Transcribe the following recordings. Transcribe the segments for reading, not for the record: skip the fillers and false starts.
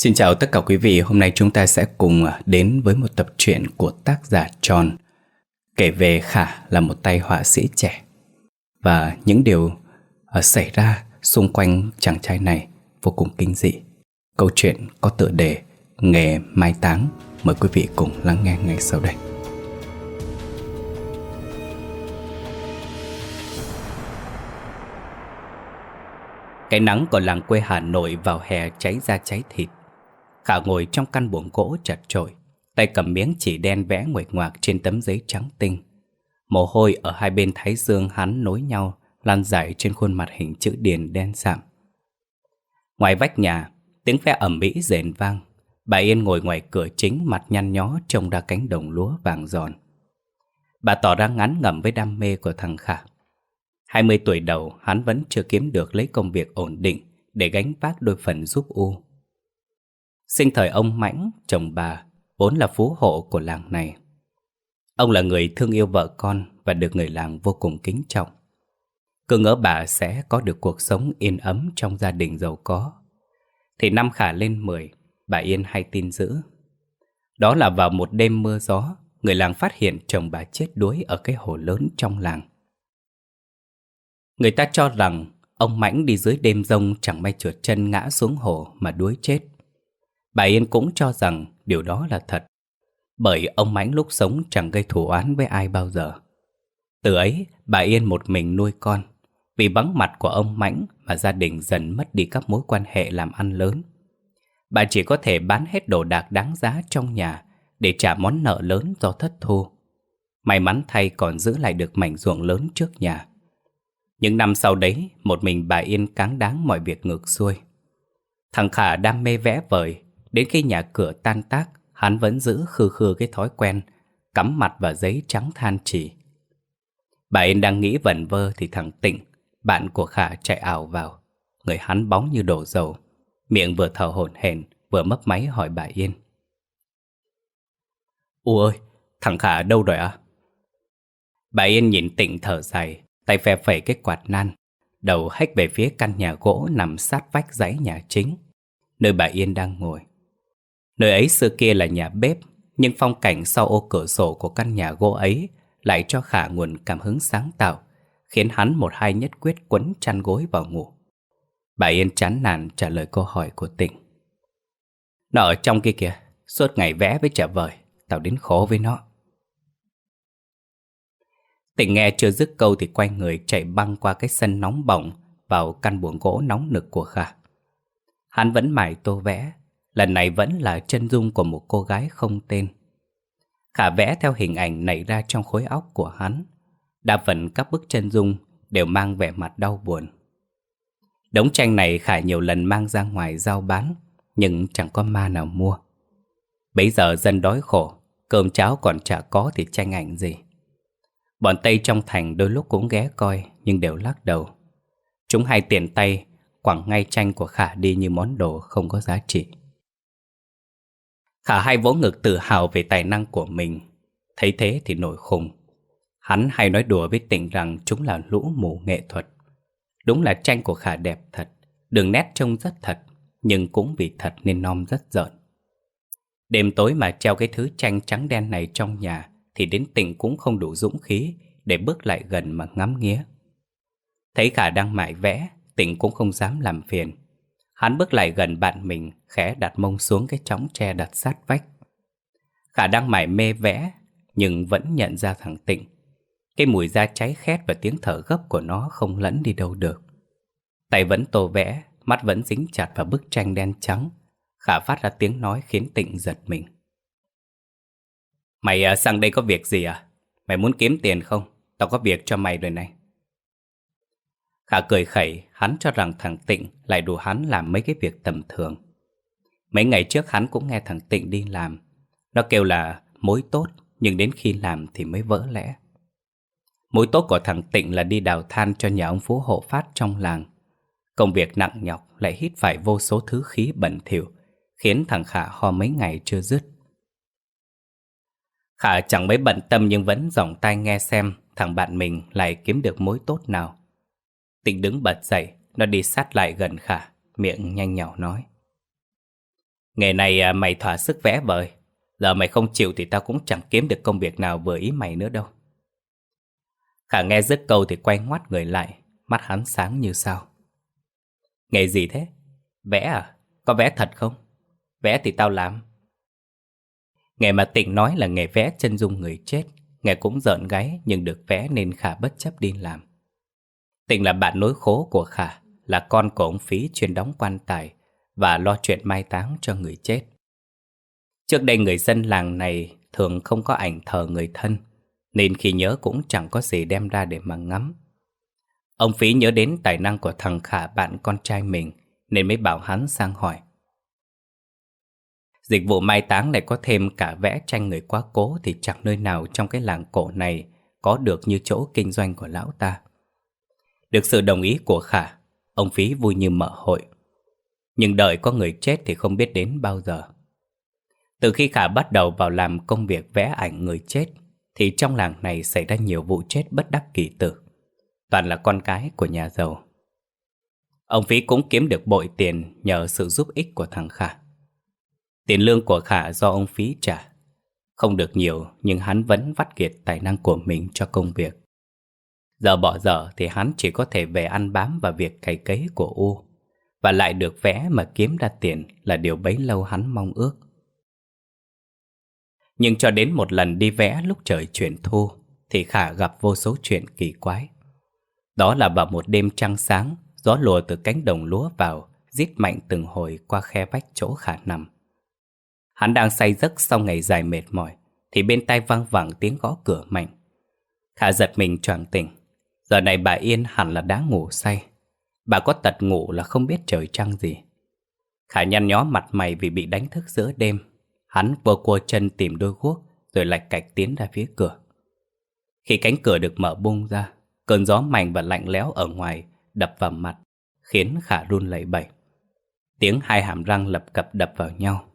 Xin chào tất cả quý vị, hôm nay chúng ta sẽ cùng đến với một tập truyện của tác giả Tròn, kể về Khả là một tay họa sĩ trẻ và những điều xảy ra xung quanh chàng trai này vô cùng kinh dị. Câu chuyện có tựa đề Nghề mai táng. Mời quý vị cùng lắng nghe ngay sau đây. Cái nắng của làng quê Hà Nội vào hè cháy da cháy thịt. Khả ngồi trong căn buồng gỗ chật chội, tay cầm miếng chỉ đen vẽ nguệch ngoạc trên tấm giấy trắng tinh. Mồ hôi ở hai bên thái dương hắn nối nhau, lan rải trên khuôn mặt hình chữ điền đen sạm. Ngoài vách nhà, tiếng ve ầm ĩ rền vang. Bà Yên ngồi ngoài cửa chính, mặt nhăn nhó trông ra cánh đồng lúa vàng giòn. Bà tỏ ra ngán ngẩm với đam mê của thằng Khả. 20 tuổi đầu, hắn vẫn chưa kiếm được lấy công việc ổn định để gánh vác đôi phần giúp u. Sinh thời ông Mãnh, chồng bà, vốn là phú hộ của làng này. Ông là người thương yêu vợ con và được người làng vô cùng kính trọng. Cứ ngỡ bà sẽ có được cuộc sống yên ấm trong gia đình giàu có. Thì năm Khả lên 10, bà Yên hay tin dữ. Đó là vào một đêm mưa gió, người làng phát hiện chồng bà chết đuối ở cái hồ lớn trong làng. Người ta cho rằng ông Mãnh đi dưới đêm giông chẳng may trượt chân ngã xuống hồ mà đuối chết. Bà Yên cũng cho rằng điều đó là thật, bởi ông Mãnh lúc sống chẳng gây thù oán với ai bao giờ. Từ ấy, bà Yên một mình nuôi con. Vì vắng mặt của ông Mãnh mà gia đình dần mất đi các mối quan hệ làm ăn lớn. Bà chỉ có thể bán hết đồ đạc đáng giá trong nhà để trả món nợ lớn do thất thu. May mắn thay còn giữ lại được mảnh ruộng lớn trước nhà. Những năm sau đấy, một mình bà Yên cáng đáng mọi việc ngược xuôi. Thằng Khả đam mê vẽ vời. Đến khi nhà cửa tan tác, hắn vẫn giữ khư khư cái thói quen cắm mặt vào giấy trắng than chỉ. Bà Yên đang nghĩ vẩn vơ thì thằng Tịnh, bạn của Khả, chạy ảo vào. Người hắn bóng như đổ dầu, miệng vừa thở hổn hển vừa mấp máy hỏi bà Yên: "U ơi, thằng Khả đâu rồi ạ?" Bà Yên nhìn Tịnh thở dài, tay phe phẩy cái quạt nan, đầu hếch về phía căn nhà gỗ nằm sát vách dãy nhà chính, nơi bà Yên đang ngồi. Nơi ấy xưa kia là nhà bếp, nhưng phong cảnh sau ô cửa sổ của căn nhà gỗ ấy lại cho Khả nguồn cảm hứng sáng tạo, khiến hắn một hai nhất quyết quấn chăn gối vào ngủ. Bà Yên chán nản trả lời câu hỏi của Tịnh: "Nó ở trong kia kìa, suốt ngày vẽ với trả vời, tao đến khổ với nó." Tịnh nghe chưa dứt câu thì quay người chạy băng qua cái sân nóng bỏng vào căn buồng gỗ nóng nực của Khả. Hắn vẫn mải tô vẽ, lần này vẫn là chân dung của một cô gái không tên. Khả vẽ theo hình ảnh nảy ra trong khối óc của hắn. Đa phần các bức chân dung đều mang vẻ mặt đau buồn. Đống tranh này Khả nhiều lần mang ra ngoài giao bán, nhưng chẳng có ma nào mua. Bấy giờ dân đói khổ, cơm cháo còn chả có thì tranh ảnh gì. Bọn Tây trong thành đôi lúc cũng ghé coi, nhưng đều lắc đầu. Chúng hay tiện tay quẳng ngay tranh của Khả đi như món đồ không có giá trị. Khả hay vỗ ngực tự hào về tài năng của mình. Thấy thế thì nổi khùng. Hắn hay nói đùa với Tịnh rằng chúng là lũ mù nghệ thuật. Đúng là tranh của Khả đẹp thật, đường nét trông rất thật, nhưng cũng vì thật nên nom rất rợn. Đêm tối mà treo cái thứ tranh trắng đen này trong nhà thì đến Tịnh cũng không đủ dũng khí để bước lại gần mà ngắm nghía. Thấy Khả đang mải vẽ, Tịnh cũng không dám làm phiền. Hắn bước lại gần bạn mình, khẽ đặt mông xuống cái chõng tre đặt sát vách. Khả đang mải mê vẽ, nhưng vẫn nhận ra thằng Tịnh. Cái mùi da cháy khét và tiếng thở gấp của nó không lẫn đi đâu được. Tay vẫn tô vẽ, mắt vẫn dính chặt vào bức tranh đen trắng. Khả phát ra tiếng nói khiến Tịnh giật mình: "Mày sang đây có việc gì à? Mày muốn kiếm tiền không? Tao có việc cho mày rồi này." Khả cười khẩy, hắn cho rằng thằng Tịnh lại đùa hắn làm mấy cái việc tầm thường. Mấy ngày trước hắn cũng nghe thằng Tịnh đi làm. Nó kêu là mối tốt, nhưng đến khi làm thì mới vỡ lẽ. Mối tốt của thằng Tịnh là đi đào than cho nhà ông phú hộ Phát trong làng. Công việc nặng nhọc lại hít phải vô số thứ khí bẩn thỉu, khiến thằng Khả ho mấy ngày chưa dứt. Khả chẳng mấy bận tâm nhưng vẫn dòng tai nghe xem thằng bạn mình lại kiếm được mối tốt nào. Tịnh đứng bật dậy, nó đi sát lại gần Khả, miệng nhanh nhỏ nói: Nghề này mày thỏa sức vẽ vời. Giờ mày không chịu thì tao cũng chẳng kiếm được công việc nào vừa ý mày nữa đâu. Khả nghe dứt câu thì quay ngoắt người lại, mắt hắn sáng như sao. Nghề gì thế? Vẽ à? Có vẽ thật không? Vẽ thì tao làm. Nghề mà Tịnh nói là nghề vẽ chân dung người chết. Nghe cũng rợn gáy, nhưng được vẽ nên Khả bất chấp đi làm. Tịnh là bạn nối khố của Khả, là con của ông Phí chuyên đóng quan tài và lo chuyện mai táng cho người chết. Trước đây người dân làng này thường không có ảnh thờ người thân, nên khi nhớ cũng chẳng có gì đem ra để mà ngắm. Ông Phí nhớ đến tài năng của thằng Khả, bạn con trai mình, nên mới bảo hắn sang hỏi. Dịch vụ mai táng này có thêm cả vẽ tranh người quá cố thì chẳng nơi nào trong cái làng cổ này có được như chỗ kinh doanh của lão ta. Được sự đồng ý của Khả, ông Phí vui như mở hội. Nhưng đợi có người chết thì không biết đến bao giờ. Từ khi Khả bắt đầu vào làm công việc vẽ ảnh người chết, thì trong làng này xảy ra nhiều vụ chết bất đắc kỳ tử. Toàn là con cái của nhà giàu. Ông Phí cũng kiếm được bội tiền nhờ sự giúp ích của thằng Khả. Tiền lương của Khả do ông Phí trả. Không được nhiều, nhưng hắn vẫn vắt kiệt tài năng của mình cho công việc. Giờ bỏ dở thì hắn chỉ có thể về ăn bám vào việc cày cấy của U. Và lại được vẽ mà kiếm ra tiền là điều bấy lâu hắn mong ước. Nhưng cho đến một lần đi vẽ lúc trời chuyển thu, thì Khả gặp vô số chuyện kỳ quái. Đó là vào một đêm trăng sáng, gió lùa từ cánh đồng lúa vào, rít mạnh từng hồi qua khe vách chỗ Khả nằm. Hắn đang say giấc sau ngày dài mệt mỏi, thì bên tai vang vẳng tiếng gõ cửa mạnh. Khả giật mình choàng tỉnh. Giờ này bà Yên hẳn là đã ngủ say. Bà có tật ngủ là không biết trời trăng gì. Khả nhăn nhó mặt mày vì bị đánh thức giữa đêm. Hắn vơ cua chân tìm đôi guốc, rồi lạch cạch tiến ra phía cửa. Khi cánh cửa được mở bung ra, cơn gió mạnh và lạnh lẽo ở ngoài đập vào mặt, khiến Khả run lẩy bẩy. Tiếng hai hàm răng lập cập đập vào nhau.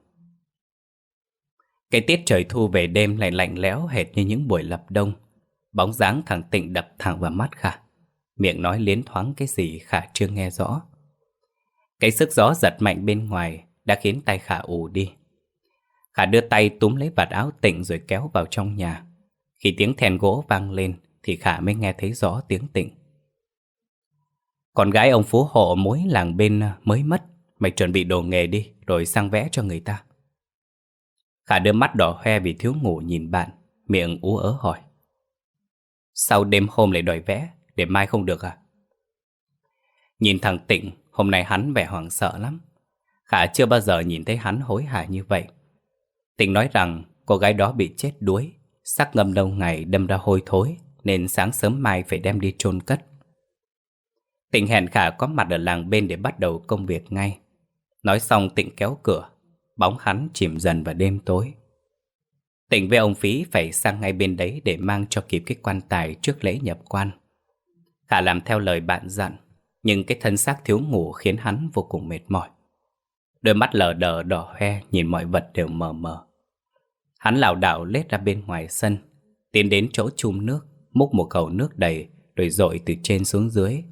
Cái tiết trời thu về đêm lại lạnh lẽo hệt như những buổi lập đông. Bóng dáng thằng Tịnh đập thẳng vào mắt Khả. Miệng nói liến thoáng cái gì Khả chưa nghe rõ. Cái sức gió giật mạnh bên ngoài đã khiến tay Khả ù đi. Khả đưa tay túm lấy vạt áo Tịnh rồi kéo vào trong nhà. Khi tiếng thèn gỗ vang lên thì Khả mới nghe thấy rõ tiếng Tịnh. Con gái ông phú hộ mối làng bên mới mất. Mày chuẩn bị đồ nghề đi rồi sang vẽ cho người ta. Khả đưa mắt đỏ hoe vì thiếu ngủ nhìn bạn, miệng ú ớ hỏi. Sao đêm hôm lại đòi vẽ, để mai không được à? Nhìn thằng Tịnh, hôm nay hắn vẻ hoảng sợ lắm. Khả chưa bao giờ nhìn thấy hắn hối hả như vậy. Tịnh nói rằng cô gái đó bị chết đuối, xác ngâm lâu ngày đâm ra hôi thối, nên sáng sớm mai phải đem đi chôn cất. Tịnh hẹn Khả có mặt ở làng bên để bắt đầu công việc ngay. Nói xong Tịnh kéo cửa, bóng hắn chìm dần vào đêm tối. Tịnh với ông Phí phải sang ngay bên đấy để mang cho kịp cái quan tài trước lễ nhập quan. Khả làm theo lời bạn dặn, nhưng cái thân xác thiếu ngủ khiến hắn vô cùng mệt mỏi. Đôi mắt lờ đờ đỏ hoe nhìn mọi vật đều mờ mờ. Hắn lảo đảo lết ra bên ngoài sân, tiến đến chỗ chum nước, múc một gầu nước đầy rồi dội từ trên xuống dưới.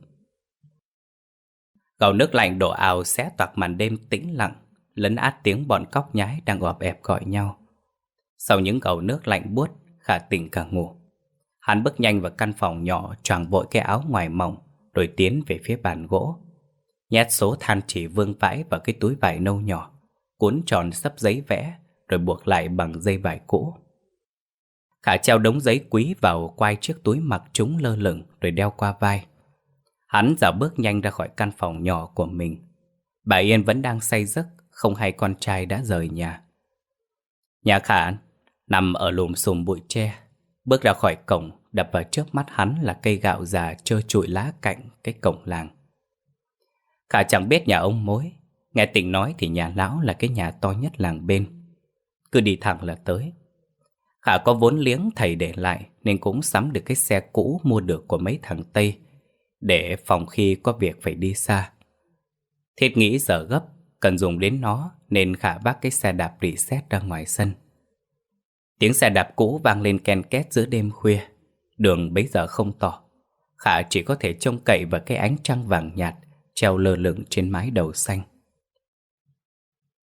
Gầu nước lạnh đổ ào xé toạc màn đêm tĩnh lặng, lấn át tiếng bọn cóc nhái đang ọp ẹp gọi nhau. Sau những gầu nước lạnh buốt, Khả tỉnh cả ngủ. Hắn bước nhanh vào căn phòng nhỏ, choàng vội cái áo ngoài mỏng, rồi tiến về phía bàn gỗ. Nhét số than chỉ vương vãi vào cái túi vải nâu nhỏ, cuốn tròn sấp giấy vẽ, rồi buộc lại bằng dây vải cũ. Khả treo đống giấy quý vào quai chiếc túi mặc chúng lơ lửng rồi đeo qua vai. Hắn dạo bước nhanh ra khỏi căn phòng nhỏ của mình. Bà Yên vẫn đang say giấc, không hay con trai đã rời nhà. Nhà Khả nằm ở lùm xùm bụi tre. Bước ra khỏi cổng, đập vào trước mắt hắn là cây gạo già trơ trụi lá cạnh cái cổng làng. Khả chẳng biết nhà ông mối. Nghe Tịnh nói thì nhà lão là cái nhà to nhất làng bên. Cứ đi thẳng là tới. Khả có vốn liếng thầy để lại nên cũng sắm được cái xe cũ mua được của mấy thằng Tây, để phòng khi có việc phải đi xa. Thiết nghĩ giờ gấp, cần dùng đến nó nên Khả vác cái xe đạp rỉ sét ra ngoài sân. Tiếng xe đạp cũ vang lên ken két giữa đêm khuya. Đường bấy giờ không tỏ. Khả chỉ có thể trông cậy vào cái ánh trăng vàng nhạt treo lơ lửng trên mái đầu xanh.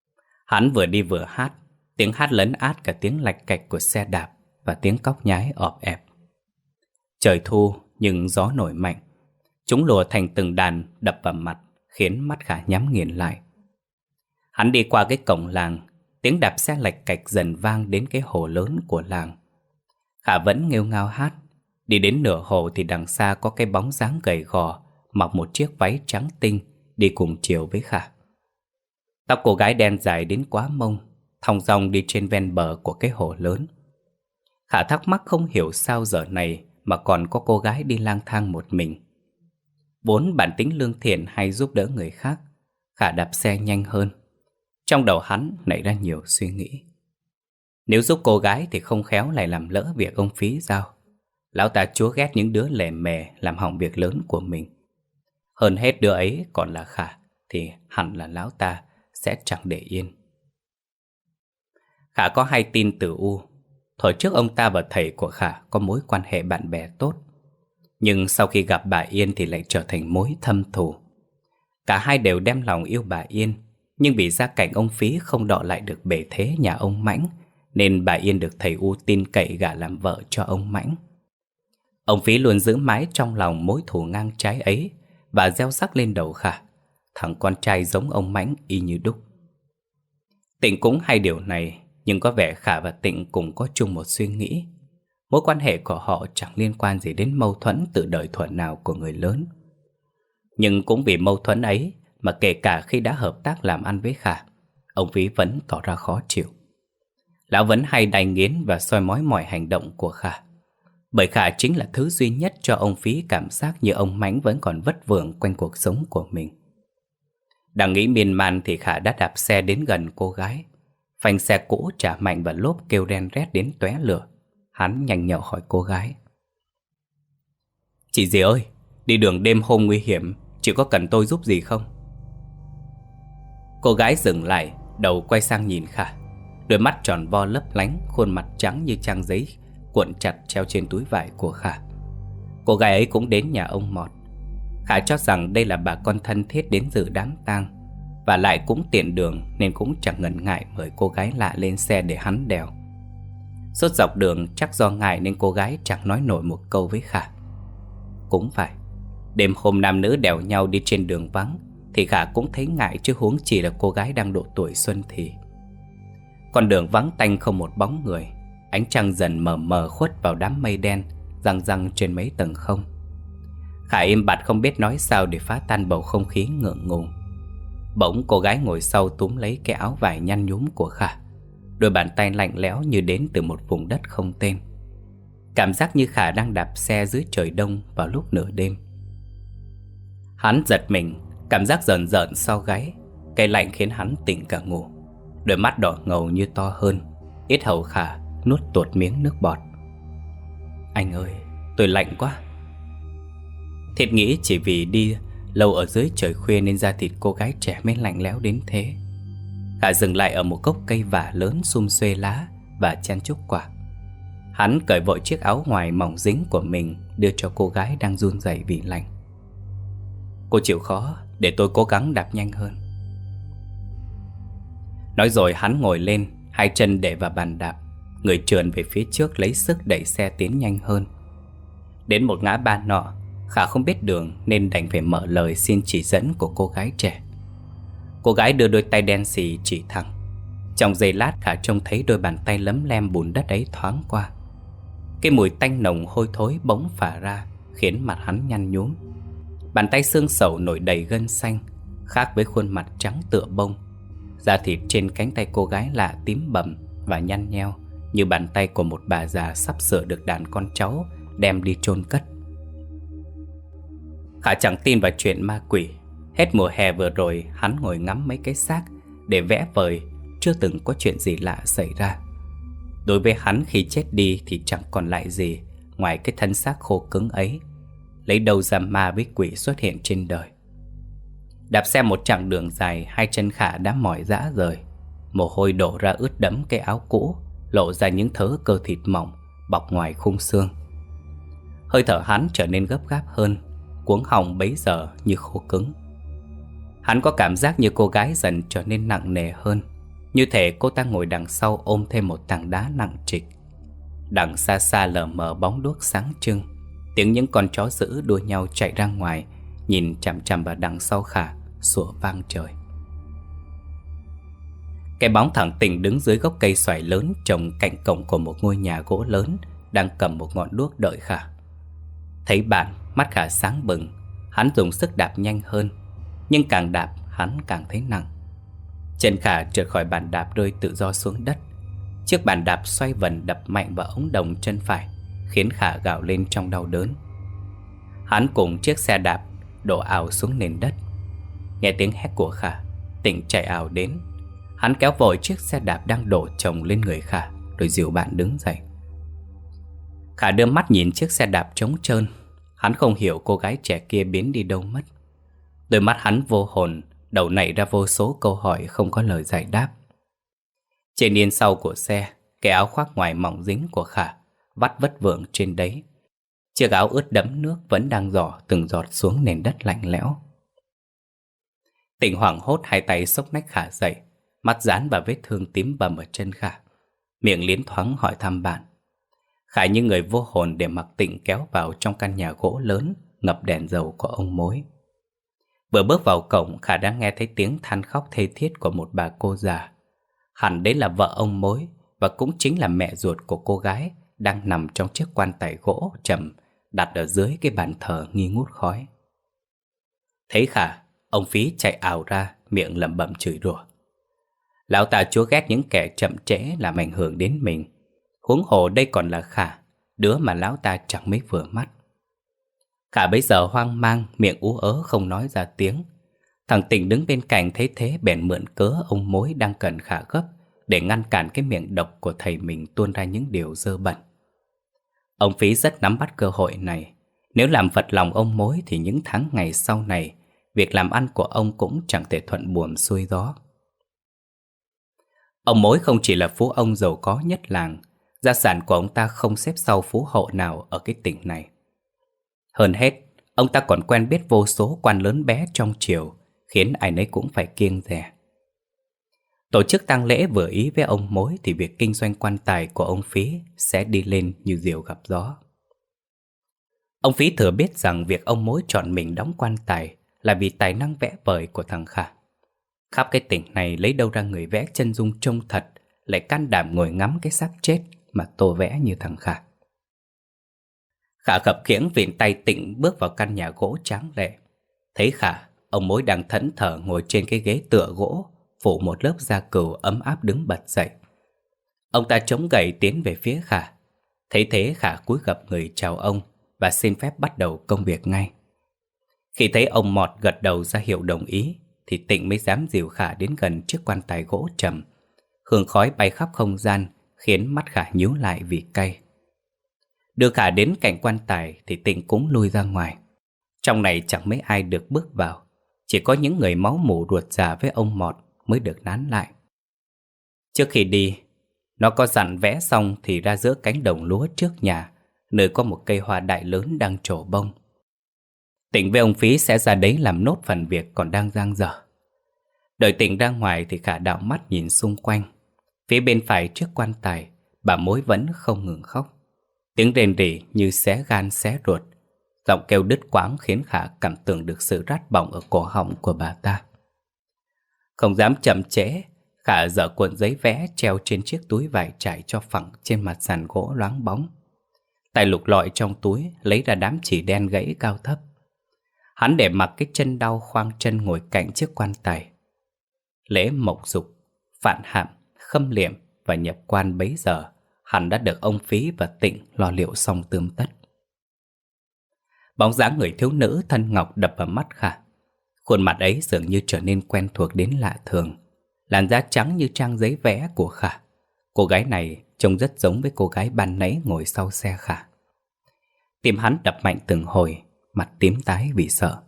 Hắn vừa đi vừa hát, tiếng hát lấn át cả tiếng lạch cạch của xe đạp và tiếng cóc nhái ọp ẹp. Trời thu nhưng gió nổi mạnh. Chúng lùa thành từng đàn đập vào mặt, khiến mắt Khả nhắm nghiền lại. Hắn đi qua cái cổng làng, tiếng đạp xe lạch cạch dần vang đến cái hồ lớn của làng. Khả vẫn nghêu ngao hát. Đi đến nửa hồ thì đằng xa có cái bóng dáng gầy gò, mặc một chiếc váy trắng tinh, đi cùng chiều với Khả. Tóc cô gái đen dài đến quá mông, thong dong đi trên ven bờ của cái hồ lớn. Khả thắc mắc không hiểu sao giờ này mà còn có cô gái đi lang thang một mình. Vốn bản tính lương thiện hay giúp đỡ người khác, Khả đạp xe nhanh hơn. Trong đầu hắn nảy ra nhiều suy nghĩ. Nếu giúp cô gái thì không khéo lại làm lỡ việc ông Phí giao. Lão ta chúa ghét những đứa lề mề làm hỏng việc lớn của mình. Hơn hết đứa ấy còn là Khả, thì hẳn là lão ta sẽ chẳng để yên. Khả có hay tin từ U. Thời trước ông ta và thầy của Khả có mối quan hệ bạn bè tốt, nhưng sau khi gặp bà Yên thì lại trở thành mối thâm thù. Cả hai đều đem lòng yêu bà Yên, nhưng vì gia cảnh ông Phí không đọ lại được bề thế nhà ông Mãnh, nên bà Yên được thầy U tin cậy gả làm vợ cho ông Mãnh. Ông Phí luôn giữ mãi trong lòng mối thù ngang trái ấy và gieo rắc lên đầu Khả, thằng con trai giống ông Mãnh y như đúc. Tịnh cũng hay điều này, nhưng có vẻ Khả và Tịnh cũng có chung một suy nghĩ. Mối quan hệ của họ chẳng liên quan gì đến mâu thuẫn từ đời thuở nào của người lớn. Nhưng cũng vì mâu thuẫn ấy mà kể cả khi đã hợp tác làm ăn với Khả, ông Phí vẫn tỏ ra khó chịu. Lão vẫn hay đày nghiến và soi mói mọi hành động của Khả, bởi Khả chính là thứ duy nhất cho ông Phí cảm giác như ông Mãnh vẫn còn vất vưởng quanh cuộc sống của mình. Đang nghĩ miên man thì Khả đã đạp xe đến gần cô gái. Phanh xe cũ chả mạnh và lốp kêu ren rét đến tóe lửa. Hắn nhanh nhậu hỏi cô gái: "Chị dì ơi, đi đường đêm hôm nguy hiểm, chị có cần tôi giúp gì không?" Cô gái dừng lại, đầu quay sang nhìn Khả. Đôi mắt tròn vo lấp lánh, khuôn mặt trắng như trang giấy cuộn chặt treo trên túi vải của Khả. Cô gái ấy cũng đến nhà ông Mọt. Khả cho rằng đây là bà con thân thiết đến dự đám tang, và lại cũng tiện đường nên cũng chẳng ngần ngại mời cô gái lạ lên xe để hắn đèo. Suốt dọc đường chắc do ngại nên cô gái chẳng nói nổi một câu với Khả. Cũng phải, đêm hôm nam nữ đèo nhau đi trên đường vắng thì Khả cũng thấy ngại, chứ huống chỉ là cô gái đang độ tuổi xuân thì. Con đường vắng tanh không một bóng người, ánh trăng dần mờ mờ khuất vào đám mây đen răng răng trên mấy tầng không. Khả im bặt không biết nói sao để phá tan bầu không khí ngượng ngùng. Bỗng cô gái ngồi sau túm lấy cái áo vải nhăn nhúm của Khả. Đôi bàn tay lạnh lẽo như đến từ một vùng đất không tên. Cảm giác như Khả đang đạp xe dưới trời đông vào lúc nửa đêm. Hắn giật mình, cảm giác rờn rợn sau gáy. Cái lạnh khiến hắn tỉnh cả ngủ. Đôi mắt đỏ ngầu như to hơn. Yết hầu Khả nuốt tuột miếng nước bọt. "Anh ơi, tôi lạnh quá." Thiệt nghĩ chỉ vì đi lâu ở dưới trời khuya nên da thịt cô gái trẻ mới lạnh lẽo đến thế. Khả dừng lại ở một gốc cây vả lớn sum xuê lá và chen chúc quả. Hắn cởi vội chiếc áo ngoài mỏng dính của mình đưa cho cô gái đang run rẩy vì lạnh. "Cô chịu khó, để tôi cố gắng đạp nhanh hơn." Nói rồi hắn ngồi lên, hai chân để vào bàn đạp, người trườn về phía trước lấy sức đẩy xe tiến nhanh hơn. Đến một ngã ba nọ, Khả không biết đường nên đành phải mở lời xin chỉ dẫn của cô gái trẻ. Cô gái đưa đôi tay đen xì chỉ thẳng. Trong giây lát Khả trông thấy đôi bàn tay lấm lem bùn đất ấy thoáng qua. Cái mùi tanh nồng hôi thối bỗng phả ra, khiến mặt hắn nhăn nhúm. Bàn tay xương sẩu nổi đầy gân xanh, khác với khuôn mặt trắng tựa bông. Da thịt trên cánh tay cô gái lạ tím bầm và nhăn nheo, như bàn tay của một bà già sắp sửa được đàn con cháu đem đi chôn cất. Khả chẳng tin vào chuyện ma quỷ. Hết mùa hè vừa rồi, hắn ngồi ngắm mấy cái xác để vẽ vời, chưa từng có chuyện gì lạ xảy ra. Đối với hắn, khi chết đi thì chẳng còn lại gì ngoài cái thân xác khô cứng ấy. Lấy đâu ra ma với quỷ xuất hiện trên đời. Đạp xe một chặng đường dài, hai chân Khả đã mỏi rã rời. Mồ hôi đổ ra ướt đẫm cái áo cũ, lộ ra những thớ cơ thịt mỏng bọc ngoài khung xương. Hơi thở hắn trở nên gấp gáp hơn, cuống họng bấy giờ như khô cứng. Hắn có cảm giác như cô gái dần trở nên nặng nề hơn, Như thể cô ta ngồi đằng sau ôm thêm một tảng đá nặng trịch. Đằng xa xa lờ mờ bóng đuốc sáng trưng, tiếng những con chó dữ đua nhau chạy ra ngoài, nhìn chằm chằm vào đằng sau Khả, sủa vang trời. Cái bóng thẳng Tình đứng dưới gốc cây xoài lớn trồng cạnh cổng của một ngôi nhà gỗ lớn, đang cầm một ngọn đuốc đợi Khả. Thấy bạn, mắt Khả sáng bừng. Hắn dùng sức đạp nhanh hơn, nhưng càng đạp hắn càng thấy nặng. Chân Khả trượt khỏi bàn đạp rơi tự do xuống đất. Chiếc bàn đạp xoay vần đập mạnh vào ống đồng chân phải, khiến Khả gào lên trong đau đớn. Hắn cùng chiếc xe đạp đổ ào xuống nền đất. Nghe tiếng hét của Khả, Tình chạy ào đến. Hắn kéo vội chiếc xe đạp đang đổ chồng lên người Khả, rồi dìu bạn đứng dậy. Khả đưa mắt nhìn chiếc xe đạp trống trơn. Hắn không hiểu cô gái trẻ kia biến đi đâu mất. Đôi mắt hắn vô hồn, đầu nảy ra vô số câu hỏi không có lời giải đáp. Trên yên sau của xe, cái áo khoác ngoài mỏng dính của Khả vắt vất vưởng trên đấy. Chiếc áo ướt đẫm nước vẫn đang rỏ từng giọt xuống nền đất lạnh lẽo. Tình hoảng hốt, hai tay xốc nách Khả dậy, mắt dán vào vết thương tím bầm ở chân Khả, miệng liến thoáng hỏi thăm bạn. Khả như người vô hồn để mặc Tịnh kéo vào trong căn nhà gỗ lớn ngập đèn dầu của ông mối. Vừa bước vào cổng, Khả đã nghe thấy tiếng than khóc thê thiết của một bà cô già. Hẳn đấy là vợ ông mối, và cũng chính là mẹ ruột của cô gái đang nằm trong chiếc quan tài gỗ trầm đặt ở dưới cái bàn thờ nghi ngút khói. Thấy Khả, ông Phí chạy ào ra, miệng lẩm bẩm chửi rủa. Lão ta chúa ghét những kẻ chậm trễ làm ảnh hưởng đến mình. Huống hồ đây còn là Khả, đứa mà lão ta chẳng mấy vừa mắt. Khả bấy giờ hoang mang, miệng ú ớ không nói ra tiếng. Thằng Tình đứng bên cạnh thấy thế bèn mượn cớ ông mối đang cần Khả gấp để ngăn cản cái miệng độc của thầy mình tuôn ra những điều dơ bẩn. Ông Phí rất nắm bắt cơ hội này. Nếu làm phật lòng ông mối thì những tháng ngày sau này, việc làm ăn của ông cũng chẳng thể thuận buồm xuôi gió. Ông mối không chỉ là phú ông giàu có nhất làng, gia sản của ông ta không xếp sau phú hộ nào ở cái tỉnh này. Hơn hết, ông ta còn quen biết vô số quan lớn bé trong triều, khiến ai nấy cũng phải kiêng dè. Tổ chức tang lễ vừa ý với ông mối thì việc kinh doanh quan tài của ông Phí sẽ đi lên như diều gặp gió. Ông Phí thừa biết rằng việc ông mối chọn mình đóng quan tài là vì tài năng vẽ vời của thằng Khả. Khắp cái tỉnh này lấy đâu ra người vẽ chân dung trông thật, lại can đảm ngồi ngắm cái xác chết mà tô vẽ như thằng Khả. Khả khập khiễng vịn tay Tịnh bước vào căn nhà gỗ tráng lệ. Thấy Khả, ông mối đang thẫn thờ ngồi trên cái ghế tựa gỗ, phủ một lớp da cừu ấm áp đứng bật dậy. Ông ta chống gậy tiến về phía Khả. Thấy thế Khả cúi gập người chào ông và xin phép bắt đầu công việc ngay. Khi thấy ông Mọt gật đầu ra hiệu đồng ý thì Tịnh mới dám dìu Khả đến gần chiếc quan tài gỗ trầm. Hương khói bay khắp không gian khiến mắt Khả nhíu lại vì cay. Đưa Khả đến cạnh quan tài thì Tịnh cũng lui ra ngoài. Trong này chẳng mấy ai được bước vào, chỉ có những người máu mủ ruột già với ông Mọt mới được nán lại. Trước khi đi, nó có dặn vẽ xong thì ra giữa cánh đồng lúa trước nhà, nơi có một cây hoa đại lớn đang trổ bông. Tịnh với ông Phí sẽ ra đấy làm nốt phần việc còn đang dang dở. Đợi Tịnh ra ngoài thì Khả đảo mắt nhìn xung quanh. Phía bên phải trước quan tài, bà mối vẫn không ngừng khóc. Tiếng rền rỉ như xé gan xé ruột. Giọng kêu đứt quãng khiến Khả cảm tưởng được sự rát bỏng ở cổ họng của bà ta. Không dám chậm trễ, Khả giở cuộn giấy vẽ treo trên chiếc túi vải trải cho phẳng trên mặt sàn gỗ loáng bóng. Tay lục lọi trong túi lấy ra đám chỉ đen gãy cao thấp. Hắn để mặc cái chân đau khoang chân ngồi cạnh chiếc quan tài. Lễ mộc dục, Phạn Hạm, Khâm Liệm và nhập quan bấy giờ hẳn đã được ông Phí và Tịnh lo liệu xong tươm tất. Bóng dáng người thiếu nữ thân ngọc đập vào mắt Khả. Khuôn mặt ấy dường như trở nên quen thuộc đến lạ thường. Làn da trắng như trang giấy vẽ của Khả. Cô gái này trông rất giống với cô gái ban nãy ngồi sau xe Khả. Tim hắn đập mạnh từng hồi, mặt tím tái vì sợ.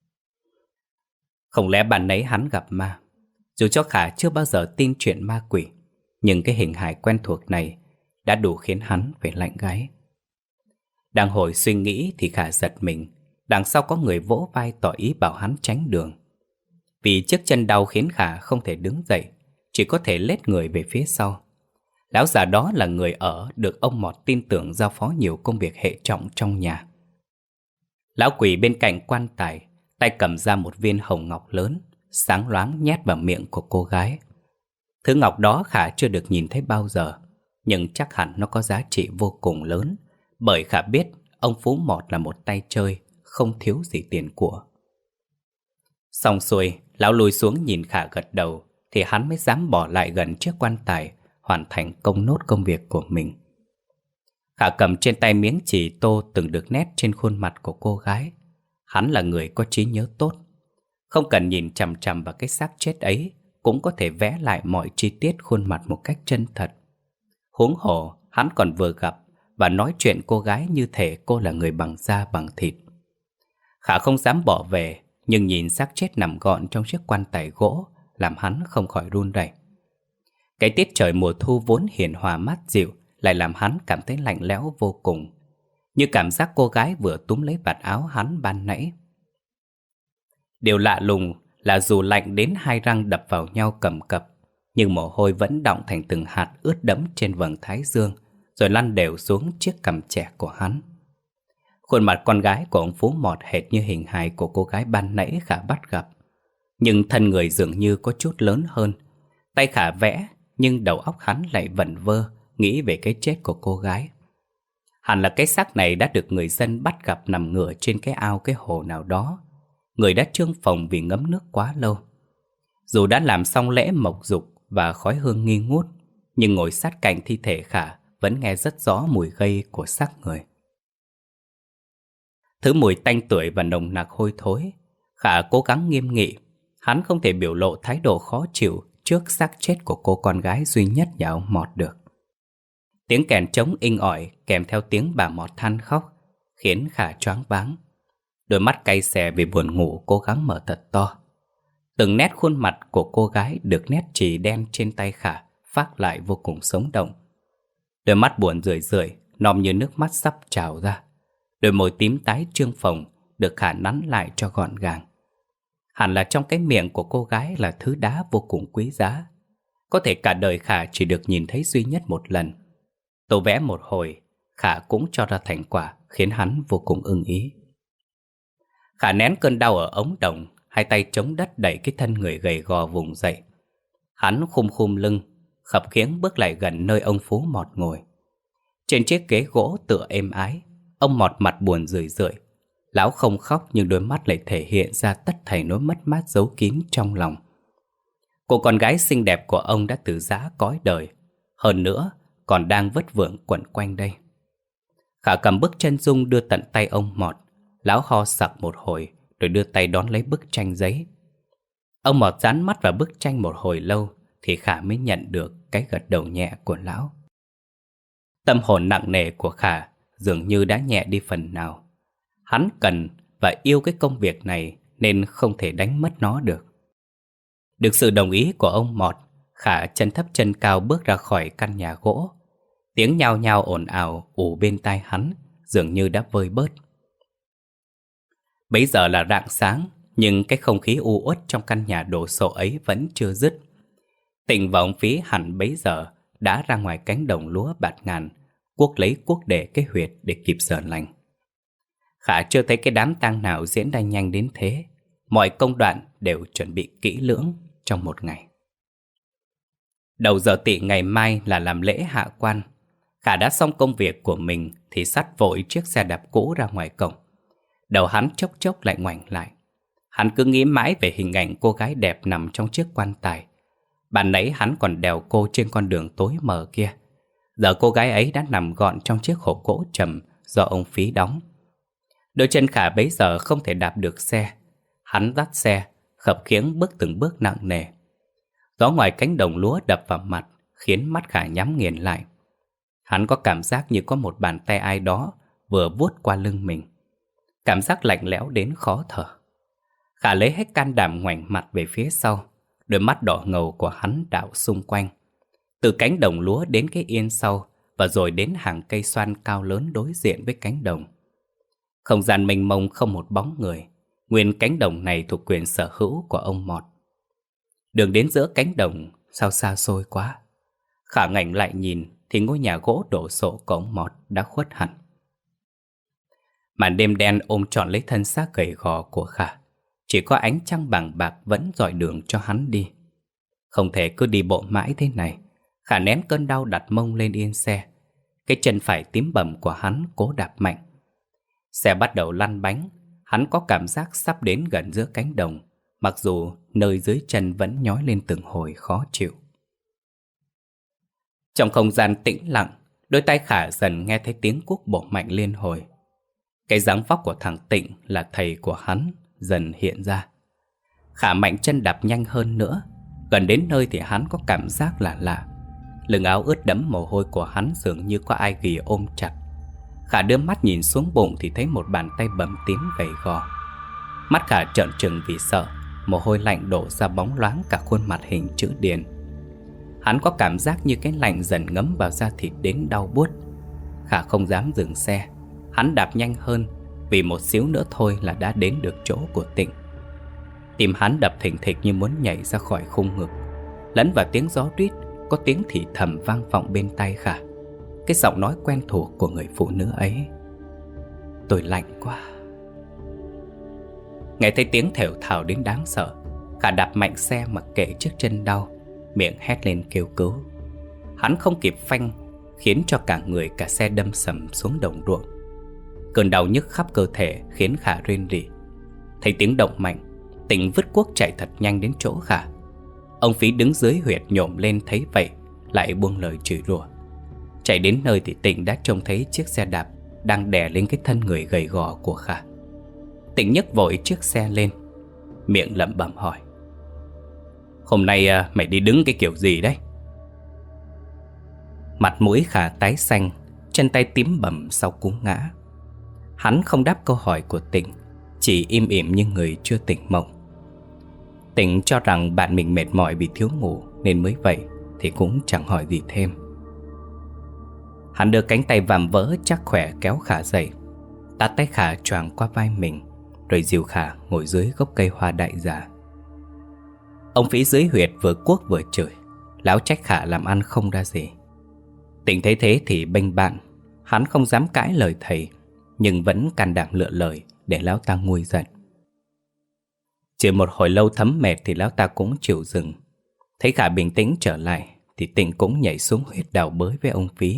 Không lẽ ban nãy hắn gặp ma? Dù cho Khả chưa bao giờ tin chuyện ma quỷ, nhưng cái hình hài quen thuộc này đã đủ khiến hắn phải lạnh gáy. Đang hồi suy nghĩ thì Khả giật mình. Đằng sau có người vỗ vai tỏ ý bảo hắn tránh đường. Vì chiếc chân đau khiến Khả không thể đứng dậy, chỉ có thể lết người về phía sau. Lão già đó là người ở được ông Mọt tin tưởng giao phó nhiều công việc hệ trọng trong nhà. Lão quỳ bên cạnh quan tài, tay cầm ra một viên hồng ngọc lớn, sáng loáng nhét vào miệng của cô gái. Thứ ngọc đó Khả chưa được nhìn thấy bao giờ, nhưng chắc hẳn nó có giá trị vô cùng lớn, bởi Khả biết ông Phú Mọt là một tay chơi, không thiếu gì tiền của. Xong xuôi, lão lùi xuống nhìn Khả gật đầu, thì hắn mới dám bỏ lại gần chiếc quan tài, hoàn thành nốt công việc của mình. Khả cầm trên tay miếng chì tô từng được nét trên khuôn mặt của cô gái. Hắn là người có trí nhớ tốt, không cần nhìn chằm chằm vào cái xác chết ấy, cũng có thể vẽ lại mọi chi tiết khuôn mặt một cách chân thật. Huống hồ, hắn còn vừa gặp và nói chuyện cô gái như thể cô là người bằng da bằng thịt. Khả không dám bỏ về, nhưng nhìn xác chết nằm gọn trong chiếc quan tài gỗ làm hắn không khỏi run rẩy. Cái tiết trời mùa thu vốn hiền hòa mát dịu lại làm hắn cảm thấy lạnh lẽo vô cùng, như cảm giác cô gái vừa túm lấy vạt áo hắn ban nãy. Điều lạ lùng là dù lạnh đến hai răng đập vào nhau cầm cập, nhưng mồ hôi vẫn đọng thành từng hạt ướt đẫm trên vầng thái dương, rồi lăn đều xuống chiếc cằm trẻ của hắn. Khuôn mặt con gái của ông Phú Mọt hệt như hình hài của cô gái ban nãy Khả bắt gặp, nhưng thân người dường như có chút lớn hơn. Tay Khả vẽ, nhưng đầu óc hắn lại vẩn vơ, nghĩ về cái chết của cô gái. Hẳn là cái xác này đã được người dân bắt gặp nằm ngửa trên cái ao cái hồ nào đó. Người đã trương phồng vì ngấm nước quá lâu. Dù đã làm xong lễ mộc dục và khói hương nghi ngút, nhưng ngồi sát cạnh thi thể Khả vẫn nghe rất rõ mùi gây của xác người. Thứ mùi tanh tưởi và nồng nặc hôi thối. Khả cố gắng nghiêm nghị. Hắn không thể biểu lộ thái độ khó chịu trước xác chết của cô con gái duy nhất nhà ông Mọt được. Tiếng kèn trống inh ỏi kèm theo tiếng bà Mọt than khóc khiến Khả choáng váng. Đôi mắt cay xè vì buồn ngủ cố gắng mở thật to. Từng nét khuôn mặt của cô gái được nét chì đen trên tay Khả phác lại vô cùng sống động. Đôi mắt buồn rười rượi, nòm như nước mắt sắp trào ra. Đôi môi tím tái trương phồng được Khả nắn lại cho gọn gàng. Hẳn là trong cái miệng của cô gái là thứ đá vô cùng quý giá, có thể cả đời Khả chỉ được nhìn thấy duy nhất một lần. Tô vẽ một hồi, Khả cũng cho ra thành quả khiến hắn vô cùng ưng ý. Khả nén cơn đau ở ống đồng, hai tay chống đất đẩy cái thân người gầy gò vùng dậy. Hắn khum khum lưng, khập khiễng bước lại gần nơi ông Phú Mọt ngồi. Trên chiếc ghế gỗ tựa êm ái, ông Mọt mặt buồn rười rượi. Lão không khóc nhưng đôi mắt lại thể hiện ra tất thảy nỗi mất mát giấu kín trong lòng. Cô con gái xinh đẹp của ông đã từ giã cõi đời, hơn nữa còn đang vất vưởng quẩn quanh đây. Khả cầm bức chân dung đưa tận tay ông Mọt. Lão ho sặc một hồi rồi đưa tay đón lấy bức tranh giấy. Ông Mọt dán mắt vào bức tranh một hồi lâu thì Khả mới nhận được cái gật đầu nhẹ của lão. Tâm hồn nặng nề của Khả dường như đã nhẹ đi phần nào. Hắn cần và yêu cái công việc này nên không thể đánh mất nó được. Được sự đồng ý của ông Mọt, Khả chân thấp chân cao bước ra khỏi căn nhà gỗ. Tiếng nhao nhao ồn ào ù bên tai hắn dường như đã vơi bớt. Bấy giờ là rạng sáng, nhưng cái không khí u uất trong căn nhà đồ sộ ấy vẫn chưa dứt. Tịnh và ông Phí hẳn bấy giờ đã ra ngoài cánh đồng lúa bạt ngàn, cuốc lấy cuốc để cái huyệt để kịp giờ lành. Khả chưa thấy cái đám tang nào diễn ra nhanh đến thế. Mọi công đoạn đều chuẩn bị kỹ lưỡng trong một ngày. Đầu giờ tỵ ngày mai là làm lễ hạ quan. Khả đã xong công việc của mình thì xách vội chiếc xe đạp cũ ra ngoài cổng. Đầu hắn chốc chốc lại ngoảnh lại. Hắn cứ nghĩ mãi về hình ảnh cô gái đẹp nằm trong chiếc quan tài. Ban nãy hắn còn đèo cô trên con đường tối mờ kia. Giờ cô gái ấy đã nằm gọn trong chiếc hộp gỗ trầm do ông Phí đóng. Đôi chân Khả bấy giờ không thể đạp được xe. Hắn dắt xe, khập khiễng bước từng bước nặng nề. Gió ngoài cánh đồng lúa đập vào mặt khiến mắt Khả nhắm nghiền lại. Hắn có cảm giác như có một bàn tay ai đó vừa vuốt qua lưng mình. Cảm giác lạnh lẽo đến khó thở. Khả lấy hết can đảm ngoảnh mặt về phía sau. Đôi mắt đỏ ngầu của hắn đảo xung quanh, từ cánh đồng lúa đến cái yên sau, và rồi đến hàng cây xoan cao lớn đối diện với cánh đồng. Không gian mênh mông không một bóng người. Nguyên cánh đồng này thuộc quyền sở hữu của ông Mọt. Đường đến giữa cánh đồng sao xa xôi quá. Khả ngoảnh lại nhìn thì ngôi nhà gỗ đổ sộ của ông Mọt đã khuất hẳn. Màn đêm đen ôm trọn lấy thân xác gầy gò của Khả. Chỉ có ánh trăng bằng bạc vẫn rọi đường cho hắn đi. Không thể cứ đi bộ mãi thế này. Khả nén cơn đau đặt mông lên yên xe. Cái chân phải tím bầm của hắn cố đạp mạnh. Xe bắt đầu lăn bánh. Hắn có cảm giác sắp đến gần giữa cánh đồng, mặc dù nơi dưới chân vẫn nhói lên từng hồi khó chịu. Trong không gian tĩnh lặng, đôi tay Khả dần nghe thấy tiếng cuốc bộ mạnh liên hồi. Cái dáng vóc của thằng Tịnh là thầy của hắn dần hiện ra. Khả mạnh chân đạp nhanh hơn nữa. Gần đến nơi thì hắn có cảm giác lạ lạ. Lưng áo ướt đẫm mồ hôi của hắn dường như có ai ghì ôm chặt. Khả đưa mắt nhìn xuống bụng thì thấy một bàn tay bầm tím gầy gò. Mắt Khả trợn trừng vì sợ. Mồ hôi lạnh đổ ra bóng loáng cả khuôn mặt hình chữ điền. Hắn có cảm giác như cái lạnh dần ngấm vào da thịt đến đau buốt. Khả không dám dừng xe. Hắn đạp nhanh hơn, vì một xíu nữa thôi là đã đến được chỗ của Tịnh. Tim hắn đập thình thịch như muốn nhảy ra khỏi khung ngực. Lẫn vào tiếng gió rít, có tiếng thì thầm vang vọng bên tai Khả. Cái giọng nói quen thuộc của người phụ nữ ấy. Tôi lạnh quá. Nghe thấy tiếng thều thào đến đáng sợ, Khả đạp mạnh xe mặc kệ chiếc chân đau, miệng hét lên kêu cứu. Hắn không kịp phanh, khiến cho cả người cả xe đâm sầm xuống đồng ruộng. Cơn đau nhức khắp cơ thể khiến Khả rên rỉ. Thấy tiếng động mạnh, Tịnh vứt cuốc chạy thật nhanh đến chỗ Khả. Ông Phí đứng dưới huyệt nhổm lên thấy vậy, lại buông lời chửi rủa. Chạy đến nơi thì Tịnh đã trông thấy chiếc xe đạp đang đè lên cái thân người gầy gò của Khả. Tịnh nhấc vội chiếc xe lên, miệng lẩm bẩm hỏi: Hôm nay mày đi đứng cái kiểu gì đấy? Mặt mũi Khả tái xanh, chân tay tím bầm sau cú ngã. Hắn không đáp câu hỏi của Tịnh, chỉ im ỉm như người chưa tỉnh mộng. Tịnh cho rằng bạn mình mệt mỏi vì thiếu ngủ nên mới vậy, thì cũng chẳng hỏi gì thêm. Hắn đưa cánh tay vạm vỡ chắc khỏe kéo Khả dậy, tát tay Khả choàng qua vai mình, rồi dìu Khả ngồi dưới gốc cây hoa đại già. Ông Phí dưới huyệt vừa cuốc vừa chửi, láo trách Khả làm ăn không ra gì. Tịnh thấy thế thì bênh bạn. Hắn không dám cãi lời thầy, nhưng vẫn can đảm lựa lời để lão ta nguôi giận. Chỉ một hồi lâu thấm mệt thì lão ta cũng chịu dừng. Thấy Khả bình tĩnh trở lại thì Tịnh cũng nhảy xuống huyệt đào bới với ông Phí.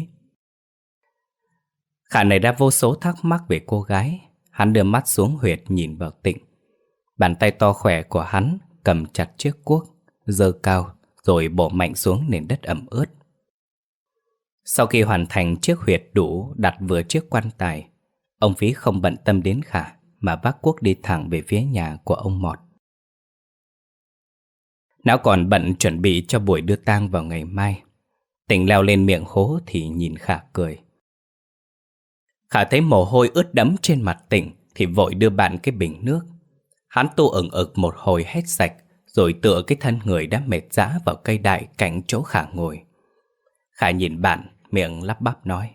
Khả nảy ra vô số thắc mắc về cô gái. Hắn đưa mắt xuống huyệt nhìn vào Tịnh. Bàn tay to khỏe của hắn cầm chặt chiếc cuốc, giơ cao rồi bổ mạnh xuống nền đất ẩm ướt. Sau khi hoàn thành chiếc huyệt đủ đặt vừa chiếc quan tài, ông Phí không bận tâm đến Khả mà vác cuốc đi thẳng về phía nhà của ông Mọt. Não còn bận chuẩn bị cho buổi đưa tang vào ngày mai. Tịnh leo lên miệng hố thì nhìn Khả cười. Khả thấy mồ hôi ướt đẫm trên mặt Tịnh thì vội đưa bạn cái bình nước. Hắn tu ửng ực một hồi hết sạch, rồi tựa cái thân người đã mệt rã vào cây đại cạnh chỗ Khả ngồi. Khả nhìn bạn, miệng lắp bắp nói: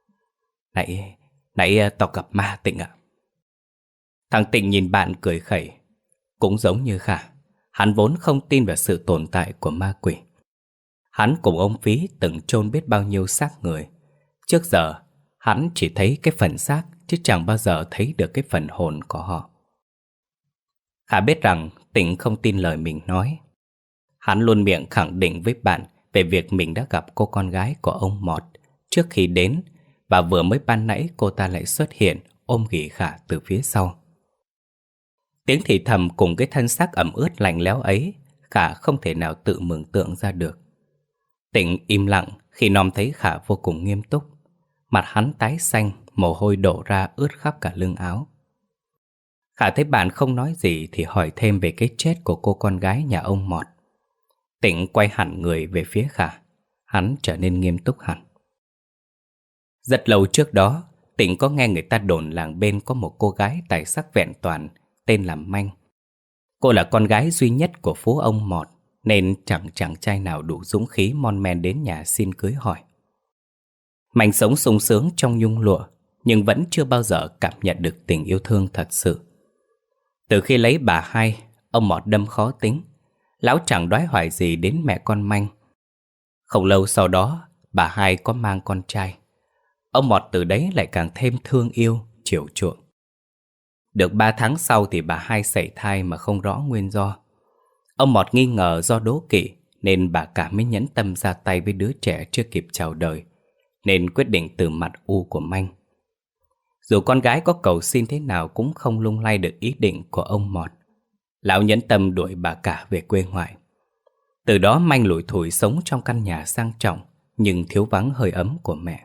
Nãy tao gặp ma Tịnh ạ. Thằng Tịnh nhìn bạn cười khẩy. Cũng giống như Khả, hắn vốn không tin vào sự tồn tại của ma quỷ. Hắn cùng ông Phí từng chôn biết bao nhiêu xác người. Trước giờ hắn chỉ thấy cái phần xác, chứ chẳng bao giờ thấy được cái phần hồn của họ. Khả biết rằng Tịnh không tin lời mình nói. Hắn luôn miệng khẳng định với bạn về việc mình đã gặp cô con gái của ông Mọt trước khi đến, và vừa mới ban nãy cô ta lại xuất hiện ôm ghì Khả từ phía sau. Tiếng thì thầm cùng cái thân xác ẩm ướt lạnh lẽo ấy, Khả không thể nào tự mường tượng ra được. Tịnh im lặng khi nom thấy Khả vô cùng nghiêm túc. Mặt hắn tái xanh, mồ hôi đổ ra ướt khắp cả lưng áo. Khả thấy bạn không nói gì thì hỏi thêm về cái chết của cô con gái nhà ông Mọt. Tịnh quay hẳn người về phía Khả. Hắn trở nên nghiêm túc hẳn. Rất lâu trước đó, Tịnh có nghe người ta đồn làng bên có một cô gái tài sắc vẹn toàn, tên là Manh. Cô là con gái duy nhất của phú ông Mọt, nên chẳng chàng trai nào đủ dũng khí mon men đến nhà xin cưới hỏi. Manh sống sung sướng trong nhung lụa, nhưng vẫn chưa bao giờ cảm nhận được tình yêu thương thật sự. Từ khi lấy bà hai, ông Mọt đâm khó tính. Lão chẳng đoái hoài gì đến mẹ con Manh. Không lâu sau đó, bà hai có mang con trai. Ông Mọt từ đấy lại càng thêm thương yêu, chiều chuộng. Được 3 tháng sau thì bà hai sảy thai mà không rõ nguyên do. Ông Mọt nghi ngờ do đố kỵ, nên bà cả mới nhẫn tâm ra tay với đứa trẻ chưa kịp chào đời, nên quyết định từ mặt u của Manh. Dù con gái có cầu xin thế nào cũng không lung lay được ý định của ông Mọt. Lão nhẫn tâm đuổi bà cả về quê ngoại. Từ đó Manh lủi thủi sống trong căn nhà sang trọng, nhưng thiếu vắng hơi ấm của mẹ.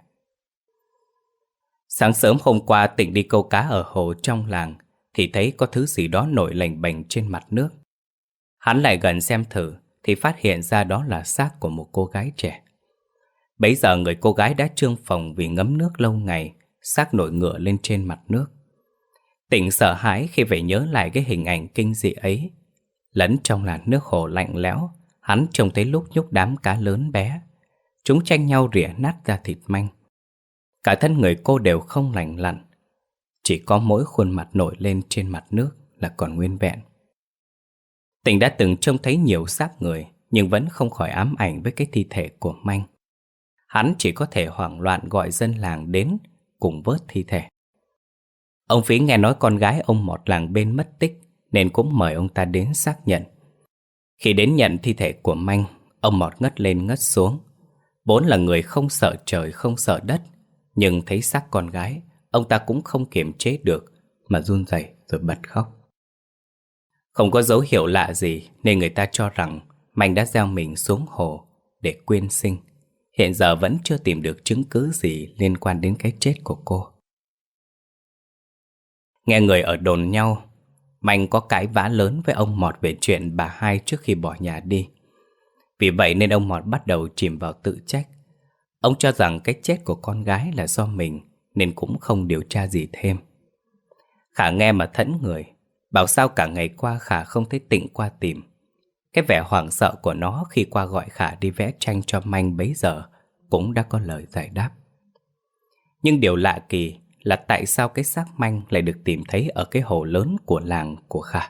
Sáng sớm hôm qua Tịnh đi câu cá ở hồ trong làng, thì thấy có thứ gì đó nổi lềnh bềnh trên mặt nước. Hắn lại gần xem thử thì phát hiện ra đó là xác của một cô gái trẻ. Bấy giờ người cô gái đã trương phồng vì ngấm nước lâu ngày, xác nổi ngửa lên trên mặt nước. Tịnh sợ hãi khi phải nhớ lại cái hình ảnh kinh dị ấy. Lẫn trong làn nước hồ lạnh lẽo, hắn trông thấy lúc nhúc đám cá lớn bé. Chúng tranh nhau rỉa nát ra thịt Manh. Cả thân người cô đều không lành lặn, chỉ có mỗi khuôn mặt nổi lên trên mặt nước là còn nguyên vẹn. Tịnh đã từng trông thấy nhiều xác người, nhưng vẫn không khỏi ám ảnh với cái thi thể của Manh. Hắn chỉ có thể hoảng loạn gọi dân làng đến cùng vớt thi thể. Ông Phí nghe nói con gái ông Mọt làng bên mất tích, nên cũng mời ông ta đến xác nhận. Khi đến nhận thi thể của Manh, ông Mọt ngất lên ngất xuống. Vốn là người không sợ trời không sợ đất, nhưng thấy xác con gái, ông ta cũng không kiềm chế được mà run rẩy rồi bật khóc. Không có dấu hiệu lạ gì nên người ta cho rằng Manh đã gieo mình xuống hồ để quyên sinh. Hiện giờ vẫn chưa tìm được chứng cứ gì liên quan đến cái chết của cô. Nghe người ở đồn nhau, Manh có cãi vã lớn với ông Mọt về chuyện bà hai trước khi bỏ nhà đi. Vì vậy nên ông Mọt bắt đầu chìm vào tự trách. Ông cho rằng cái chết của con gái là do mình, nên cũng không điều tra gì thêm. Khả nghe mà thẫn người, bảo sao cả ngày qua Khả không thấy Tịnh qua tìm. Cái vẻ hoảng sợ của nó khi qua gọi Khả đi vẽ tranh cho Manh bấy giờ cũng đã có lời giải đáp. Nhưng điều lạ kỳ là tại sao cái xác Manh lại được tìm thấy ở cái hồ lớn của làng của Khả.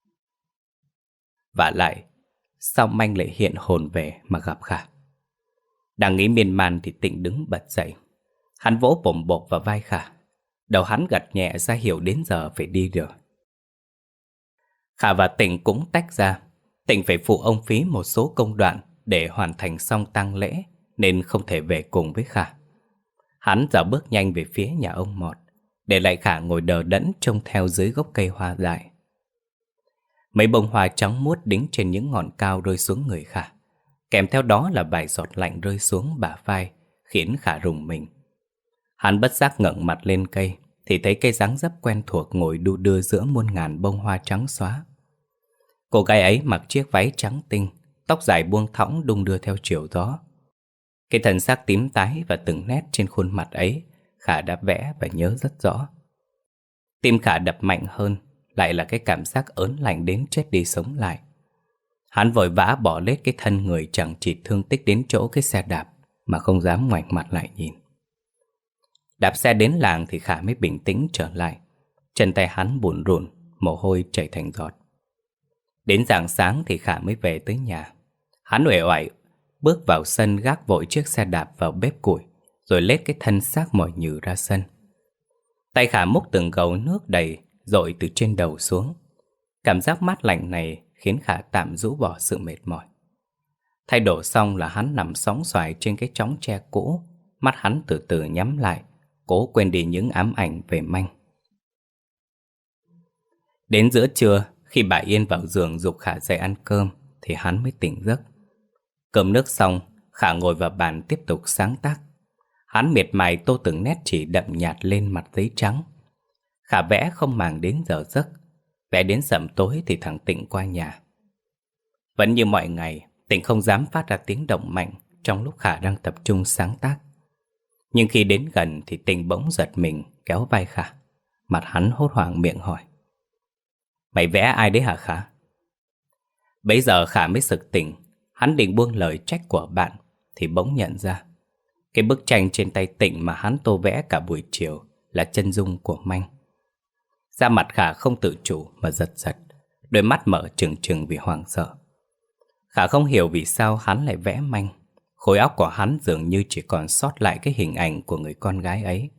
Vả lại, sao Manh lại hiện hồn về mà gặp Khả? Đang nghĩ miên man thì Tịnh đứng bật dậy. Hắn vỗ bồm bộp vào vai Khả. Đầu hắn gật nhẹ ra hiểu đến giờ phải đi được. Khả và Tịnh cũng tách ra. Tịnh phải phụ ông Phí một số công đoạn để hoàn thành xong tang lễ, nên không thể về cùng với Khả. Hắn dạo bước nhanh về phía nhà ông Mọt, để lại Khả ngồi đờ đẫn trông theo dưới gốc cây hoa dại. Mấy bông hoa trắng muốt đính trên những ngọn cao rơi xuống người Khả, kèm theo đó là vài giọt lạnh rơi xuống bả vai, khiến Khả rùng mình. Hắn bất giác ngẩng mặt lên cây thì thấy cây dáng dấp quen thuộc ngồi đu đưa giữa muôn ngàn bông hoa trắng xóa. Cô gái ấy mặc chiếc váy trắng tinh, tóc dài buông thõng đung đưa theo chiều gió. Cái thân xác tím tái và từng nét trên khuôn mặt ấy Khả đã vẽ và nhớ rất rõ. Tim Khả đập mạnh hơn, lại là cái cảm giác ớn lạnh đến chết đi sống lại. Hắn vội vã bỏ lết cái thân người chẳng chịt thương tích đến chỗ cái xe đạp mà không dám ngoảnh mặt lại nhìn. Đạp xe đến làng thì Khả mới bình tĩnh trở lại. Chân tay hắn bủn rủn, mồ hôi chảy thành giọt. Đến rạng sáng thì Khả mới về tới nhà. Hắn uể oải bước vào sân gác vội chiếc xe đạp vào bếp củi, rồi lết cái thân xác mỏi nhừ ra sân. Tay Khả múc từng gầu nước đầy dội từ trên đầu xuống. Cảm giác mát lạnh này khiến Khả tạm rũ bỏ sự mệt mỏi. Thay đồ xong là hắn nằm sóng xoài trên cái chõng tre cũ. Mắt hắn từ từ nhắm lại, cố quên đi những ám ảnh về Manh. Đến giữa trưa, khi bà Yên vào giường giục Khả dậy ăn cơm thì hắn mới tỉnh giấc. Cơm nước xong, Khả ngồi vào bàn tiếp tục sáng tác. Hắn miệt mài tô từng nét chỉ đậm nhạt lên mặt giấy trắng. Khả vẽ không màng đến giờ giấc. Vẽ đến sẩm tối thì thằng Tịnh qua nhà. Vẫn như mọi ngày, Tịnh không dám phát ra tiếng động mạnh trong lúc Khả đang tập trung sáng tác. Nhưng khi đến gần thì Tịnh bỗng giật mình kéo vai Khả. Mặt hắn hốt hoảng miệng hỏi: "Mày vẽ ai đấy hả Khả?" Bấy giờ Khả mới sực tỉnh. Hắn định buông lời trách của bạn thì bỗng nhận ra cái bức tranh trên tay Tịnh mà hắn tô vẽ cả buổi chiều là chân dung của Manh. Da mặt Khả không tự chủ mà giật giật, đôi mắt mở trừng trừng vì hoảng sợ. Khả không hiểu vì sao hắn lại vẽ manh. Khối óc của hắn dường như chỉ còn sót lại cái hình ảnh của người con gái ấy.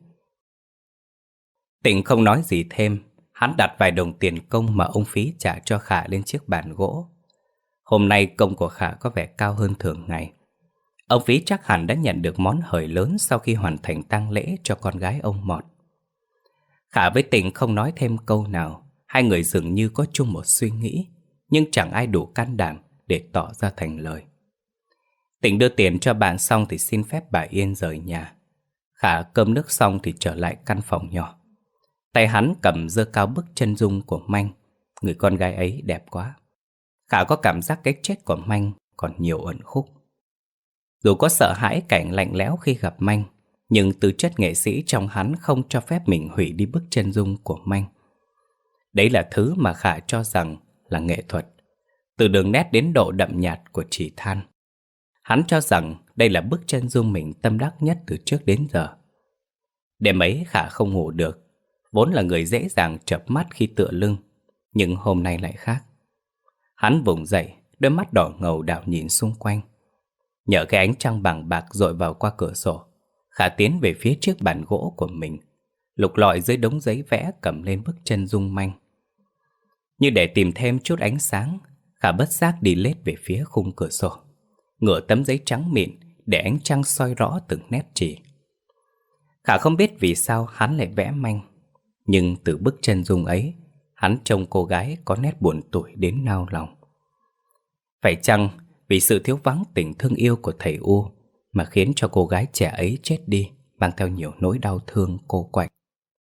Tịnh không nói gì thêm. Hắn đặt vài đồng tiền công mà ông Phí trả cho Khả lên chiếc bàn gỗ. Hôm nay công của Khả có vẻ cao hơn thường ngày. Ông Phí chắc hẳn đã nhận được món hời lớn sau khi hoàn thành tang lễ cho con gái ông Mọt. Khả với Tịnh không nói thêm câu nào. Hai người dường như có chung một suy nghĩ, nhưng chẳng ai đủ can đảm để tỏ ra thành lời. Tịnh đưa tiền cho bạn xong thì xin phép bà Yên rời nhà. Khả cơm nước xong thì trở lại căn phòng nhỏ. Tay hắn cầm giơ cao bức chân dung của Manh. Người con gái ấy đẹp quá. Khả có cảm giác cái chết của Manh còn nhiều ẩn khúc. Dù có sợ hãi cảnh lạnh lẽo khi gặp Manh, nhưng tư chất nghệ sĩ trong hắn không cho phép mình hủy đi bức chân dung của Manh. Đấy là thứ mà Khả cho rằng là nghệ thuật, từ đường nét đến độ đậm nhạt của chỉ than. Hắn cho rằng đây là bức chân dung mình tâm đắc nhất từ trước đến giờ. Đêm ấy Khả không ngủ được. Vốn là người dễ dàng chợp mắt khi tựa lưng, nhưng hôm nay lại khác. Hắn vùng dậy, đôi mắt đỏ ngầu đảo nhìn xung quanh. Nhờ cái ánh trăng bằng bạc dội vào qua cửa sổ, Khả tiến về phía chiếc bàn gỗ của mình, lục lọi dưới đống giấy vẽ cầm lên bức chân dung Manh. Như để tìm thêm chút ánh sáng, Khả bất giác đi lết về phía khung cửa sổ, ngửa tấm giấy trắng mịn để ánh trăng soi rõ từng nét chỉ. Khả không biết vì sao hắn lại vẽ Manh, nhưng từ bức chân dung ấy, hắn trông cô gái có nét buồn tủi đến nao lòng. Phải chăng vì sự thiếu vắng tình thương yêu của thầy U mà khiến cho cô gái trẻ ấy chết đi, mang theo nhiều nỗi đau thương cô quạnh?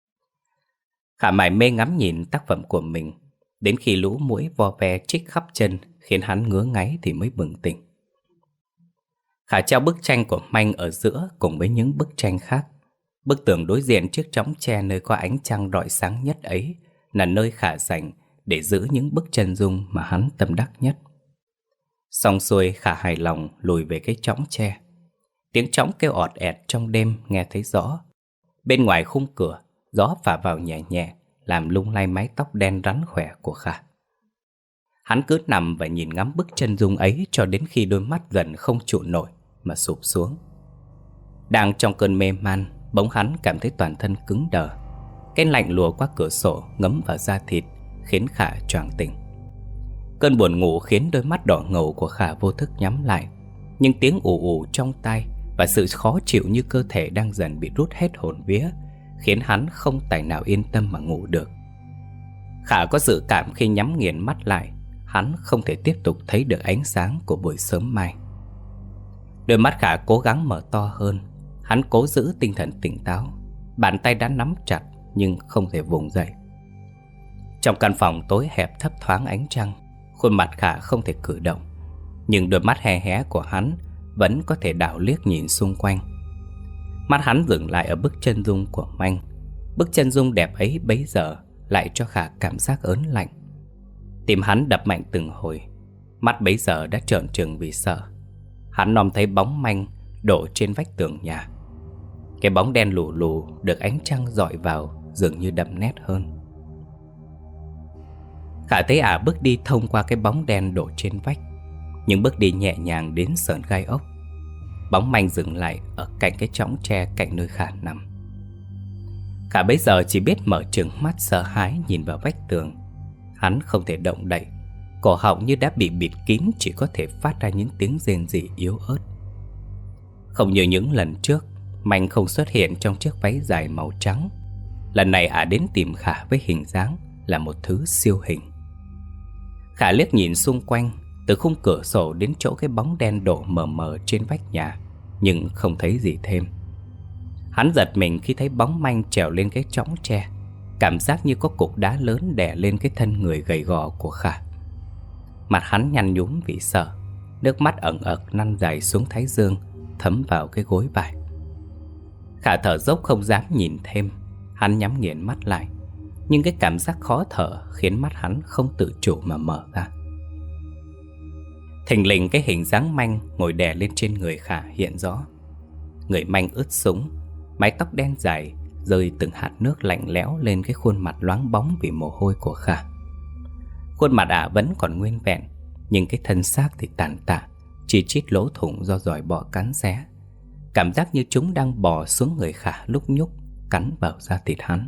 Khả mải mê ngắm nhìn tác phẩm của mình, đến khi lũ muỗi vo ve chích khắp chân khiến hắn ngứa ngáy thì mới bừng tỉnh. Khả treo bức tranh của Manh ở giữa cùng với những bức tranh khác. Bức tường đối diện chiếc chõng tre nơi có ánh trăng rọi sáng nhất ấy là nơi Khả dành để giữ những bức chân dung mà hắn tâm đắc nhất. Xong xuôi, Khả hài lòng lùi về cái chõng tre. Tiếng chõng kêu ọt ẹt trong đêm nghe thấy rõ. Bên ngoài khung cửa, gió phả vào nhẹ nhẹ, làm lung lay mái tóc đen rắn khỏe của Khả. Hắn cứ nằm và nhìn ngắm bức chân dung ấy cho đến khi đôi mắt dần không trụ nổi mà sụp xuống. Đang trong cơn mê man, bỗng hắn cảm thấy toàn thân cứng đờ. Cái lạnh lùa qua cửa sổ ngấm vào da thịt, khiến Khả choàng tỉnh. Cơn buồn ngủ khiến đôi mắt đỏ ngầu của Khả vô thức nhắm lại. Nhưng tiếng ù ù trong tai và sự khó chịu như cơ thể đang dần bị rút hết hồn vía khiến hắn không tài nào yên tâm mà ngủ được. Khả có dự cảm khi nhắm nghiền mắt lại, hắn không thể tiếp tục thấy được ánh sáng của buổi sớm mai. Đôi mắt Khả cố gắng mở to hơn. Hắn cố giữ tinh thần tỉnh táo. Bàn tay đã nắm chặt nhưng không thể vùng dậy. Trong căn phòng tối hẹp thấp thoáng ánh trăng, khuôn mặt Khả không thể cử động, nhưng đôi mắt hé hé của hắn vẫn có thể đảo liếc nhìn xung quanh. Mắt hắn dừng lại ở bức chân dung của Manh. Bức chân dung đẹp ấy bấy giờ lại cho Khả cảm giác ớn lạnh. Tim hắn đập mạnh từng hồi. Mắt bấy giờ đã trợn trừng vì sợ. Hắn nom thấy bóng Manh đổ trên vách tường nhà. Cái bóng đen lù lù được ánh trăng dọi vào dường như đậm nét hơn. Khả thấy ả bước đi thông qua cái bóng đen đổ trên vách, nhưng bước đi nhẹ nhàng đến sờn gai ốc. Bóng Manh dừng lại ở cạnh cái chõng tre cạnh nơi Khả nằm. Khả bấy giờ chỉ biết mở trừng mắt sợ hãi nhìn vào vách tường. Hắn không thể động đậy, cổ họng như đã bị bịt kín, chỉ có thể phát ra những tiếng rên rỉ yếu ớt. Không như những lần trước, Manh không xuất hiện trong chiếc váy dài màu trắng. Lần này ả đến tìm Khả với hình dáng là một thứ siêu hình. Khả liếc nhìn xung quanh, từ khung cửa sổ đến chỗ cái bóng đen đổ mờ mờ trên vách nhà, nhưng không thấy gì thêm. Hắn giật mình khi thấy bóng Manh trèo lên cái chõng tre, cảm giác như có cục đá lớn đè lên cái thân người gầy gò của Khả. Mặt hắn nhăn nhúm vì sợ, nước mắt ẩn ẩn lăn dài xuống thái dương, thấm vào cái gối vải. Khả thở dốc không dám nhìn thêm. Hắn nhắm nghiền mắt lại, nhưng cái cảm giác khó thở khiến mắt hắn không tự chủ mà mở ra. Thình lình cái hình dáng Manh ngồi đè lên trên người Khả hiện rõ. Người Manh ướt sũng, mái tóc đen dài rơi từng hạt nước lạnh lẽo lên cái khuôn mặt loáng bóng vì mồ hôi của Khả. Khuôn mặt ả vẫn còn nguyên vẹn, nhưng cái thân xác thì tàn tạ, chỉ chít lỗ thủng do giòi bọ cắn xé. Cảm giác như chúng đang bò xuống người Khả lúc nhúc, cắn vào da thịt hắn.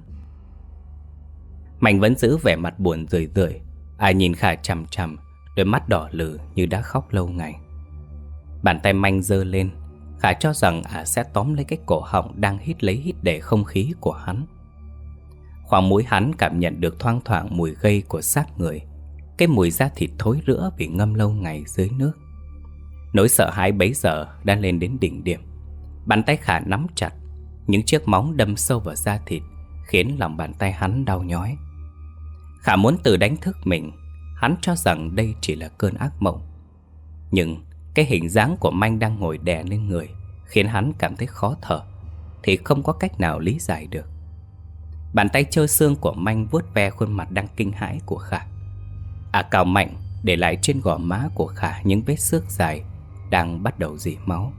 Mạnh vẫn giữ vẻ mặt buồn rười rượi. Ai nhìn Khả chằm chằm, đôi mắt đỏ lừ như đã khóc lâu ngày. Bàn tay Manh giơ lên. Khả cho rằng sẽ tóm lấy cái cổ họng đang hít lấy hít để không khí của hắn. Khoang mũi hắn cảm nhận được thoang thoảng mùi gây của xác người, cái mùi da thịt thối rữa vì ngâm lâu ngày dưới nước. Nỗi sợ hãi bấy giờ đã lên đến đỉnh điểm. Bàn tay Khả nắm chặt, những chiếc móng đâm sâu vào da thịt khiến lòng bàn tay hắn đau nhói. Khả muốn tự đánh thức mình. Hắn cho rằng đây chỉ là cơn ác mộng. Nhưng cái hình dáng của Manh đang ngồi đè lên người khiến hắn cảm thấy khó thở, thì không có cách nào lý giải được. Bàn tay trơ xương của Manh vuốt ve khuôn mặt đang kinh hãi của Khả. Cào mạnh để lại trên gò má của Khả những vết xước dài đang bắt đầu rỉ máu.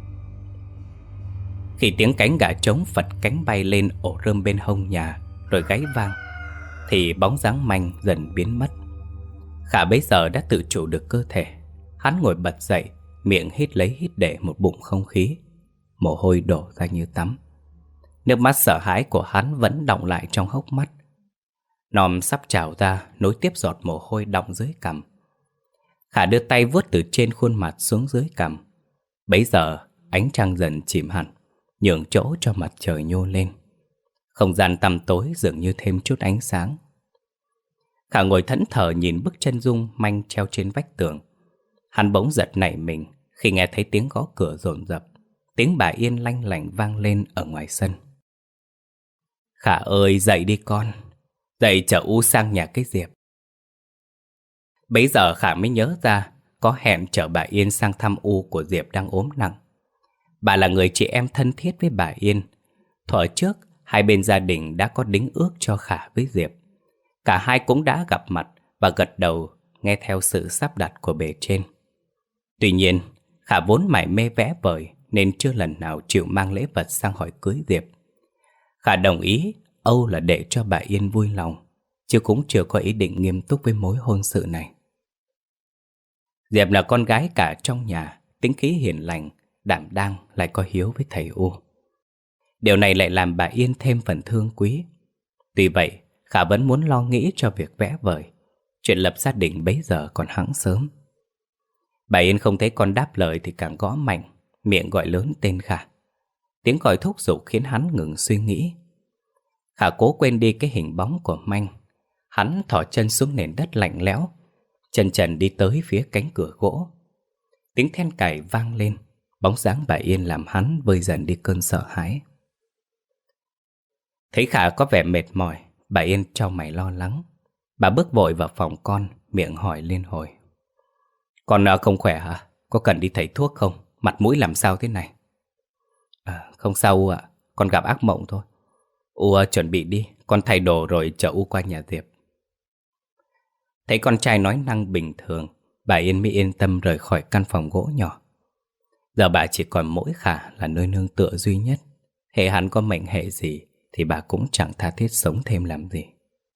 Khi tiếng cánh gà trống phật cánh bay lên ổ rơm bên hông nhà rồi gáy vang, thì bóng dáng Manh dần biến mất. Khả bấy giờ đã tự chủ được cơ thể. Hắn ngồi bật dậy, miệng hít lấy hít để một bụng không khí. Mồ hôi đổ ra như tắm. Nước mắt sợ hãi của hắn vẫn đọng lại trong hốc mắt. Nòm sắp trào ra, nối tiếp giọt mồ hôi đọng dưới cằm. Khả đưa tay vuốt từ trên khuôn mặt xuống dưới cằm. Bấy giờ ánh trăng dần chìm hẳn, nhường chỗ cho mặt trời nhô lên. Không gian tăm tối dường như thêm chút ánh sáng. Khả ngồi thẫn thờ nhìn bức chân dung Manh treo trên vách tường. Hắn bỗng giật nảy mình khi nghe thấy tiếng gõ cửa dồn dập. Tiếng bà Yên lanh lảnh vang lên ở ngoài sân. Khả ơi, dậy đi con. Dậy chở U sang nhà cái Diệp. Bấy giờ Khả mới nhớ ra có hẹn chở bà Yên sang thăm U của Diệp đang ốm nặng. Bà là người chị em thân thiết với bà Yên. Thuở trước hai bên gia đình đã có đính ước cho Khả với Diệp. Cả hai cũng đã gặp mặt và gật đầu nghe theo sự sắp đặt của bề trên. Tuy nhiên, Khả vốn mải mê vẽ vời nên chưa lần nào chịu mang lễ vật sang hỏi cưới Diệp. Khả đồng ý âu là để cho bà Yên vui lòng, chứ cũng chưa có ý định nghiêm túc với mối hôn sự này. Diệp là con gái cả trong nhà, tính khí hiền lành, đảm đang lại có hiếu với thầy U. Điều này lại làm bà Yên thêm phần thương quý. Tuy vậy, Khả vẫn muốn lo nghĩ cho việc vẽ vời. Chuyện lập gia đình bấy giờ còn hẵng sớm. Bà Yên không thấy con đáp lời thì càng gõ mạnh, miệng gọi lớn tên Khả. Tiếng gọi thúc giục khiến hắn ngừng suy nghĩ. Khả cố quên đi cái hình bóng của Manh. Hắn thỏ chân xuống nền đất lạnh lẽo, chân trần đi tới phía cánh cửa gỗ. Tiếng then cài vang lên, bóng dáng bà Yên làm hắn vơi dần đi cơn sợ hãi. Thấy Khả có vẻ mệt mỏi, bà Yên chau mày lo lắng. Bà bước vội vào phòng con, miệng hỏi liên hồi. Con không khỏe hả? Có cần đi thầy thuốc không? Mặt mũi làm sao thế này? Không sao U ạ, con gặp ác mộng thôi. U chuẩn bị đi, con thay đồ rồi chở U qua nhà Diệp. Thấy con trai nói năng bình thường, bà Yên mới yên tâm rời khỏi căn phòng gỗ nhỏ. Giờ bà chỉ còn mỗi Khả là nơi nương tựa duy nhất. Hệ hắn có mệnh hệ gì thì bà cũng chẳng tha thiết sống thêm làm gì.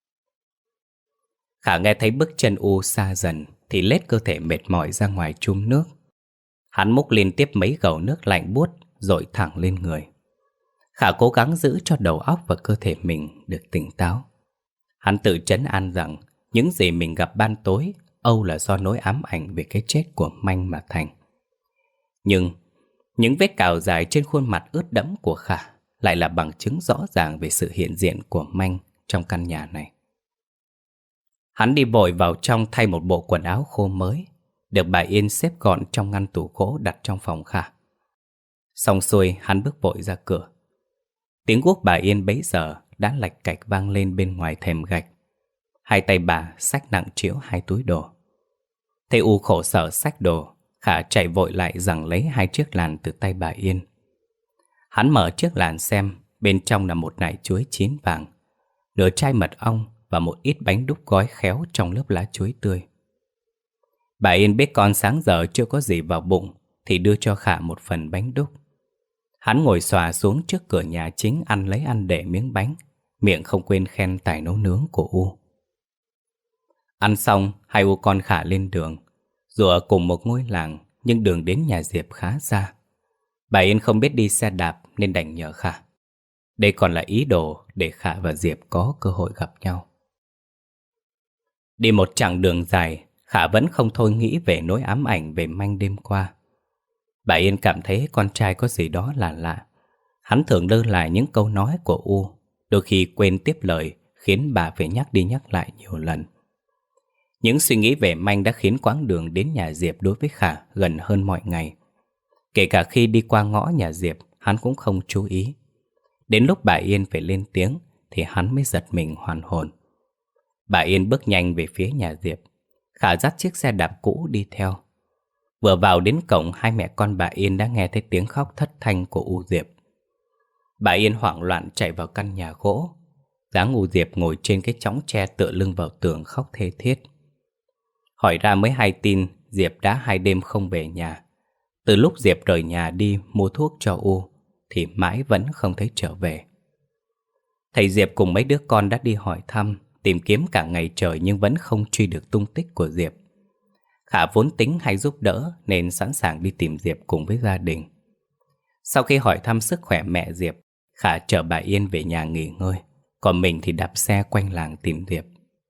Khả nghe thấy bước chân U xa dần thì lết cơ thể mệt mỏi ra ngoài chum nước. Hắn múc liên tiếp mấy gầu nước lạnh buốt dội thẳng lên người. Khả cố gắng giữ cho đầu óc và cơ thể mình được tỉnh táo. Hắn tự trấn an rằng những gì mình gặp ban tối âu là do nỗi ám ảnh về cái chết của Manh mà thành. Nhưng những vết cào dài trên khuôn mặt ướt đẫm của Khả lại là bằng chứng rõ ràng về sự hiện diện của Manh trong căn nhà này. Hắn đi vội vào trong thay một bộ quần áo khô mới, được bà Yên xếp gọn trong ngăn tủ gỗ đặt trong phòng Khả. Xong xuôi hắn bước vội ra cửa. Tiếng guốc bà Yên bấy giờ đã lạch cạch vang lên bên ngoài thềm gạch. Hai tay bà xách nặng trĩu hai túi đồ. Thấy U khổ sở xách đồ, Khả chạy vội lại giằng lấy hai chiếc làn từ tay bà Yên. Hắn mở chiếc làn xem, bên trong là một nải chuối chín vàng, nửa chai mật ong và một ít bánh đúc gói khéo trong lớp lá chuối tươi. Bà Yên biết con sáng giờ chưa có gì vào bụng thì đưa cho Khả một phần bánh đúc. Hắn ngồi xòa xuống trước cửa nhà chính ăn để miếng bánh, miệng không quên khen tài nấu nướng của U. Ăn xong, hai U con Khả lên đường, Dù ở cùng một ngôi làng, nhưng đường đến nhà Diệp khá xa. Bà Yên không biết đi xe đạp nên đành nhờ Khả. Đây còn là ý đồ để Khả và Diệp có cơ hội gặp nhau. Đi một chặng đường dài, Khả vẫn không thôi nghĩ về nỗi ám ảnh về Manh đêm qua. Bà Yên cảm thấy con trai có gì đó là lạ. Hắn thường lơ lại những câu nói của U, đôi khi quên tiếp lời, khiến bà phải nhắc đi nhắc lại nhiều lần. Những suy nghĩ về Manh đã khiến quãng đường đến nhà Diệp đối với Khả gần hơn mọi ngày. Kể cả khi đi qua ngõ nhà Diệp, hắn cũng không chú ý. Đến lúc bà Yên phải lên tiếng thì hắn mới giật mình hoàn hồn. Bà Yên bước nhanh về phía nhà Diệp. Khả dắt chiếc xe đạp cũ đi theo. Vừa vào đến cổng, hai mẹ con bà Yên đã nghe thấy tiếng khóc thất thanh của U Diệp. Bà Yên hoảng loạn chạy vào căn nhà gỗ. Dáng U Diệp ngồi trên cái chõng tre tựa lưng vào tường khóc thê thiết. Hỏi ra mới hay tin Diệp đã 2 đêm không về nhà. Từ lúc Diệp rời nhà đi mua thuốc cho U thì mãi vẫn không thấy trở về. Thầy Diệp cùng mấy đứa con đã đi hỏi thăm, tìm kiếm cả ngày trời nhưng vẫn không truy được tung tích của Diệp. Khả vốn tính hay giúp đỡ nên sẵn sàng đi tìm Diệp cùng với gia đình. Sau khi hỏi thăm sức khỏe mẹ Diệp, Khả chở bà Yên về nhà nghỉ ngơi, còn mình thì đạp xe quanh làng tìm Diệp.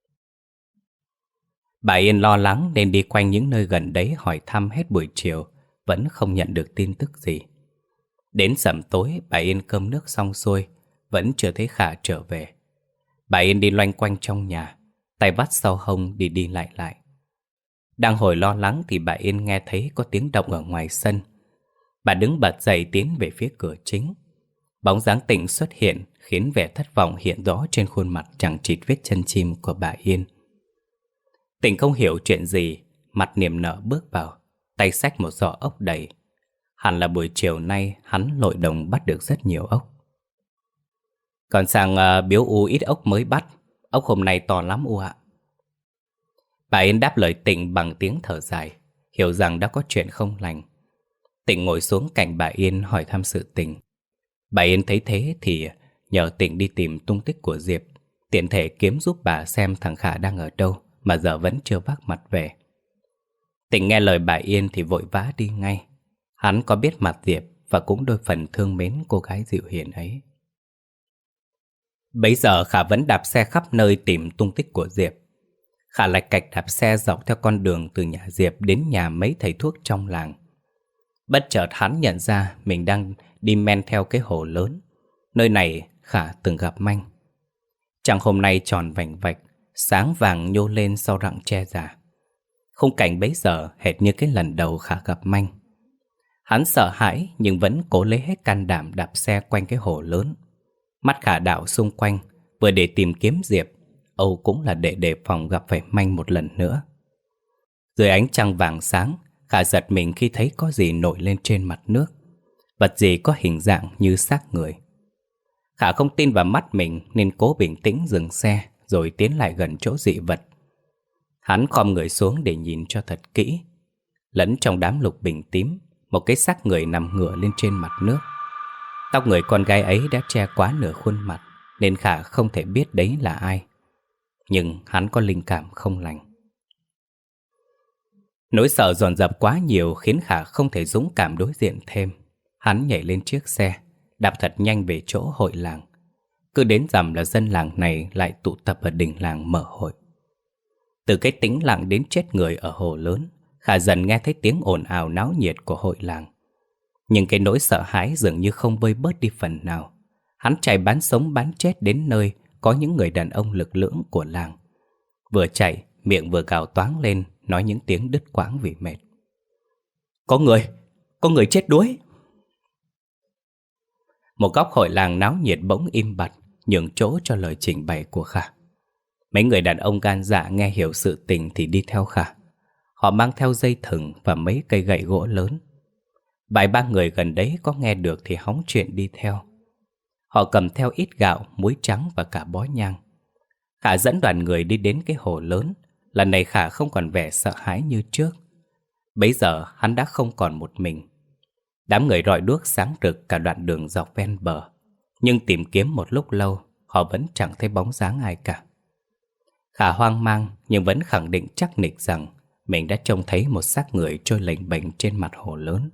Bà Yên lo lắng nên đi quanh những nơi gần đấy hỏi thăm hết buổi chiều, vẫn không nhận được tin tức gì. Đến sẩm tối, bà Yên cơm nước xong xuôi, vẫn chưa thấy Khả trở về. Bà Yên đi loanh quanh trong nhà, tay vắt sau hông đi đi lại lại. Đang hồi lo lắng thì bà Yên nghe thấy có tiếng động ở ngoài sân. Bà đứng bật dậy tiến về phía cửa chính. Bóng dáng Tịnh xuất hiện khiến vẻ thất vọng hiện rõ trên khuôn mặt chẳng chịt vết chân chim của bà Yên. Tịnh không hiểu chuyện gì, mặt niềm nở bước vào, tay xách một giỏ ốc đầy. Hẳn là buổi chiều nay hắn lội đồng bắt được rất nhiều ốc. Còn sang biếu U ít ốc mới bắt. Ốc hôm nay to lắm U ạ. Bà Yên đáp lời Tịnh bằng tiếng thở dài, hiểu rằng đã có chuyện không lành. Tịnh ngồi xuống cạnh bà Yên hỏi thăm sự tình. Bà Yên thấy thế thì nhờ Tịnh đi tìm tung tích của Diệp, tiện thể kiếm giúp bà xem thằng Khả đang ở đâu mà giờ vẫn chưa vác mặt về. Tịnh nghe lời bà Yên thì vội vã đi ngay. Hắn có biết mặt Diệp và cũng đôi phần thương mến cô gái dịu hiền ấy. Bấy giờ Khả vẫn đạp xe khắp nơi tìm tung tích của Diệp. Khả lạch cạch đạp xe dọc theo con đường từ nhà Diệp đến nhà mấy thầy thuốc trong làng. Bất chợt hắn nhận ra mình đang đi men theo cái hồ lớn. Nơi này Khả từng gặp Manh. Trăng hôm nay tròn vành vạch, sáng vàng nhô lên sau rặng tre già. Khung cảnh bấy giờ hệt như cái lần đầu Khả gặp Manh. Hắn sợ hãi nhưng vẫn cố lấy hết can đảm đạp xe quanh cái hồ lớn. Mắt Khả đảo xung quanh, vừa để tìm kiếm Diệp, Âu cũng là để đề phòng gặp phải Manh một lần nữa. Dưới ánh trăng vàng sáng, Khả giật mình khi thấy có gì nổi lên trên mặt nước. Vật gì có hình dạng như xác người. Khả không tin vào mắt mình nên cố bình tĩnh dừng xe rồi tiến lại gần chỗ dị vật. Hắn khom người xuống để nhìn cho thật kỹ. Lẫn trong đám lục bình tím, một cái xác người nằm ngửa lên trên mặt nước. Tóc người con gái ấy đã che quá nửa khuôn mặt nên Khả không thể biết đấy là ai. Nhưng hắn có linh cảm không lành. Nỗi sợ dồn dập quá nhiều khiến Khả không thể dũng cảm đối diện thêm. Hắn nhảy lên chiếc xe, đạp thật nhanh về chỗ hội làng. Cứ đến rằm là dân làng này lại tụ tập ở đình làng mở hội. Từ cái tĩnh lặng đến chết người ở hồ lớn, Khả dần nghe thấy tiếng ồn ào náo nhiệt của hội làng. Nhưng cái nỗi sợ hãi dường như không vơi bớt đi phần nào. Hắn chạy bán sống bán chết đến nơi có những người đàn ông lực lưỡng của làng. Vừa chạy, miệng vừa gào toáng lên, nói những tiếng đứt quãng vì mệt. Có người chết đuối. Một góc hội làng náo nhiệt bỗng im bặt, nhường chỗ cho lời trình bày của Khả. Mấy người đàn ông gan dạ nghe hiểu sự tình thì đi theo Khả. Họ mang theo dây thừng và mấy cây gậy gỗ lớn. Vài ba người gần đấy có nghe được thì hóng chuyện đi theo. Họ cầm theo ít gạo, muối trắng và cả bó nhang. Khả dẫn đoàn người đi đến cái hồ lớn. Lần này Khả không còn vẻ sợ hãi như trước. Bấy giờ hắn đã không còn một mình. Đám người rọi đuốc sáng rực cả đoạn đường dọc ven bờ. Nhưng tìm kiếm một lúc lâu, họ vẫn chẳng thấy bóng dáng ai cả. Khả hoang mang nhưng vẫn khẳng định chắc nịch rằng mình đã trông thấy một xác người trôi lềnh bềnh trên mặt hồ lớn.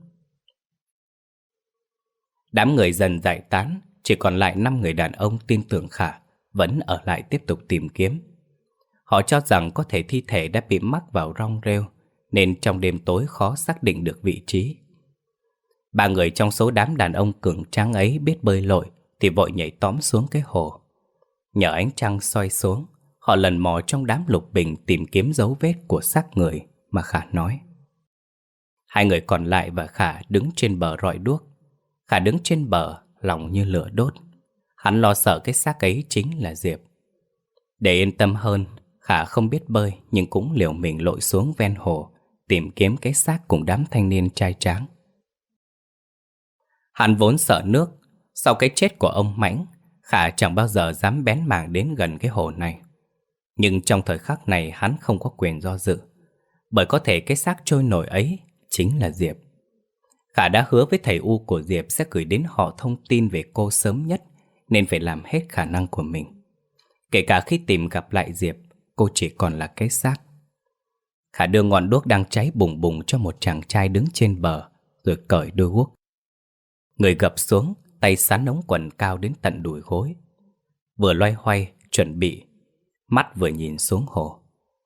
Đám người dần giải tán, chỉ còn lại 5 người đàn ông tin tưởng Khả vẫn ở lại tiếp tục tìm kiếm. Họ cho rằng có thể thi thể đã bị mắc vào rong rêu, nên trong đêm tối khó xác định được vị trí. 3 người trong số đám đàn ông cường tráng ấy biết bơi lội thì vội nhảy tóm xuống cái hồ. Nhờ ánh trăng soi xuống, họ lần mò trong đám lục bình tìm kiếm dấu vết của xác người mà Khả nói. 2 người còn lại và Khả đứng trên bờ rọi đuốc. Khả đứng trên bờ, lòng như lửa đốt. Hắn lo sợ cái xác ấy chính là Diệp. Để yên tâm hơn, Khả không biết bơi nhưng cũng liều mình lội xuống ven hồ tìm kiếm cái xác cùng đám thanh niên trai tráng. Hắn vốn sợ nước. Sau cái chết của ông Mãnh, Khả chẳng bao giờ dám bén mảng đến gần cái hồ này. Nhưng trong thời khắc này hắn không có quyền do dự, bởi có thể cái xác trôi nổi ấy chính là Diệp. Khả đã hứa với thầy U của Diệp sẽ gửi đến họ thông tin về cô sớm nhất, nên phải làm hết khả năng của mình. Kể cả khi tìm gặp lại Diệp, cô chỉ còn là cái xác. Khả đưa ngọn đuốc đang cháy bùng bùng cho một chàng trai đứng trên bờ, rồi cởi đôi guốc. Người gập xuống, tay xắn ống quần cao đến tận đùi gối. Vừa loay hoay, chuẩn bị, mắt vừa nhìn xuống hồ.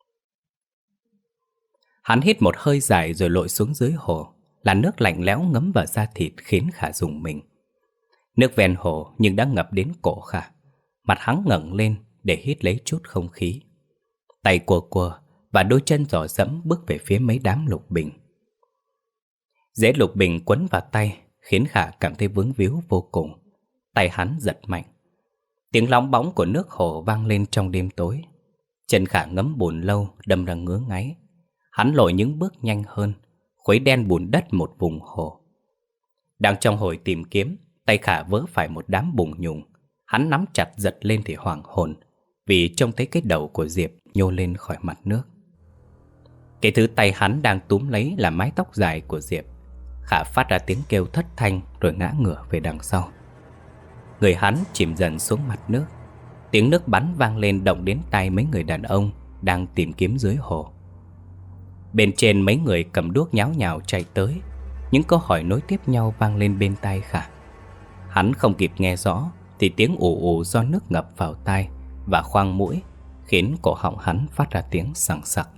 Hắn hít một hơi dài rồi lội xuống dưới hồ. Làn nước lạnh lẽo ngấm vào da thịt khiến Khả rùng mình. Nước ven hồ nhưng đã ngập đến cổ Khả. Mặt hắn ngẩng lên để hít lấy chút không khí. Tay quờ và đôi chân dò dẫm bước về phía mấy đám lục bình. Rễ lục bình quấn vào tay khiến Khả cảm thấy vướng víu vô cùng. Tay hắn giật mạnh. Tiếng lóng bóng của nước hồ vang lên trong đêm tối. Chân Khả ngấm bùn lâu đâm ra ngứa ngáy. Hắn lội những bước nhanh hơn, khuấy đen bùn đất một vùng hồ. Đang trong hồi tìm kiếm, tay Khả vớ phải một đám bùn nhùng. Hắn nắm chặt giật lên thì hoảng hồn, vì trông thấy cái đầu của Diệp nhô lên khỏi mặt nước. Cái thứ tay hắn đang túm lấy là mái tóc dài của Diệp. Khả phát ra tiếng kêu thất thanh rồi ngã ngửa về đằng sau. Người hắn chìm dần xuống mặt nước. Tiếng nước bắn vang lên động đến tai mấy người đàn ông đang tìm kiếm dưới hồ. Bên trên mấy người cầm đuốc nháo nhào chạy tới. Những câu hỏi nối tiếp nhau vang lên bên tai Khả. Hắn không kịp nghe rõ thì tiếng ù ù do nước ngập vào tai và khoang mũi khiến cổ họng hắn phát ra tiếng sằng sặc.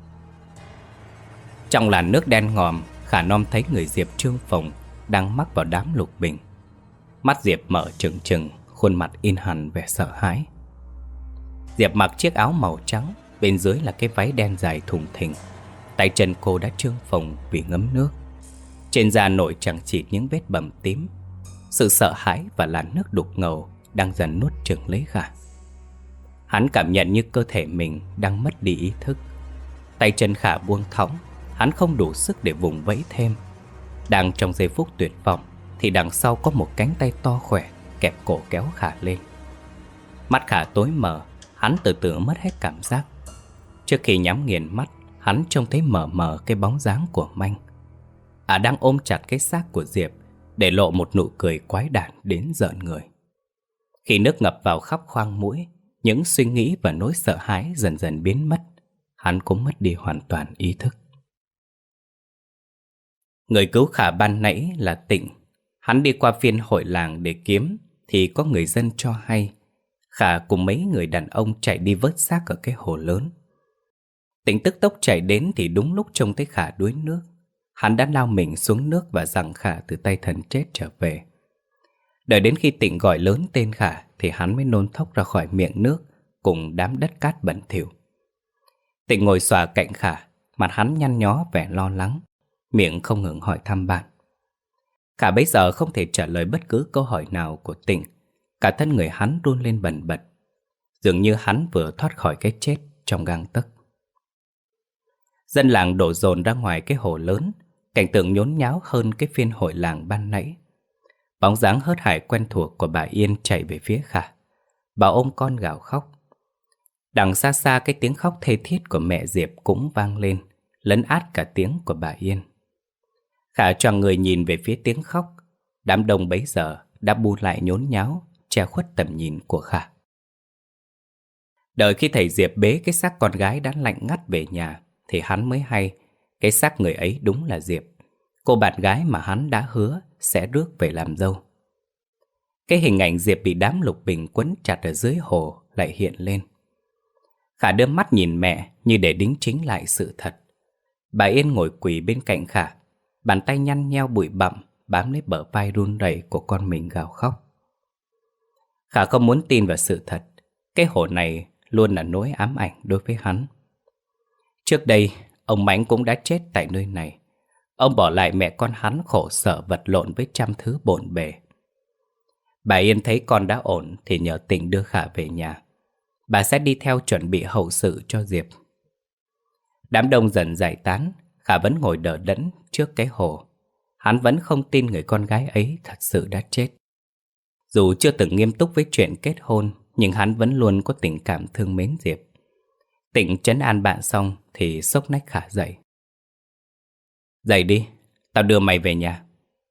Trong làn nước đen ngòm, Khả nom thấy người Diệp Trương Phồng đang mắc vào đám lục bình. Mắt Diệp mở trừng trừng, khuôn mặt in hằn vẻ sợ hãi. Diệp mặc chiếc áo màu trắng, bên dưới là cái váy đen dài thùng thình. Tay chân cô đã trương phồng vì ngấm nước. Trên da nổi chẳng chịt những vết bầm tím. Sự sợ hãi và làn nước đục ngầu đang dần nuốt chửng lấy Khả. Hắn cảm nhận như cơ thể mình đang mất đi ý thức. Tay chân Khả buông thõng. Hắn không đủ sức để vùng vẫy thêm. Đang trong giây phút tuyệt vọng thì đằng sau có một cánh tay to khỏe kẹp cổ kéo Khả lên. Mắt Khả tối mờ, hắn từ từ mất hết cảm giác. Trước khi nhắm nghiền mắt, hắn trông thấy mờ mờ cái bóng dáng của Manh. Đang ôm chặt cái xác của Diệp, để lộ một nụ cười quái đản đến rợn người. Khi nước ngập vào khắp khoang mũi, những suy nghĩ và nỗi sợ hãi dần dần biến mất. Hắn cũng mất đi hoàn toàn ý thức. Người cứu Khả ban nãy là Tịnh. Hắn đi qua phiên hội làng để kiếm thì có người dân cho hay Khả cùng mấy người đàn ông chạy đi vớt xác ở cái hồ lớn. Tịnh tức tốc chạy đến thì đúng lúc trông thấy Khả đuối nước. Hắn đã lao mình xuống nước và giằng Khả từ tay thần chết trở về. Đợi đến khi Tịnh gọi lớn tên Khả thì hắn mới nôn thốc ra khỏi miệng nước cùng đám đất cát bẩn thỉu. Tịnh ngồi xòa cạnh Khả, mặt hắn nhăn nhó vẻ lo lắng, miệng không ngừng hỏi thăm bạn. Khả bấy giờ không thể trả lời bất cứ câu hỏi nào của Tịnh. Cả thân người hắn run lên bần bật, dường như hắn vừa thoát khỏi cái chết trong gang tấc. Dân làng đổ dồn ra ngoài cái hồ lớn, cảnh tượng nhốn nháo hơn cái phiên hội làng ban nãy. Bóng dáng hớt hải quen thuộc của bà Yên chạy về phía Khả. Bà ôm con gào khóc. Đằng xa xa cái tiếng khóc thê thiết của mẹ Diệp cũng vang lên, lấn át cả tiếng của bà Yên. Khả choàng người nhìn về phía tiếng khóc. Đám đông bấy giờ đã bu lại nhốn nháo, che khuất tầm nhìn của Khả. Đợi khi thầy Diệp bế cái xác con gái đã lạnh ngắt về nhà thì hắn mới hay cái xác người ấy đúng là Diệp, cô bạn gái mà hắn đã hứa sẽ rước về làm dâu. Cái hình ảnh Diệp bị đám lục bình quấn chặt ở dưới hồ lại hiện lên. Khả đưa mắt nhìn mẹ như để đính chính lại sự thật. Bà Yên ngồi quỳ bên cạnh Khả, bàn tay nhăn nheo bụi bặm bám lấy bờ vai run rẩy của con mình gào khóc. Khả không muốn tin vào sự thật. Cái hồ này luôn là nỗi ám ảnh đối với hắn. Trước đây, ông Mãnh cũng đã chết tại nơi này. Ông bỏ lại mẹ con hắn khổ sở vật lộn với trăm thứ bộn bề. Bà Yên thấy con đã ổn thì nhờ Tịnh đưa Khả về nhà. Bà sẽ đi theo chuẩn bị hậu sự cho Diệp. Đám đông dần giải tán, Khả vẫn ngồi đờ đẫn trước cái hồ. Hắn vẫn không tin người con gái ấy thật sự đã chết. Dù chưa từng nghiêm túc với chuyện kết hôn, nhưng hắn vẫn luôn có tình cảm thương mến Diệp. Tịnh trấn an bạn xong thì xốc nách Khả dậy. Dậy đi, tao đưa mày về nhà.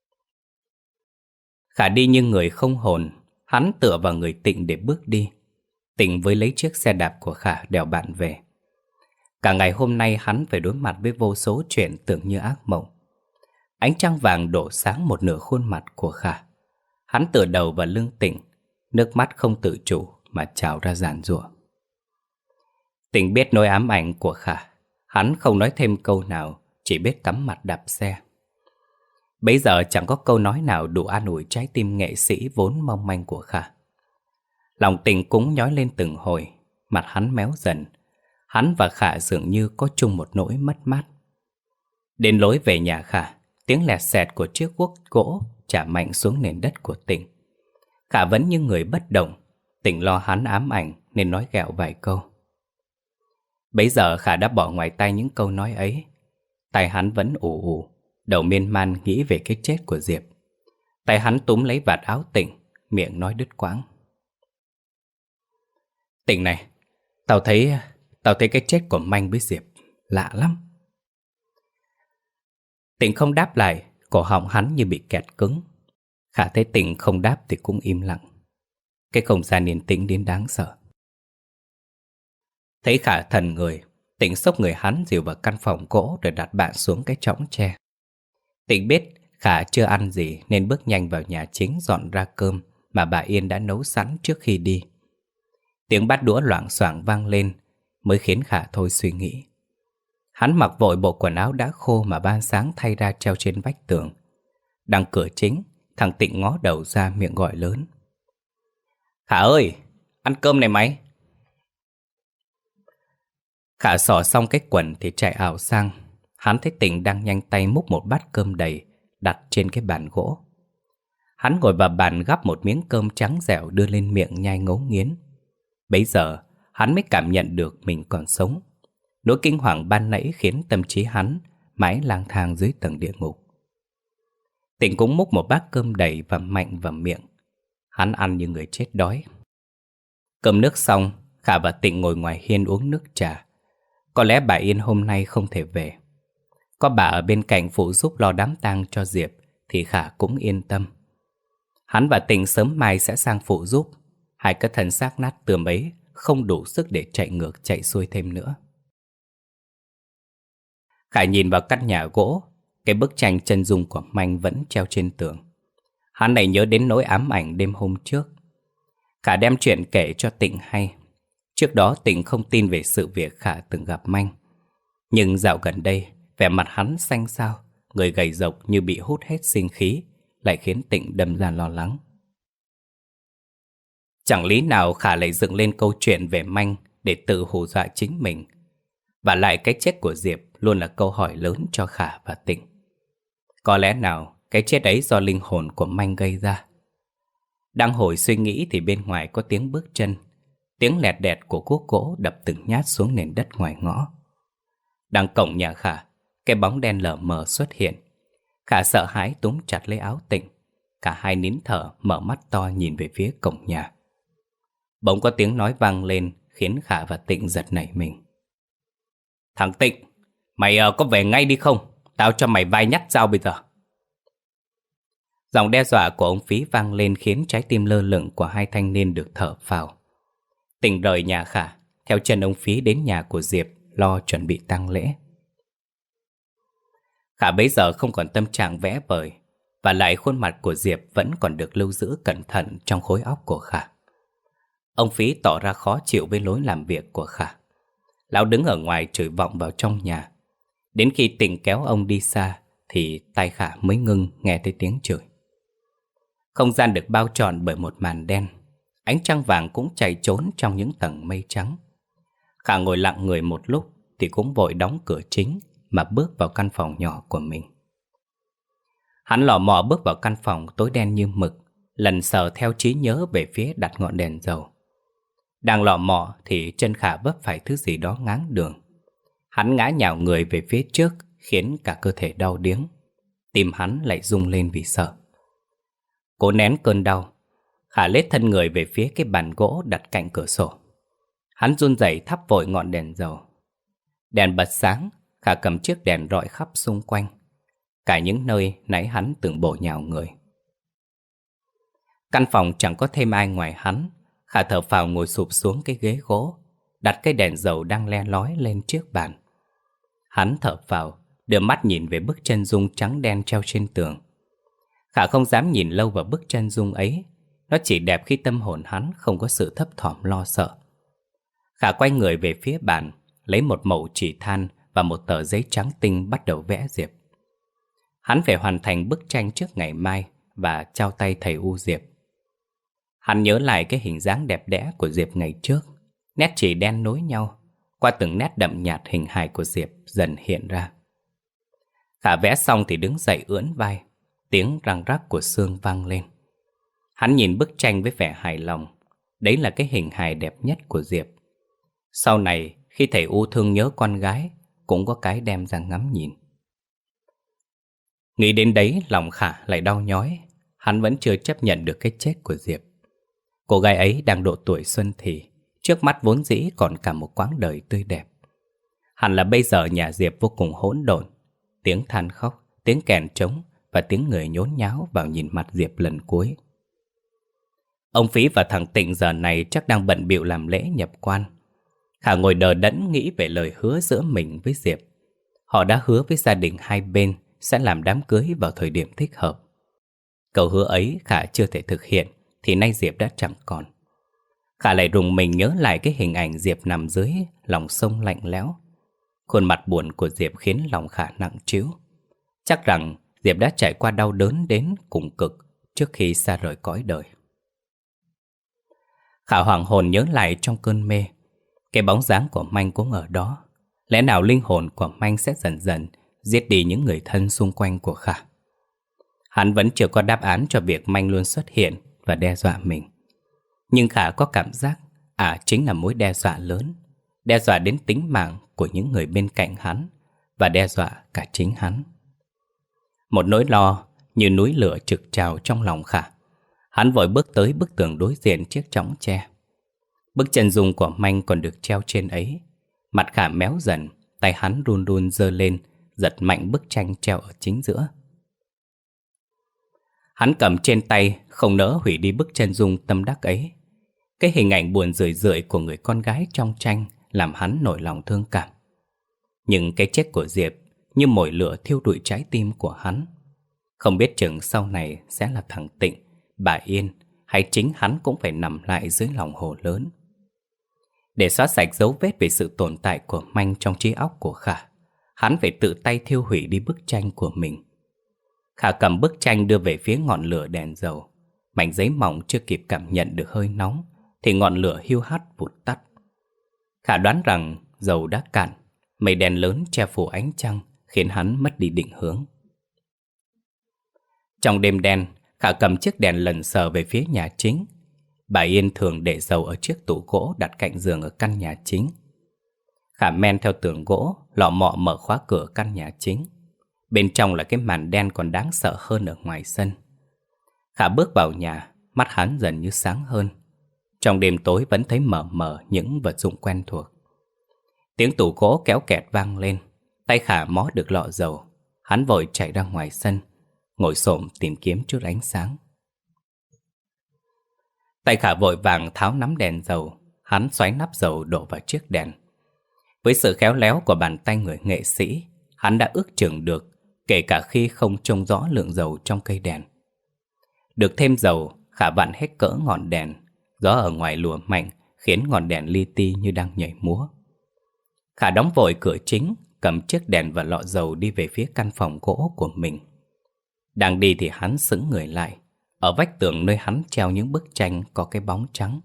Khả đi như người không hồn. Hắn tựa vào người Tịnh để bước đi. Tịnh với lấy chiếc xe đạp của Khả đèo bạn về. Cả ngày hôm nay hắn phải đối mặt với vô số chuyện tưởng như ác mộng. Ánh trăng vàng đổ sáng một nửa khuôn mặt của Khả. Hắn tựa đầu vào lưng Tịnh, nước mắt không tự chủ mà trào ra giàn giụa. Tịnh biết nỗi ám ảnh của Khả. Hắn không nói thêm câu nào, chỉ biết cắm mặt đạp xe. Bấy giờ chẳng có câu nói nào đủ an ủi trái tim nghệ sĩ vốn mong manh của Khả. Lòng Tịnh cũng nhói lên từng hồi, mặt hắn méo dần. Hắn và Khả dường như có chung một nỗi mất mát. Đến lối về nhà Khả, tiếng lẹt xẹt của chiếc guốc gỗ chả mạnh xuống nền đất của Tịnh. Khả vẫn như người bất động. Tịnh lo hắn ám ảnh nên nói ghẹo vài câu. Bấy giờ Khả đã bỏ ngoài tai những câu nói ấy. Tai hắn vẫn ù ù, đầu miên man nghĩ về cái chết của Diệp. Tay hắn túm lấy vạt áo Tịnh, miệng nói đứt quãng. Tịnh này, tao thấy cái chết của Manh với Diệp lạ lắm. Tịnh không đáp lại, cổ họng hắn như bị kẹt cứng. Khả thấy Tịnh không đáp thì cũng im lặng. Cái không gian yên tĩnh đến đáng sợ. Thấy Khả thần người, Tịnh xốc người hắn dìu vào căn phòng gỗ rồi đặt bạn xuống cái chõng tre. Tịnh biết Khả chưa ăn gì nên bước nhanh vào nhà chính dọn ra cơm mà bà Yên đã nấu sẵn trước khi đi. Tiếng bát đũa loảng xoảng vang lên mới khiến Khả thôi suy nghĩ. Hắn mặc vội bộ quần áo đã khô mà ban sáng thay ra treo trên vách tường. Đằng cửa chính, thằng Tịnh ngó đầu ra miệng gọi lớn. Khả ơi, ăn cơm này mày. Khả xỏ xong cái quần thì chạy ảo sang. Hắn thấy Tịnh đang nhanh tay múc một bát cơm đầy đặt trên cái bàn gỗ. Hắn ngồi vào bàn gắp một miếng cơm trắng dẻo đưa lên miệng nhai ngấu nghiến. Bấy giờ hắn mới cảm nhận được mình còn sống. Nỗi kinh hoàng ban nãy khiến tâm trí hắn mãi lang thang dưới tầng địa ngục. Tịnh cũng múc một bát cơm đầy và mạnh vào miệng. Hắn ăn như người chết đói. Cơm nước xong, Khả và Tịnh ngồi ngoài hiên uống nước trà. Có lẽ bà Yên hôm nay không thể về. Có bà ở bên cạnh phụ giúp lo đám tang cho Diệp thì Khả cũng yên tâm. Hắn và Tịnh sớm mai sẽ sang phụ giúp. Hai cái thân xác nát tươm ấy không đủ sức để chạy ngược chạy xuôi thêm nữa. Khả nhìn vào căn nhà gỗ. Cái bức tranh chân dung của Manh vẫn treo trên tường. Hắn này nhớ đến nỗi ám ảnh đêm hôm trước. Khả đem chuyện kể cho Tịnh hay. Trước đó Tịnh không tin về sự việc Khả từng gặp Manh. Nhưng dạo gần đây, vẻ mặt hắn xanh xao, người gầy rộc như bị hút hết sinh khí, lại khiến Tịnh đâm ra lo lắng. Chẳng lý nào Khả lại dựng lên câu chuyện về Manh để tự hù dọa chính mình. Và lại cái chết của Diệp luôn là câu hỏi lớn cho Khả và Tịnh. Có lẽ nào cái chết ấy do linh hồn của Manh gây ra? Đang hồi suy nghĩ thì bên ngoài có tiếng bước chân. Tiếng lẹt đẹt của cuốc gỗ đập từng nhát xuống nền đất ngoài ngõ. Đằng cổng nhà Khả, cái bóng đen lờ mờ xuất hiện. Khả sợ hãi túm chặt lấy áo Tịnh. Cả hai nín thở mở mắt to nhìn về phía cổng nhà. Bỗng có tiếng nói vang lên khiến Khả và Tịnh giật nảy mình. Thằng Tịnh, mày có về ngay đi không? Tao cho mày vai nhát dao bây giờ. Giọng đe dọa của ông Phí vang lên khiến trái tim lơ lửng của hai thanh niên được thở phào. Tịnh rời nhà Khả, theo chân ông Phí đến nhà của Diệp lo chuẩn bị tang lễ. Khả bấy giờ không còn tâm trạng vẽ vời, và lại khuôn mặt của Diệp vẫn còn được lưu giữ cẩn thận trong khối óc của Khả. Ông Phí tỏ ra khó chịu với lối làm việc của Khả. Lão đứng ở ngoài chửi vọng vào trong nhà. Đến khi Tịnh kéo ông đi xa thì tai Khả mới ngưng nghe thấy tiếng chửi. Không gian được bao trọn bởi một màn đen. Ánh trăng vàng cũng chạy trốn trong những tầng mây trắng. Khả ngồi lặng người một lúc thì cũng vội đóng cửa chính mà bước vào căn phòng nhỏ của mình. Hắn lò mò bước vào căn phòng tối đen như mực, lần sờ theo trí nhớ về phía đặt ngọn đèn dầu. Đang lò mò thì chân Khả vấp phải thứ gì đó ngáng đường. Hắn ngã nhào người về phía trước, khiến cả cơ thể đau điếng. Tim hắn lại rung lên vì sợ. Cố nén cơn đau, Khả lết thân người về phía cái bàn gỗ đặt cạnh cửa sổ. Hắn run rẩy thắp vội ngọn đèn dầu. Đèn bật sáng, Khả cầm chiếc đèn rọi khắp xung quanh, cả những nơi nãy hắn từng bổ nhào người. Căn phòng chẳng có thêm ai ngoài hắn. Khả thở phào ngồi sụp xuống cái ghế gỗ, đặt cây đèn dầu đang le lói lên chiếc bàn. Hắn thở phào, đưa mắt nhìn về bức chân dung trắng đen treo trên tường. Khả không dám nhìn lâu vào bức chân dung ấy. Nó chỉ đẹp khi tâm hồn hắn không có sự thấp thỏm lo sợ. Khả quay người về phía bàn, lấy một mẩu chỉ than và một tờ giấy trắng tinh bắt đầu vẽ Diệp. Hắn phải hoàn thành bức tranh trước ngày mai và trao tay thầy U Diệp. Hắn nhớ lại cái hình dáng đẹp đẽ của Diệp ngày trước. Nét chỉ đen nối nhau, qua từng nét đậm nhạt hình hài của Diệp dần hiện ra. Khả vẽ xong thì đứng dậy ưỡn vai, tiếng răng rắc của xương vang lên. Hắn nhìn bức tranh với vẻ hài lòng. Đấy là cái hình hài đẹp nhất của Diệp. Sau này khi thầy U thương nhớ con gái, cũng có cái đem ra ngắm nhìn. Nghĩ đến đấy lòng Khả lại đau nhói. Hắn vẫn chưa chấp nhận được cái chết của Diệp. Cô gái ấy đang độ tuổi xuân thì, trước mắt vốn dĩ còn cả một quãng đời tươi đẹp. Hẳn là bây giờ nhà Diệp vô cùng hỗn độn. Tiếng than khóc, tiếng kèn trống và tiếng người nhốn nháo vào nhìn mặt Diệp lần cuối. Ông Phí và thằng Tịnh giờ này chắc đang bận bịu làm lễ nhập quan. Khả ngồi đờ đẫn nghĩ về lời hứa giữa mình với Diệp. Họ đã hứa với gia đình hai bên sẽ làm đám cưới vào thời điểm thích hợp. Câu hứa ấy Khả chưa thể thực hiện thì nay Diệp đã chẳng còn. Khả lại rùng mình nhớ lại cái hình ảnh Diệp nằm dưới lòng sông lạnh lẽo. Khuôn mặt buồn của Diệp khiến lòng Khả nặng trĩu. Chắc rằng Diệp đã trải qua đau đớn đến cùng cực trước khi xa rời cõi đời. Khả hoàng hồn nhớ lại trong cơn mê. Cái bóng dáng của Manh cũng ở đó. Lẽ nào linh hồn của Manh sẽ dần dần giết đi những người thân xung quanh của Khả? Hắn vẫn chưa có đáp án cho việc Manh luôn xuất hiện và đe dọa mình. Nhưng Khả có cảm giác chính là mối đe dọa lớn. Đe dọa đến tính mạng của những người bên cạnh hắn và đe dọa cả chính hắn. Một nỗi lo như núi lửa trực trào trong lòng Khả. Hắn vội bước tới bức tường đối diện chiếc chõng tre. Bức chân dung của Manh còn được treo trên ấy. Mặt Khả méo dần, tay hắn run run giơ lên, giật mạnh bức tranh treo ở chính giữa. Hắn cầm trên tay, không nỡ hủy đi bức chân dung tâm đắc ấy. Cái hình ảnh buồn rười rượi của người con gái trong tranh làm hắn nổi lòng thương cảm. Nhưng cái chết của Diệp như mồi lửa thiêu rụi trái tim của hắn. Không biết chừng sau này sẽ là thằng Tịnh, bà Yên hay chính hắn cũng phải nằm lại dưới lòng hồ lớn. Để xóa sạch dấu vết về sự tồn tại của Manh trong trí óc của Khả, hắn phải tự tay thiêu hủy đi bức tranh của mình. Khả cầm bức tranh đưa về phía ngọn lửa đèn dầu. Mảnh giấy mỏng chưa kịp cảm nhận được hơi nóng thì ngọn lửa hiu hắt vụt tắt. Khả đoán rằng dầu đã cạn, mây đen lớn che phủ ánh trăng khiến hắn mất đi định hướng. Trong đêm đen, Khả cầm chiếc đèn lần sờ về phía nhà chính. Bà Yên thường để dầu ở chiếc tủ gỗ đặt cạnh giường ở căn nhà chính. Khả men theo tường gỗ, lọ mọ mở khóa cửa căn nhà chính. Bên trong là cái màn đen còn đáng sợ hơn ở ngoài sân. Khả bước vào nhà, mắt hắn dần như sáng hơn. Trong đêm tối vẫn thấy mờ mờ những vật dụng quen thuộc. Tiếng tủ gỗ kéo kẹt vang lên. Tay Khả mó được lọ dầu. Hắn vội chạy ra ngoài sân, ngồi xổm tìm kiếm chút ánh sáng. Tay Khả vội vàng tháo nắm đèn dầu. Hắn xoáy nắp dầu đổ vào chiếc đèn. Với sự khéo léo của bàn tay người nghệ sĩ, hắn đã ước chừng được kể cả khi không trông rõ lượng dầu trong cây đèn. Được thêm dầu, Khả vặn hết cỡ ngọn đèn. Gió ở ngoài lùa mạnh, khiến ngọn đèn li ti như đang nhảy múa. Khả đóng vội cửa chính, cầm chiếc đèn và lọ dầu đi về phía căn phòng gỗ của mình. Đang đi thì hắn sững người lại. Ở vách tường nơi hắn treo những bức tranh có cái bóng trắng.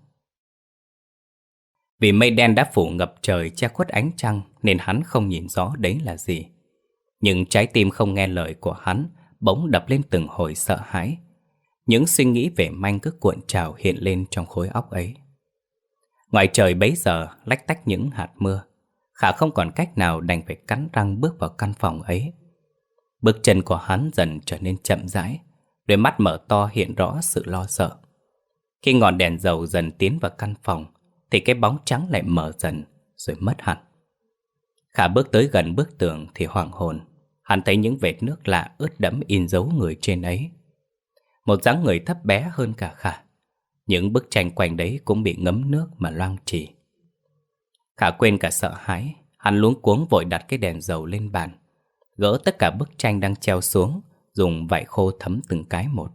Vì mây đen đã phủ ngập trời che khuất ánh trăng nên hắn không nhìn rõ đấy là gì. Nhưng trái tim không nghe lời của hắn bỗng đập lên từng hồi sợ hãi. Những suy nghĩ về Manh cứ cuộn trào hiện lên trong khối óc ấy. Ngoài trời bấy giờ lách tách những hạt mưa. Khả không còn cách nào đành phải cắn răng bước vào căn phòng ấy. Bước chân của hắn dần trở nên chậm rãi. Đôi mắt mở to hiện rõ sự lo sợ. Khi ngọn đèn dầu dần tiến vào căn phòng thì cái bóng trắng lại mở dần rồi mất hẳn. Khả bước tới gần bức tường thì hoảng hồn. Hắn thấy những vệt nước lạ ướt đẫm in dấu người trên ấy. Một dáng người thấp bé hơn cả Khả. Những bức tranh quanh đấy cũng bị ngấm nước mà loang trì. Khả quên cả sợ hãi. Hắn luống cuống vội đặt cái đèn dầu lên bàn, gỡ tất cả bức tranh đang treo xuống, dùng vải khô thấm từng cái một.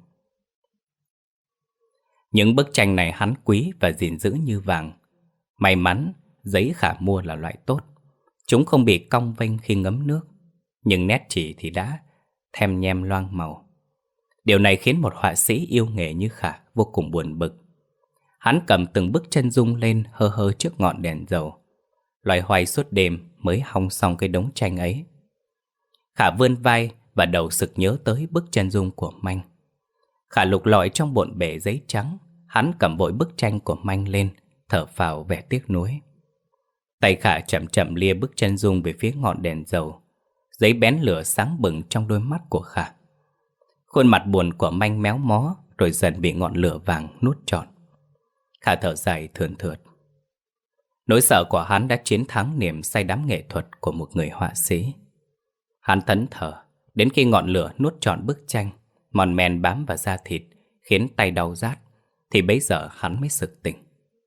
Những bức tranh này hắn quý và gìn giữ như vàng. May mắn giấy Khả mua là loại tốt. Chúng không bị cong vênh khi ngấm nước, nhưng nét chỉ thì đã them nhem loang màu. Điều này khiến một họa sĩ yêu nghề như Khả vô cùng buồn bực. Hắn cầm từng bức chân dung lên hơ hơ trước ngọn đèn dầu, loay hoay suốt đêm mới hong xong cái đống tranh ấy. Khả vươn vai và đầu sực nhớ tới bức chân dung của Manh. Khả lục lọi trong bộn bể giấy trắng. Hắn cầm vội bức tranh của Manh lên, thở phào vẻ tiếc nuối. Tay Khả chậm chậm lia bức chân dung về phía ngọn đèn dầu. Giấy bén lửa sáng bừng trong đôi mắt của Khả. Khuôn mặt buồn của Manh méo mó rồi dần bị ngọn lửa vàng nuốt trọn. Khả thở dài thườn thượt. Nỗi sợ của hắn đã chiến thắng niềm say đắm nghệ thuật của một người họa sĩ. Hắn thẫn thờ đến khi ngọn lửa nuốt trọn bức tranh, mòn men bám vào da thịt khiến tay đau rát, thì bấy giờ hắn mới sực tỉnh.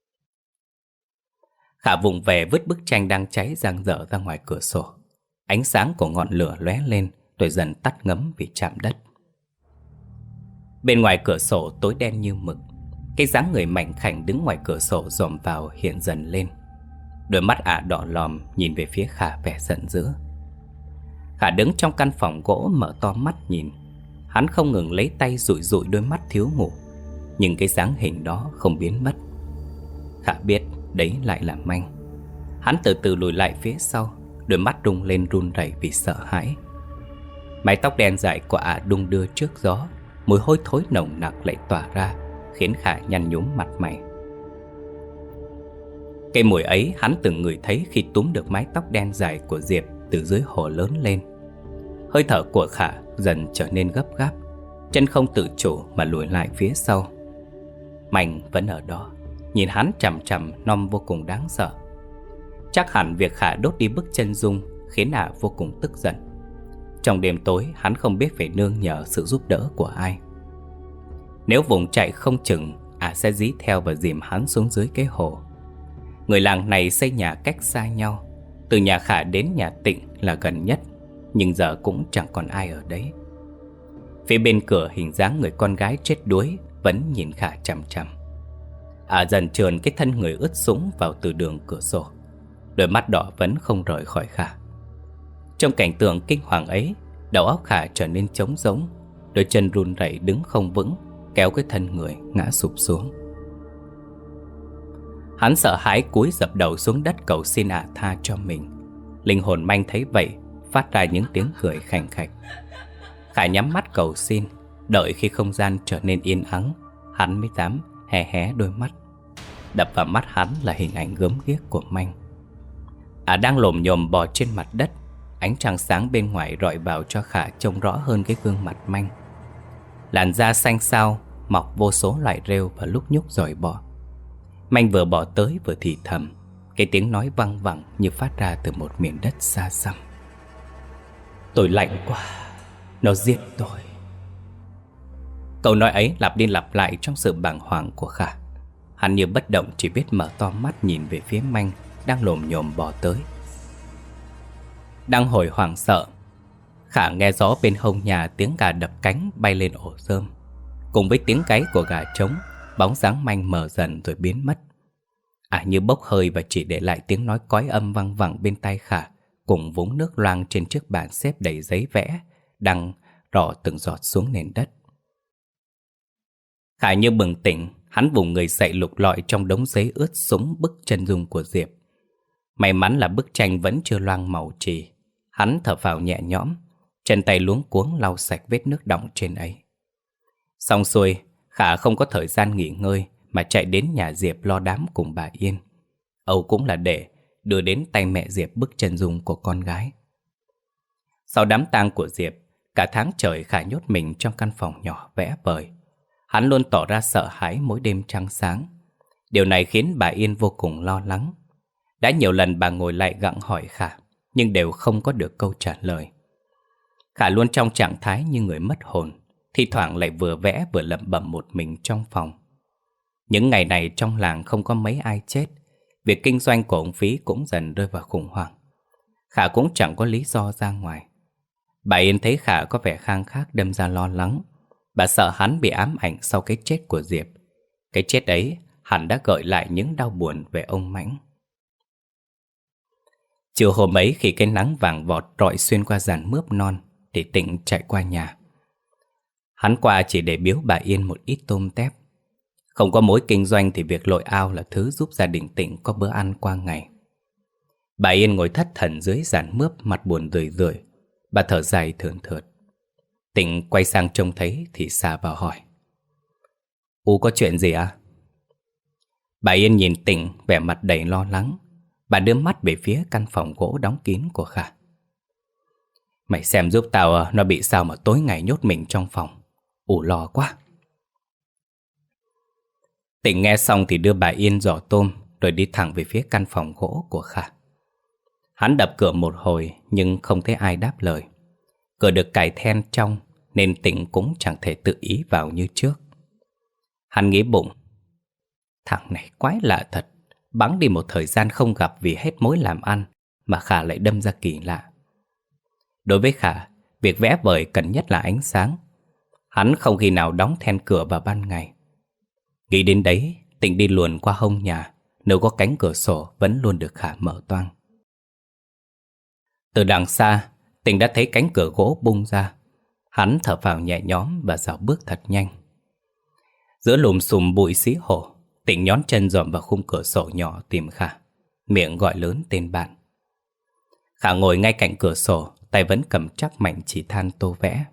Khả vùng về vứt bức tranh đang cháy dang dở ra ngoài cửa sổ. Ánh sáng của ngọn lửa lóe lên rồi dần tắt ngấm vì chạm đất. Bên ngoài cửa sổ tối đen như mực. Cái dáng người mảnh khảnh đứng ngoài cửa sổ dòm vào hiện dần lên. Đôi mắt ả đỏ lòm nhìn về phía Khả vẻ giận dữ. Khả đứng trong căn phòng gỗ mở to mắt nhìn. Hắn không ngừng lấy tay dụi dụi đôi mắt thiếu ngủ, nhưng cái dáng hình đó không biến mất. Khả biết đấy lại là Manh. Hắn từ từ lùi lại phía sau, đôi mắt rung lên run rẩy vì sợ hãi. Mái tóc đen dài của ả đung đưa trước gió. Mùi hôi thối nồng nặc lại tỏa ra, khiến Khả nhăn nhúm mặt mày. Cái mùi ấy hắn từng ngửi thấy khi túm được mái tóc đen dài của Diệp từ dưới hồ lớn lên. Hơi thở của Khả dần trở nên gấp gáp, chân không tự chủ mà lùi lại phía sau. Manh vẫn ở đó, nhìn hắn chằm chằm nom vô cùng đáng sợ. Chắc hẳn việc Khả đốt đi bức chân dung khiến ả vô cùng tức giận. Trong đêm tối hắn không biết phải nương nhờ sự giúp đỡ của ai. Nếu vùng chạy không chừng, ả sẽ dí theo và dìm hắn xuống dưới cái hồ. Người làng này xây nhà cách xa nhau. Từ nhà Khả đến nhà Tịnh là gần nhất, nhưng giờ cũng chẳng còn ai ở đấy. Phía bên cửa hình dáng người con gái chết đuối vẫn nhìn Khả chằm chằm. Ả dần trườn cái thân người ướt sũng vào từ đường cửa sổ. Đôi mắt đỏ vẫn không rời khỏi Khả. Trong cảnh tượng kinh hoàng ấy, đầu óc Khả trở nên trống rỗng. Đôi chân run rẩy đứng không vững, kéo cái thân người ngã sụp xuống. Hắn sợ hãi cúi dập đầu xuống đất cầu xin ả tha cho mình. Linh hồn Manh thấy vậy, phát ra những tiếng cười khành khạch. Khả nhắm mắt cầu xin. Đợi khi không gian trở nên yên ắng, hắn mới dám hé hé đôi mắt. Đập vào mắt hắn là hình ảnh gớm ghiếc của Manh. Ả đang lồm nhồm bò trên mặt đất. Ánh trăng sáng bên ngoài rọi vào cho Khả trông rõ hơn cái gương mặt Manh. Làn da xanh xao, mọc vô số loại rêu và lúc nhúc dòi bọ. Manh vừa bò tới vừa thì thầm. Cái tiếng nói văng vẳng như phát ra từ một miền đất xa xăm. Tôi lạnh quá, nó giết tôi. Câu nói ấy lặp đi lặp lại trong sự bàng hoàng của Khả. Hắn như bất động, chỉ biết mở to mắt nhìn về phía Manh đang lồm nhồm bò tới. Đang hồi hoảng sợ, Khả nghe rõ bên hông nhà tiếng gà đập cánh bay lên ổ rơm, cùng với tiếng gáy của gà trống. Bóng dáng manh mờ dần rồi biến mất, như bốc hơi, và chỉ để lại tiếng nói cói âm văng vẳng bên tai Khả, cùng vũng nước loang trên chiếc bàn xếp đầy giấy vẽ đang rỏ từng giọt xuống nền đất. Khả như bừng tỉnh, hắn vùng người dậy lục lọi trong đống giấy ướt sũng bức chân dung của Diệp. May mắn là bức tranh vẫn chưa loang màu chì. Hắn thở phào nhẹ nhõm, chân tay luống cuống lau sạch vết nước đọng trên ấy. Xong xuôi, Khả không có thời gian nghỉ ngơi mà chạy đến nhà Diệp lo đám cùng bà Yên. Âu cũng là để đưa đến tay mẹ Diệp bức chân dung của con gái. Sau đám tang của Diệp, cả tháng trời Khả nhốt mình trong căn phòng nhỏ vẽ vời. Hắn luôn tỏ ra sợ hãi mỗi đêm trăng sáng. Điều này khiến bà Yên vô cùng lo lắng. Đã nhiều lần bà ngồi lại gặng hỏi Khả, nhưng đều không có được câu trả lời. Khả luôn trong trạng thái như người mất hồn, thi thoảng lại vừa vẽ vừa lẩm bẩm một mình trong phòng. Những ngày này trong làng không có mấy ai chết. Việc kinh doanh của ông Phí cũng dần rơi vào khủng hoảng. Khả cũng chẳng có lý do ra ngoài. Bà Yên thấy Khả có vẻ khang khác đâm ra lo lắng. Bà sợ hắn bị ám ảnh sau cái chết của Diệp. Cái chết ấy hẳn đã gợi lại những đau buồn về ông Mãnh. Chiều hôm ấy, khi cái nắng vàng vọt rọi xuyên qua dàn mướp non, thì Tịnh chạy qua nhà. Hắn qua chỉ để biếu bà Yên một ít tôm tép. Không có mối kinh doanh thì việc lội ao là thứ giúp gia đình Tịnh có bữa ăn qua ngày. Bà Yên ngồi thất thần dưới dàn mướp, mặt buồn rười rượi. Bà thở dài thườn thượt. Tịnh quay sang trông thấy thì xà vào hỏi: "U có chuyện gì à?" Bà Yên nhìn Tịnh vẻ mặt đầy lo lắng. Bà đưa mắt về phía căn phòng gỗ đóng kín của Khả. "Mày xem giúp tao nó bị sao mà tối ngày nhốt mình trong phòng. U lo quá." Tịnh nghe xong thì đưa bà Yên giỏ tôm, rồi đi thẳng về phía căn phòng gỗ của Khả. Hắn đập cửa một hồi nhưng không thấy ai đáp lời. Cửa được cài then trong nên Tịnh cũng chẳng thể tự ý vào như trước. Hắn nghĩ bụng: thằng này quái lạ thật. Bẵng đi một thời gian không gặp vì hết mối làm ăn mà Khả lại đâm ra kỳ lạ. Đối với Khả, việc vẽ vời cần nhất là ánh sáng. Hắn không khi nào đóng then cửa vào ban ngày. Nghĩ đến đấy, Tịnh đi luồn qua hông nhà, nơi có cánh cửa sổ vẫn luôn được Khả mở toang. Từ đằng xa, Tịnh đã thấy cánh cửa gỗ bung ra. Hắn thở phào nhẹ nhõm và dạo bước thật nhanh. Giữa lùm xùm bụi xí hổ, Tịnh nhón chân dòm vào khung cửa sổ nhỏ tìm Khả, miệng gọi lớn tên bạn. Khả ngồi ngay cạnh cửa sổ, tay vẫn cầm chắc mảnh chỉ than tô vẽ.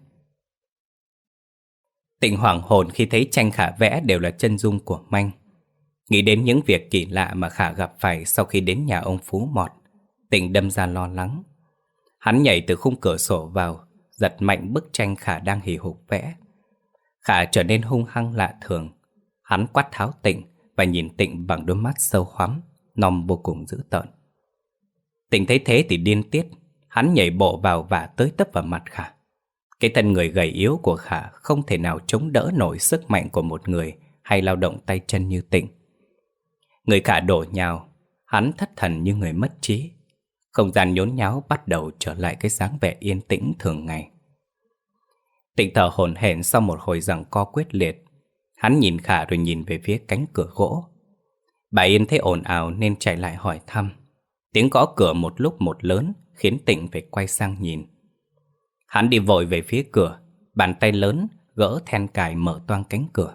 Tịnh hoảng hồn khi thấy tranh Khả vẽ đều là chân dung của Manh. Nghĩ đến những việc kỳ lạ mà Khả gặp phải sau khi đến nhà ông Phú Mọt, Tịnh đâm ra lo lắng. Hắn nhảy từ khung cửa sổ vào, giật mạnh bức tranh Khả đang hì hục vẽ. Khả trở nên hung hăng lạ thường. Hắn quát tháo Tịnh và nhìn Tịnh bằng đôi mắt sâu hoắm, nòng vô cùng dữ tợn. Tịnh thấy thế thì điên tiết. Hắn nhảy bộ vào và tới tấp vào mặt Khả. Cái thân người gầy yếu của Khả không thể nào chống đỡ nổi sức mạnh của một người hay lao động tay chân như Tịnh. Người Khả đổ nhào. Hắn thất thần như người mất trí. Không gian nhốn nháo bắt đầu trở lại cái dáng vẻ yên tĩnh thường ngày. Tịnh thở hổn hển sau một hồi giằng co quyết liệt. Hắn nhìn Khả rồi nhìn về phía cánh cửa gỗ. Bà Yên thấy ồn ào nên chạy lại hỏi thăm. Tiếng gõ cửa một lúc một lớn khiến Tịnh phải quay sang nhìn. Hắn đi vội về phía cửa, bàn tay lớn gỡ then cài mở toang cánh cửa.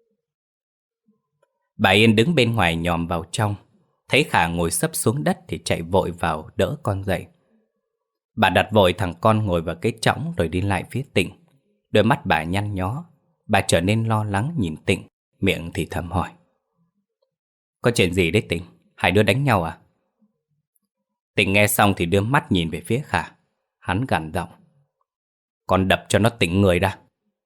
Bà Yên đứng bên ngoài nhòm vào trong. Thấy Khả ngồi xấp xuống đất thì chạy vội vào đỡ con dậy. Bà đặt vội thằng con ngồi vào cái chõng rồi đi lại phía Tịnh. Đôi mắt bà nhăn nhó. Bà trở nên lo lắng nhìn Tịnh, miệng thì thầm hỏi: "Có chuyện gì đấy Tịnh? Hai đứa đánh nhau à?" Tịnh nghe xong thì đưa mắt nhìn về phía Khả. Hắn gằn giọng: "Con đập cho nó tỉnh người đã."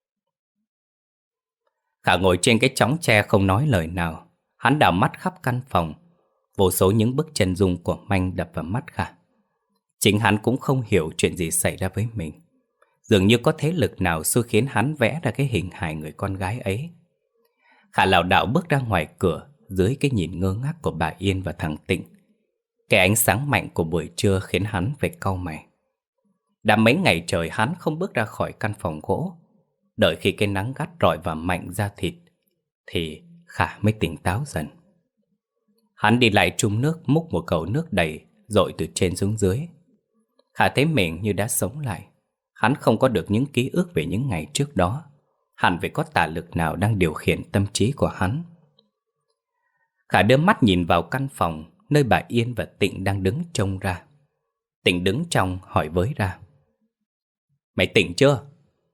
Khả ngồi trên cái chõng tre không nói lời nào. Hắn đảo mắt khắp căn phòng. Vô số những bức chân dung của Manh đập vào mắt Khả. Chính hắn cũng không hiểu chuyện gì xảy ra với mình. Dường như có thế lực nào xui khiến hắn vẽ ra cái hình hài người con gái ấy. Khả lảo đảo bước ra ngoài cửa dưới cái nhìn ngơ ngác của bà Yên và thằng Tịnh. Cái ánh sáng mạnh của buổi trưa khiến hắn phải cau mày. Đã mấy ngày trời hắn không bước ra khỏi căn phòng gỗ. Đợi khi cái nắng gắt rọi vào mạnh da thịt thì Khả mới tỉnh táo dần. Hắn đi lại trúng nước, múc một chậu nước đầy dội từ trên xuống dưới. Khả thấy mình như đã sống lại. Hắn không có được những ký ức về những ngày trước đó. Hẳn phải có tà lực nào đang điều khiển tâm trí của hắn. Khả đưa mắt nhìn vào căn phòng nơi bà Yên và Tịnh đang đứng trông ra. Tịnh đứng trong hỏi với ra: "Mày tỉnh chưa?"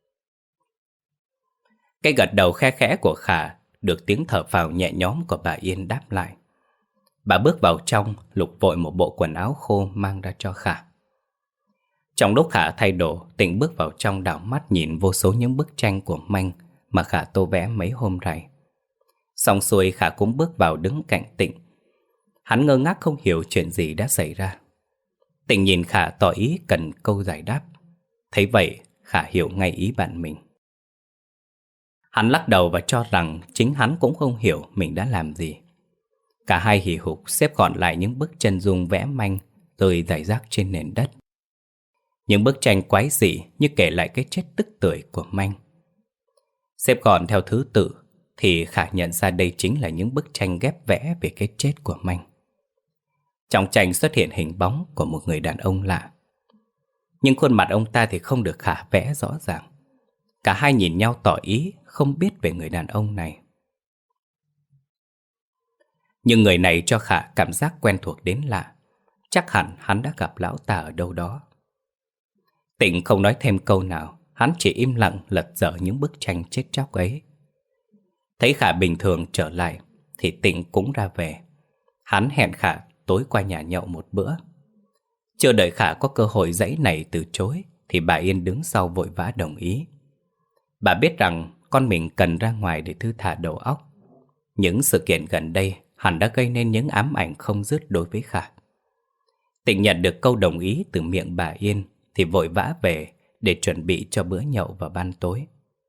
Cái gật đầu khe khẽ của Khả được tiếng thở phào nhẹ nhõm của bà Yên đáp lại. Bà bước vào trong, lục vội một bộ quần áo khô mang ra cho Khả. Trong lúc Khả thay đồ, Tịnh bước vào trong đảo mắt nhìn vô số những bức tranh của Manh mà Khả tô vẽ mấy hôm rày. Xong xuôi Khả cũng bước vào đứng cạnh Tịnh. Hắn ngơ ngác không hiểu chuyện gì đã xảy ra. Tịnh nhìn Khả tỏ ý cần câu giải đáp. Thấy vậy Khả hiểu ngay ý bạn mình. Hắn lắc đầu và cho rằng chính hắn cũng không hiểu mình đã làm gì. Cả hai hì hục xếp gọn lại những bức chân dung vẽ Manh rơi rải rác trên nền đất. Những bức tranh quái dị như kể lại cái chết tức tưởi của Manh. Xếp gọn theo thứ tự thì Khả nhận ra đây chính là những bức tranh ghép vẽ về cái chết của Manh. Trong tranh xuất hiện hình bóng của một người đàn ông lạ. Nhưng khuôn mặt ông ta thì không được Khả vẽ rõ ràng. Cả hai nhìn nhau tỏ ý không biết về người đàn ông này. Nhưng người này cho Khả cảm giác quen thuộc đến lạ. Chắc hẳn hắn đã gặp lão ta ở đâu đó. Tịnh không nói thêm câu nào. Hắn chỉ im lặng lật dở những bức tranh chết chóc ấy. Thấy Khả bình thường trở lại thì Tịnh cũng ra về. Hắn hẹn Khả tối qua nhà nhậu một bữa. Chưa đợi Khả có cơ hội giãy này từ chối thì bà Yên đứng sau vội vã đồng ý. Bà biết rằng con mình cần ra ngoài để thư thả đầu óc. Những sự kiện gần đây hẳn đã gây nên những ám ảnh không dứt đối với Khả. Tịnh nhận được câu đồng ý từ miệng bà Yên thì vội vã về để chuẩn bị cho bữa nhậu vào ban tối.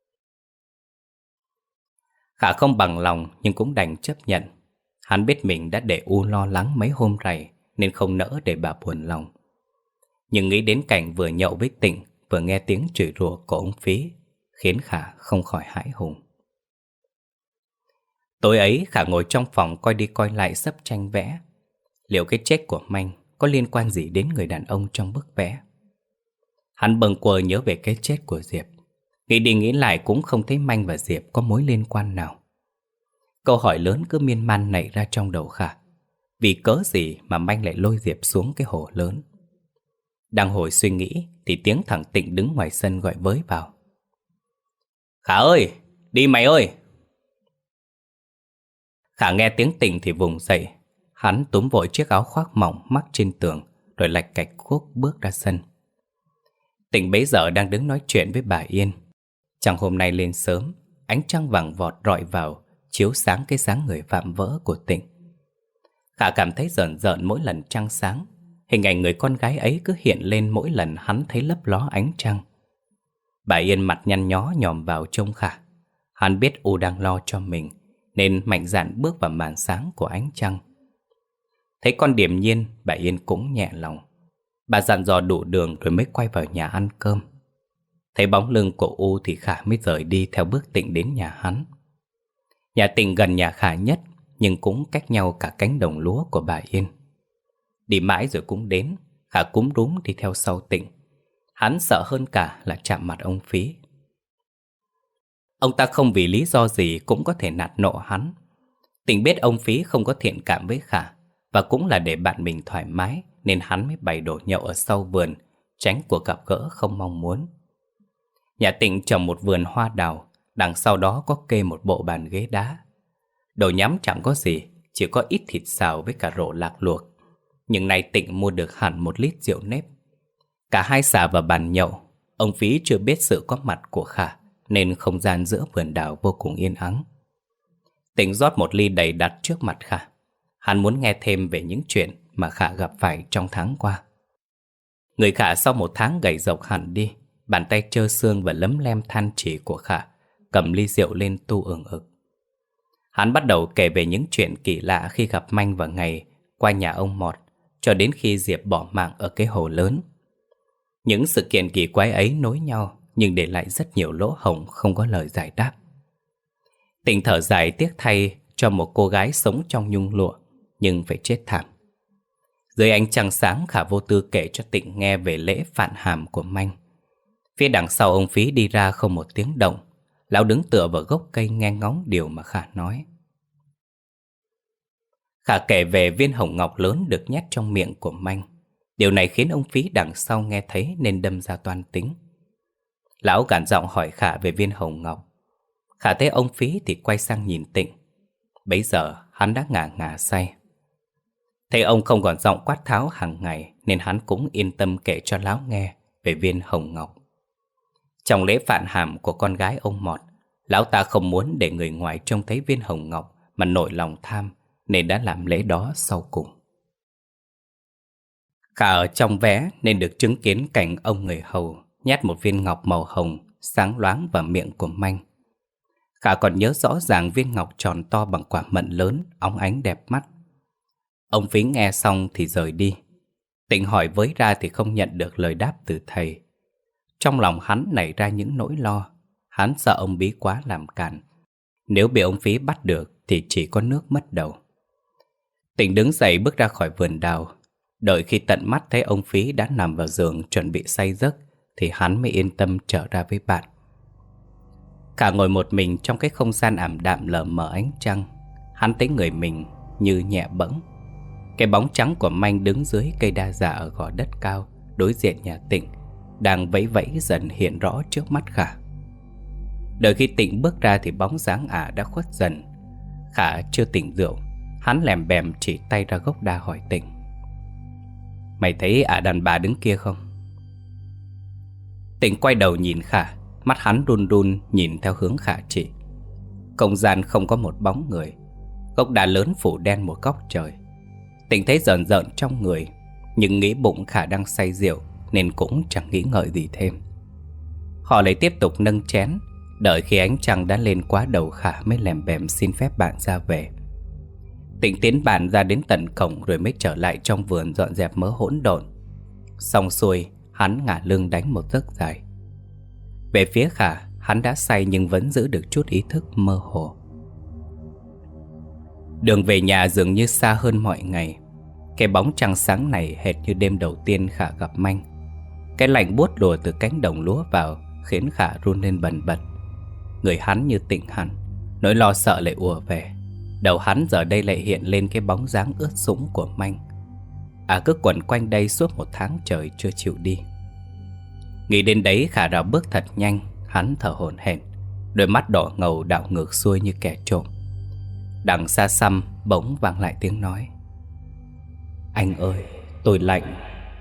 Khả không bằng lòng nhưng cũng đành chấp nhận. Hắn biết mình đã để U lo lắng mấy hôm rày nên không nỡ để bà buồn lòng. Nhưng nghĩ đến cảnh vừa nhậu với Tịnh vừa nghe tiếng chửi rủa của ông Phí khiến Khả không khỏi hãi hùng. Tối ấy Khả ngồi trong phòng coi đi coi lại sấp tranh vẽ. Liệu cái chết của Manh có liên quan gì đến người đàn ông trong bức vẽ? Hắn bâng quơ nhớ về cái chết của Diệp. Nghĩ đi nghĩ lại cũng không thấy Manh và Diệp có mối liên quan nào. Câu hỏi lớn cứ miên man nảy ra trong đầu Khả. Vì cớ gì mà Manh lại lôi Diệp xuống cái hồ lớn? Đang hồi suy nghĩ thì tiếng thằng Tịnh đứng ngoài sân gọi với vào. Khả ơi! Đi mày ơi! Khả nghe tiếng Tịnh thì vùng dậy. Hắn túm vội chiếc áo khoác mỏng mắc trên tường rồi lạch cạch cuốc bước ra sân. Tịnh bấy giờ đang đứng nói chuyện với bà Yên. Chẳng hôm nay lên sớm, ánh trăng vàng vọt rọi vào chiếu sáng cái dáng người vạm vỡ của Tịnh. Khả cảm thấy rợn rợn mỗi lần trăng sáng. Hình ảnh người con gái ấy cứ hiện lên mỗi lần hắn thấy lấp ló ánh trăng. Bà Yên mặt nhăn nhó nhòm vào trông Khả. Hắn biết U đang lo cho mình nên mạnh dạn bước vào màn sáng của ánh trăng. Thấy con điềm nhiên, bà Yên cũng nhẹ lòng. Bà dặn dò đủ đường rồi mới quay vào nhà ăn cơm. Thấy bóng lưng của U thì Khả mới rời đi theo bước Tịnh đến nhà hắn. Nhà Tịnh gần nhà Khả nhất nhưng cũng cách nhau cả cánh đồng lúa của bà Yên. Đi mãi rồi cũng đến. Khả cúm rúm đi theo sau Tịnh. Hắn sợ hơn cả là chạm mặt ông Phí. Ông ta không vì lý do gì cũng có thể nạt nộ hắn. Tịnh biết ông Phí không có thiện cảm với Khả, và cũng là để bạn mình thoải mái nên hắn mới bày đồ nhậu ở sau vườn, tránh cuộc gặp gỡ không mong muốn. Nhà Tịnh trồng một vườn hoa đào, đằng sau đó có kê một bộ bàn ghế đá. Đồ nhắm chẳng có gì, chỉ có ít thịt xào với cả rổ lạc luộc. Nhưng nay Tịnh mua được hẳn 1 lít rượu nếp. Cả hai xả vào bàn nhậu. Ông Phí chưa biết sự có mặt của Khả nên không gian giữa vườn đào vô cùng yên ắng. Tịnh rót 1 ly đầy đặt trước mặt Khả. Hắn muốn nghe thêm về những chuyện mà Khả gặp phải trong tháng qua. Người Khả sau 1 tháng gầy rộc hẳn đi. Bàn tay trơ xương và lấm lem than chỉ của Khả cầm ly rượu lên tu ừng ực. Hắn bắt đầu kể về những chuyện kỳ lạ khi gặp Manh vào ngày qua nhà ông Mọt, cho đến khi Diệp bỏ mạng ở cái hồ lớn. Những sự kiện kỳ quái ấy nối nhau, nhưng để lại rất nhiều lỗ hổng không có lời giải đáp. Tịnh thở dài tiếc thay cho một cô gái sống trong nhung lụa, nhưng phải chết thảm. Dưới ánh trăng sáng, Khả vô tư kể cho Tịnh nghe về lễ phạn hàm của Manh. Phía đằng sau ông Phí đi ra không một tiếng động. Lão đứng tựa vào gốc cây nghe ngóng điều mà Khả nói. Khả kể về viên hồng ngọc lớn được nhét trong miệng của Manh. Điều này khiến ông Phí đằng sau nghe thấy nên đâm ra toan tính. Lão gằn giọng hỏi Khả về viên hồng ngọc. Khả thấy ông Phí thì quay sang nhìn Tịnh. Bấy giờ hắn đã ngà ngà say. Thấy ông không còn giọng quát tháo hàng ngày, nên hắn cũng yên tâm kể cho lão nghe về viên hồng ngọc. Trong lễ phạn hàm của con gái ông Mọt, lão ta không muốn để người ngoài trông thấy viên hồng ngọc mà nổi lòng tham, nên đã làm lễ đó sau cùng. Khả ở trong vé nên được chứng kiến cảnh ông người hầu nhét một viên ngọc màu hồng sáng loáng vào miệng của Manh. Khả còn nhớ rõ ràng viên ngọc tròn to bằng quả mận lớn, óng ánh đẹp mắt. Ông Phí nghe xong thì rời đi. Tịnh hỏi với ra thì không nhận được lời đáp từ thầy. Trong lòng hắn nảy ra những nỗi lo. Hắn sợ ông Bí quá làm càn. Nếu bị ông Phí bắt được thì chỉ có nước mất đầu. Tịnh đứng dậy bước ra khỏi vườn đào. Đợi khi tận mắt thấy ông Phí đã nằm vào giường chuẩn bị say giấc thì hắn mới yên tâm trở ra với bạn. Khả ngồi một mình trong cái không gian ảm đạm lờ mờ ánh trăng. Hắn thấy người mình như nhẹ bẫng. Cái bóng trắng của Manh đứng dưới cây đa dạ ở gò đất cao đối diện nhà Tịnh đang vẫy vẫy dần hiện rõ trước mắt Khả. Đợi khi Tịnh bước ra thì bóng dáng ả đã khuất dần. Khả chưa tỉnh rượu. Hắn lèm bèm chỉ tay ra gốc đa hỏi Tịnh. Mày thấy ả đàn bà đứng kia không? Tịnh quay đầu nhìn Khả. Mắt hắn run run nhìn theo hướng Khả chỉ. Không gian không có một bóng người. Gốc đa lớn phủ đen một góc trời. Tịnh thấy rợn rợn trong người, nhưng nghĩ bụng Khả đang say rượu nên cũng chẳng nghĩ ngợi gì thêm. Họ lại tiếp tục nâng chén. Đợi khi ánh trăng đã lên quá đầu Khả mới lèm bèm xin phép bạn ra về. Tịnh tiến bạn ra đến tận cổng rồi mới trở lại trong vườn dọn dẹp mớ hỗn độn. Xong xuôi, hắn ngả lưng đánh một giấc dài. Về phía Khả, hắn đã say nhưng vẫn giữ được chút ý thức mơ hồ. Đường về nhà dường như xa hơn mọi ngày. Cái bóng trăng sáng này hệt như đêm đầu tiên Khả gặp Manh. Cái lạnh buốt lùa từ cánh đồng lúa vào khiến Khả run lên bần bật. Người hắn như tỉnh hẳn, nỗi lo sợ lại ùa về. Đầu hắn giờ đây lại hiện lên cái bóng dáng ướt sũng của Manh. Cứ quẩn quanh đây suốt một tháng trời chưa chịu đi. Nghĩ đến đấy Khả rảo bước thật nhanh. Hắn thở hổn hển, đôi mắt đỏ ngầu đảo ngược xuôi như kẻ trộm. Đằng xa xăm bỗng vang lại tiếng nói. Anh ơi, tôi lạnh.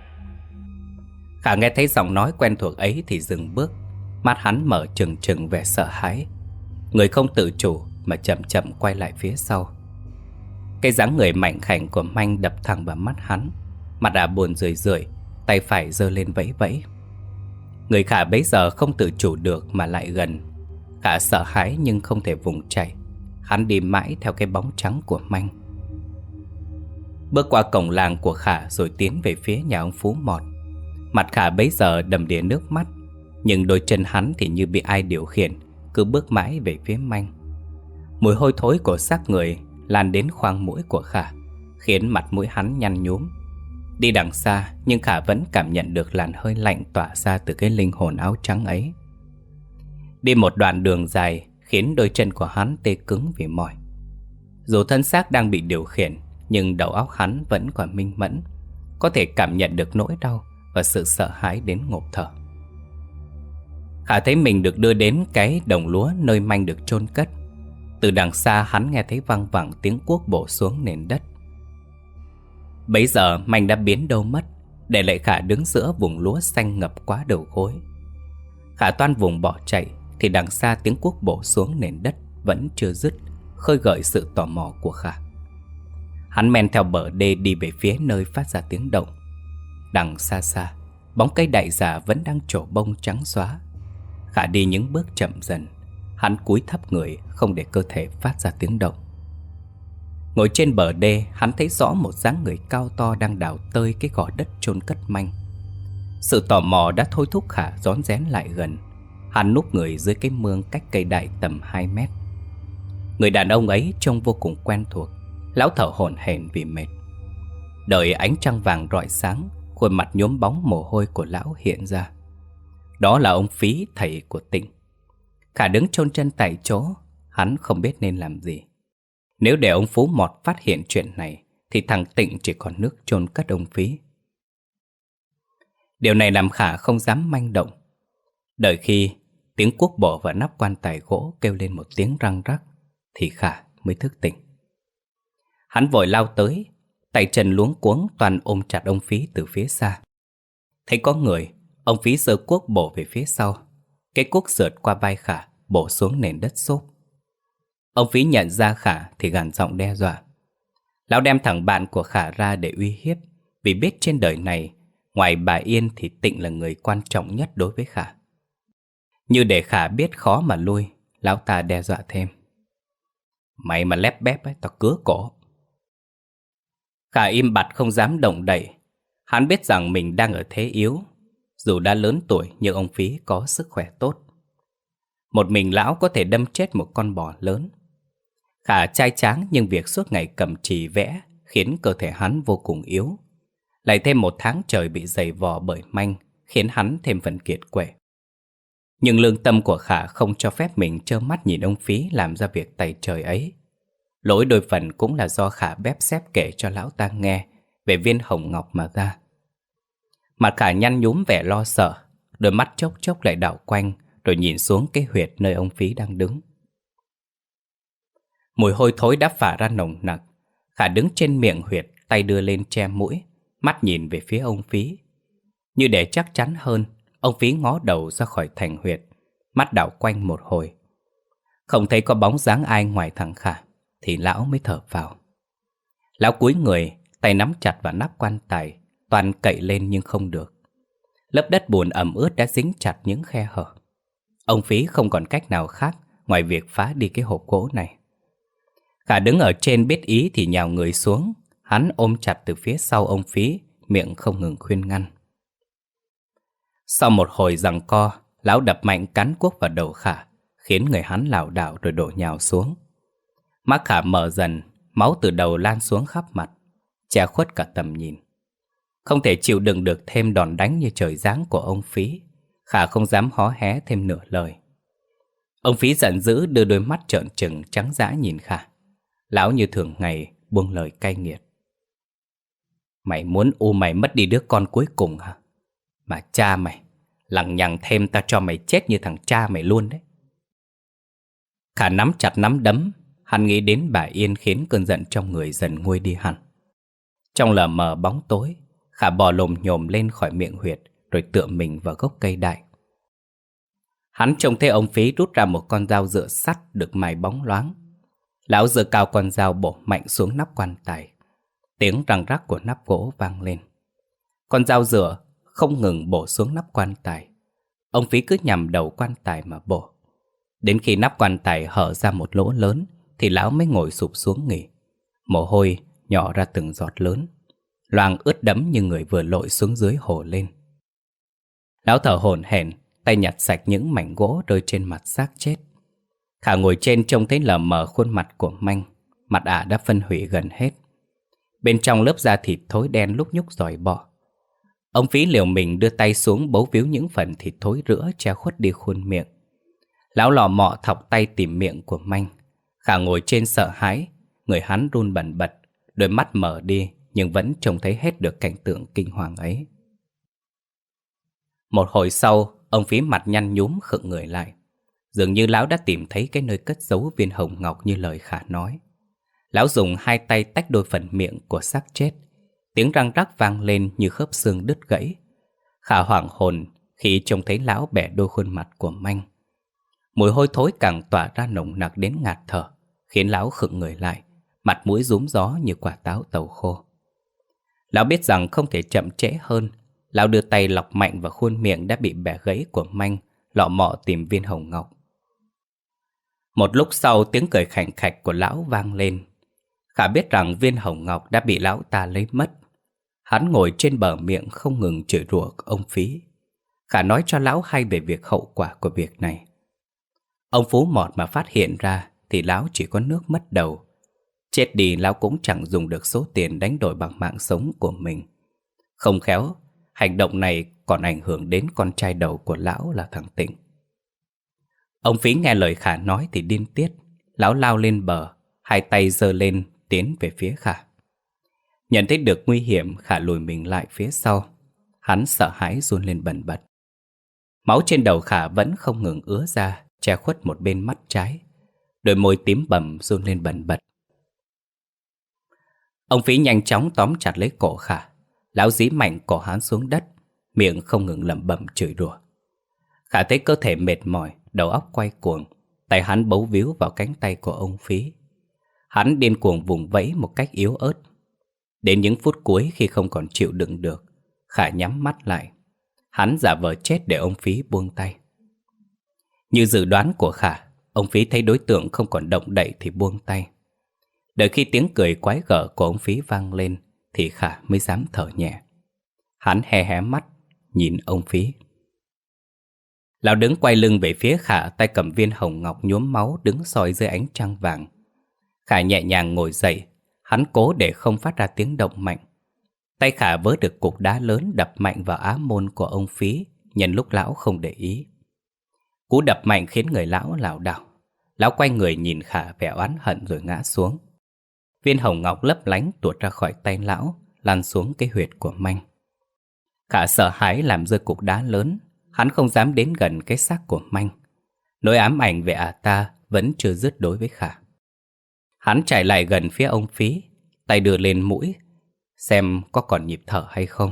Khả nghe thấy giọng nói quen thuộc ấy thì dừng bước. Mắt hắn mở trừng trừng vẻ sợ hãi. Người không tự chủ mà chậm chậm quay lại phía sau. Cái dáng người mạnh khảnh của Manh đập thẳng vào mắt hắn. Mặt buồn rười rượi, tay phải giơ lên vẫy vẫy. Người Khả bấy giờ không tự chủ được mà lại gần. Khả sợ hãi nhưng không thể vùng chạy. Hắn đi mãi theo cái bóng trắng của Manh. Bước qua cổng làng của Khả rồi tiến về phía nhà ông Phú Mọt. Mặt Khả bấy giờ đầm đìa nước mắt, nhưng đôi chân hắn thì như bị ai điều khiển, cứ bước mãi về phía Manh. Mùi hôi thối của xác người lan đến khoang mũi của Khả, khiến mặt mũi hắn nhăn nhúm. Đi đằng xa nhưng Khả vẫn cảm nhận được làn hơi lạnh tỏa ra từ cái linh hồn áo trắng ấy. Đi một đoạn đường dài khiến đôi chân của hắn tê cứng vì mỏi. Dù thân xác đang bị điều khiển, nhưng đầu óc hắn vẫn còn minh mẫn, có thể cảm nhận được nỗi đau và sự sợ hãi đến ngộp thở. Khả thấy mình được đưa đến cái đồng lúa nơi Manh được chôn cất. Từ đằng xa hắn nghe thấy văng vẳng tiếng cuốc bổ xuống nền đất. Bấy giờ Manh đã biến đâu mất, để lại Khả đứng giữa vùng lúa xanh ngập quá đầu gối. Khả toan vùng bỏ chạy thì đằng xa tiếng cuốc bổ xuống nền đất vẫn chưa dứt, khơi gợi sự tò mò của Khả. Hắn men theo bờ đê đi về phía nơi phát ra tiếng động. Đằng xa xa, bóng cây đại già vẫn đang trổ bông trắng xóa. Khả đi những bước chậm dần. Hắn cúi thấp người không để cơ thể phát ra tiếng động. Ngồi trên bờ đê, hắn thấy rõ một dáng người cao to đang đào tơi cái gò đất chôn cất Manh. Sự tò mò đã thôi thúc Khả rón rén lại gần. Hắn núp người dưới cái mương cách cây đại tầm 2 mét. Người đàn ông ấy trông vô cùng quen thuộc. Lão thở hổn hển vì mệt. Đợi ánh trăng vàng rọi sáng, khuôn mặt nhuốm bóng mồ hôi của lão hiện ra. Đó là ông Phí, thầy của Tịnh. Khả đứng chôn chân tại chỗ. Hắn không biết nên làm gì. Nếu để ông Phú Mọt phát hiện chuyện này thì thằng Tịnh chỉ còn nước chôn cất ông Phí. Điều này làm Khả không dám manh động. Đợi khi tiếng cuốc bổ vào nắp quan tài gỗ kêu lên một tiếng răng rắc thì Khả mới thức tỉnh. Hắn vội lao tới, tay chân luống cuống toàn ôm chặt ông Phí từ phía xa. Thấy có người, ông Phí giơ cuốc bổ về phía sau. Cái cuốc sượt qua vai Khả, bổ xuống nền đất xốp. Ông Phí nhận ra Khả thì gằn giọng đe dọa. Lão đem thằng bạn của Khả ra để uy hiếp, vì biết trên đời này ngoài bà Yên thì Tịnh là người quan trọng nhất đối với Khả. Như để Khả biết khó mà lui, lão ta đe dọa thêm. Mày mà lép bép ấy, tao cứa cổ. Khả im bặt không dám động đậy. Hắn biết rằng mình đang ở thế yếu. Dù đã lớn tuổi nhưng ông Phí có sức khỏe tốt. Một mình lão có thể đâm chết một con bò lớn. Khả trai tráng nhưng việc suốt ngày cầm chì vẽ khiến cơ thể hắn vô cùng yếu. Lại thêm 1 tháng trời bị dày vò bởi manh khiến hắn thêm phần kiệt quệ. Nhưng lương tâm của Khả không cho phép mình trơ mắt nhìn ông Phí làm ra việc tày trời ấy. Lỗi đôi phần cũng là do Khả bép xép kể cho lão ta nghe về viên hồng ngọc mà ra. Mặt Khả nhăn nhúm vẻ lo sợ, đôi mắt chốc chốc lại đảo quanh rồi nhìn xuống cái huyệt nơi ông Phí đang đứng. Mùi hôi thối đã phả ra nồng nặc. Khả đứng trên miệng huyệt, tay đưa lên che mũi, mắt nhìn về phía ông Phí. Như để chắc chắn hơn, ông Phí ngó đầu ra khỏi thành huyệt, mắt đảo quanh một hồi. Không thấy có bóng dáng ai ngoài thằng Khả thì lão mới thở phào. Lão cúi người, tay nắm chặt vào nắp quan tài, toàn cậy lên nhưng không được. Lớp đất bùn ẩm ướt đã dính chặt những khe hở. Ông Phí không còn cách nào khác ngoài việc phá đi cái hộp gỗ này. Khả đứng ở trên biết ý thì nhào người xuống. Hắn ôm chặt từ phía sau ông Phí, miệng không ngừng khuyên ngăn. Sau một hồi giằng co, lão đập mạnh cán cuốc vào đầu Khả, khiến người hắn lảo đảo rồi đổ nhào xuống. Mắt Khả mở dần, máu từ đầu lan xuống khắp mặt, che khuất cả tầm nhìn. Không thể chịu đựng được thêm đòn đánh như trời giáng của ông Phí, Khả không dám hó hé thêm nửa lời. Ông Phí giận dữ đưa đôi mắt trợn trừng trắng dã nhìn Khả. Lão như thường ngày buông lời cay nghiệt. Mày muốn mày mất đi đứa con cuối cùng hả? Mà cha mày, lằng nhằng thêm tao cho mày chết như thằng cha mày luôn đấy. Khả nắm chặt nắm đấm, hắn nghĩ đến bà Yên khiến cơn giận trong người dần nguôi đi hẳn. Trong lờ mờ bóng tối, Khả bò lồm nhồm lên khỏi miệng huyệt rồi tựa mình vào gốc cây đại. Hắn trông thấy ông Phí rút ra một con dao dựa sắt được mài bóng loáng. Lão giơ cao con dao bổ mạnh xuống nắp quan tài. Tiếng răng rắc của nắp gỗ vang lên. Con dao dựa không ngừng bổ xuống nắp quan tài. Ông Phí cứ nhằm đầu quan tài mà bổ. Đến khi nắp quan tài hở ra một lỗ lớn thì lão mới ngồi sụp xuống nghỉ. Mồ hôi nhỏ ra từng giọt lớn, loang ướt đẫm như người vừa lội xuống dưới hồ lên. Lão thở hổn hển, tay nhặt sạch những mảnh gỗ rơi trên mặt xác chết. Khả ngồi trên trông thấy lờ mờ khuôn mặt của Manh. Mặt ả đã phân hủy gần hết. Bên trong lớp da thịt thối đen lúc nhúc giòi bọ. Ông Phí liều mình đưa tay xuống bấu víu những phần thịt thối rữa che khuất đi khuôn miệng. Lão lò mọ thọc tay tìm miệng của Manh. Khả ngồi trên sợ hãi, người hắn run bần bật, đôi mắt mở đi nhưng vẫn trông thấy hết được cảnh tượng kinh hoàng ấy. Một hồi sau, ông Phí mặt nhăn nhúm khựng người lại. Dường như lão đã tìm thấy cái nơi cất giấu viên hồng ngọc như lời Khả nói. Lão dùng hai tay tách đôi phần miệng của xác chết. Tiếng răng rắc vang lên như khớp xương đứt gãy. Khả hoảng hồn khi trông thấy lão bẻ đôi khuôn mặt của Manh. Mùi hôi thối càng tỏa ra nồng nặc đến ngạt thở, khiến lão khựng người lại, mặt mũi rúm gió như quả táo tàu khô. Lão biết rằng không thể chậm trễ hơn. Lão đưa tay lọc mạnh vào khuôn miệng đã bị bẻ gãy của Manh, lọ mọ tìm viên hồng ngọc. Một lúc sau tiếng cười khành khạch của lão vang lên. Khả biết rằng viên hồng ngọc đã bị lão ta lấy mất. Hắn ngồi trên bờ miệng không ngừng chửi rủa ông Phí. Khả nói cho lão hay về việc hậu quả của việc này. Ông Phú Mọt mà phát hiện ra thì lão chỉ có nước mất đầu. Chết đi lão cũng chẳng dùng được số tiền đánh đổi bằng mạng sống của mình. Không khéo, hành động này còn ảnh hưởng đến con trai đầu của lão là thằng Tịnh. Ông Phí nghe lời Khả nói thì điên tiết. Lão lao lên bờ, hai tay giơ lên tiến về phía Khả. Nhận thấy được nguy hiểm, Khả lùi mình lại phía sau. Hắn sợ hãi run lên bần bật. Máu trên đầu Khả vẫn không ngừng ứa ra, che khuất một bên mắt trái. Đôi môi tím bầm run lên bần bật. Ông Phí nhanh chóng tóm chặt lấy cổ Khả. Lão dí mạnh cổ hắn xuống đất, miệng không ngừng lẩm bẩm chửi rủa. Khả thấy cơ thể mệt mỏi, đầu óc quay cuồng. Tay hắn bấu víu vào cánh tay của ông Phí. Hắn điên cuồng vùng vẫy một cách yếu ớt. Đến những phút cuối khi không còn chịu đựng được, Khả nhắm mắt lại. Hắn giả vờ chết để ông Phí buông tay. Như dự đoán của Khả, ông Phí thấy đối tượng không còn động đậy thì buông tay. Đợi khi tiếng cười quái gở của ông Phí vang lên thì Khả mới dám thở nhẹ. Hắn hé hé mắt, nhìn ông Phí. Lão đứng quay lưng về phía Khả, tay cầm viên hồng ngọc nhuốm máu đứng soi dưới ánh trăng vàng. Khả nhẹ nhàng ngồi dậy, hắn cố để không phát ra tiếng động mạnh. Tay Khả vớ được cục đá lớn đập mạnh vào á môn của ông Phí, nhân lúc lão không để ý. Cú đập mạnh khiến người lão lảo đảo. Lão quay người nhìn Khả vẻ oán hận rồi ngã xuống. Viên hồng ngọc lấp lánh tuột ra khỏi tay lão, lan xuống cái huyệt của Manh. Khả sợ hãi làm rơi cục đá lớn. Hắn không dám đến gần cái xác của Manh. Nỗi ám ảnh về ta vẫn chưa dứt đối với Khả. Hắn chạy lại gần phía ông Phí, tay đưa lên mũi, xem có còn nhịp thở hay không.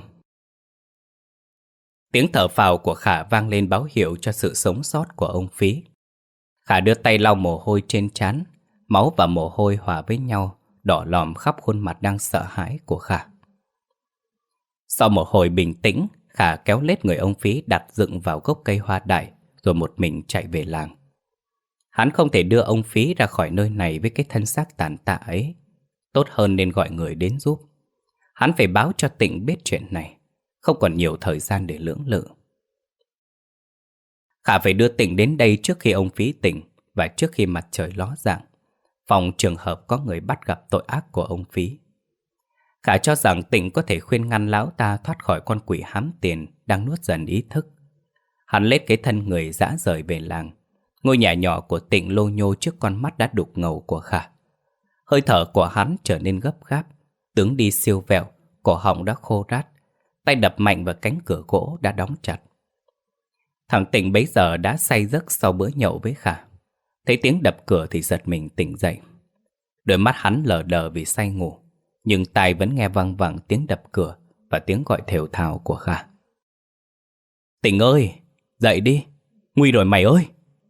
Tiếng thở phào của Khả vang lên báo hiệu cho sự sống sót của ông Phí. Khả đưa tay lau mồ hôi trên trán, máu và mồ hôi hòa với nhau, đỏ lòm khắp khuôn mặt đang sợ hãi của Khả. Sau một hồi bình tĩnh, Khả kéo lết người ông Phí đặt dựng vào gốc cây hoa đại, rồi một mình chạy về làng. Hắn không thể đưa ông Phí ra khỏi nơi này với cái thân xác tàn tạ ấy. Tốt hơn nên gọi người đến giúp. Hắn phải báo cho Tịnh biết chuyện này, không còn nhiều thời gian để lưỡng lự. Khả phải đưa Tịnh đến đây trước khi ông Phí tỉnh và trước khi mặt trời ló dạng, phòng trường hợp có người bắt gặp tội ác của ông Phí. Khả cho rằng Tịnh có thể khuyên ngăn lão ta thoát khỏi con quỷ hám tiền đang nuốt dần ý thức. Hắn lết cái thân người dã rời về làng. Ngôi nhà nhỏ của Tịnh lô nhô trước con mắt đã đục ngầu của Khả. Hơi thở của hắn trở nên gấp gáp, tướng đi siêu vẹo, cổ họng đã khô rát, tay đập mạnh vào cánh cửa gỗ đã đóng chặt. Thằng Tịnh bấy giờ đã say giấc sau bữa nhậu với Khả. Thấy tiếng đập cửa thì giật mình tỉnh dậy. Đôi mắt hắn lờ đờ vì say ngủ, nhưng tai vẫn nghe văng vẳng tiếng đập cửa và tiếng gọi thều thào của Khả. Tịnh ơi, dậy đi, nguy rồi mày ơi.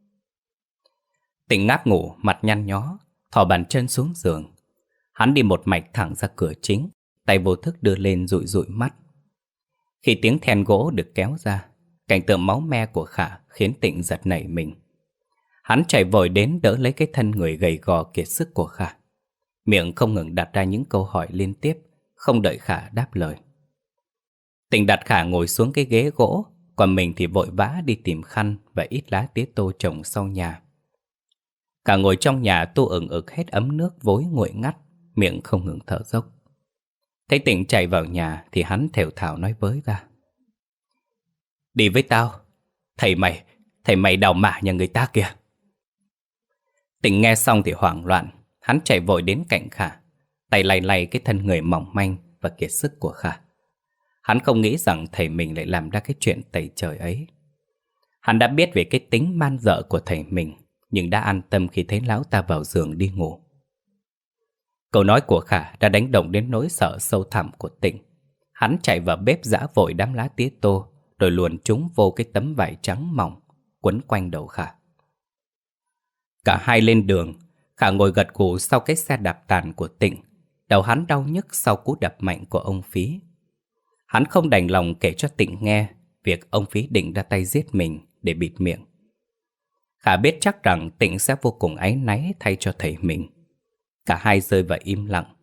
Tịnh ngáp ngủ, mặt nhăn nhó, thò bàn chân xuống giường. Hắn đi một mạch thẳng ra cửa chính, tay vô thức đưa lên dụi dụi mắt. Khi tiếng then gỗ được kéo ra, cảnh tượng máu me của Khả khiến Tịnh giật nảy mình. Hắn chạy vội đến đỡ lấy cái thân người gầy gò kiệt sức của Khả. Miệng không ngừng đặt ra những câu hỏi liên tiếp, không đợi Khả đáp lời. Tịnh đặt Khả ngồi xuống cái ghế gỗ, còn mình thì vội vã đi tìm khăn và ít lá tía tô trồng sau nhà. Cả ngồi trong nhà tô ửng ực hết ấm nước vối nguội ngắt, miệng không ngừng thở dốc. Thấy Tịnh chạy vào nhà thì hắn thều thào nói với ra. Đi với tao, thầy mày đào mả nhà người ta kìa. Tịnh nghe xong thì hoảng loạn, hắn chạy vội đến cạnh Khả, tay lay lay cái thân người mỏng manh và kiệt sức của Khả. Hắn không nghĩ rằng thầy mình lại làm ra cái chuyện tày trời ấy. Hắn đã biết về cái tính man dợ của thầy mình, nhưng đã an tâm khi thấy lão ta vào giường đi ngủ. Câu nói của Khả đã đánh động đến nỗi sợ sâu thẳm của Tịnh. Hắn chạy vào bếp giã vội đám lá tía tô, rồi luồn chúng vô cái tấm vải trắng mỏng quấn quanh đầu Khả. Cả hai lên đường. Khả ngồi gật gù sau cái xe đạp tàn của Tịnh. Đầu hắn đau nhức sau cú đập mạnh của ông Phí. Hắn không đành lòng kể cho Tịnh nghe việc ông Phí định ra tay giết mình để bịt miệng. Khả biết chắc rằng Tịnh sẽ vô cùng áy náy thay cho thầy mình. Cả hai rơi vào im lặng.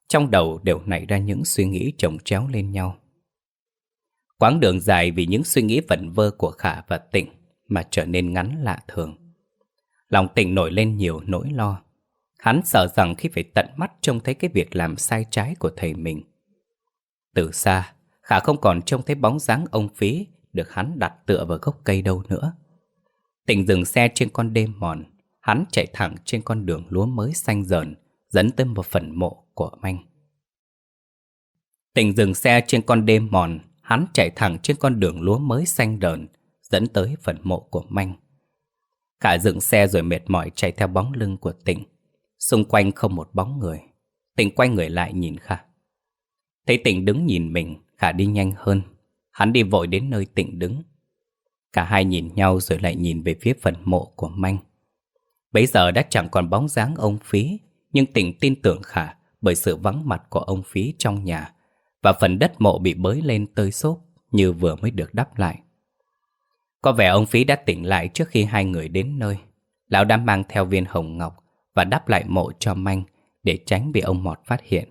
Trong đầu đều nảy ra những suy nghĩ chồng chéo lên nhau. Quãng đường dài vì những suy nghĩ vẩn vơ của Khả và Tịnh mà trở nên ngắn lạ thường. Lòng Tịnh nổi lên nhiều nỗi lo. Hắn sợ rằng khi phải tận mắt trông thấy cái việc làm sai trái của thầy mình. Từ xa, Khả không còn trông thấy bóng dáng ông Phí được hắn đặt tựa vào gốc cây đâu nữa. Tịnh dừng xe trên con đê mòn. Hắn chạy thẳng trên con đường lúa mới xanh dờn, dẫn tới một phần mộ của Manh. Tịnh dừng xe trên con đê mòn. Hắn chạy thẳng trên con đường lúa mới xanh dờn, dẫn tới phần mộ của Manh. Khả dựng xe rồi mệt mỏi chạy theo bóng lưng của Tịnh. Xung quanh không một bóng người. Tịnh quay người lại nhìn Khả. Thấy Tịnh đứng nhìn mình, Khả đi nhanh hơn. Hắn đi vội đến nơi Tịnh đứng. Cả hai nhìn nhau rồi lại nhìn về phía phần mộ của Manh. Bấy giờ đã chẳng còn bóng dáng ông Phí, nhưng Tịnh tin tưởng Khả bởi sự vắng mặt của ông Phí trong nhà, và phần đất mộ bị bới lên tơi xốp như vừa mới được đắp lại. Có vẻ ông Phí đã tỉnh lại trước khi hai người đến nơi. Lão đã mang theo viên hồng ngọc và đắp lại mộ cho Manh để tránh bị ông Mọt phát hiện.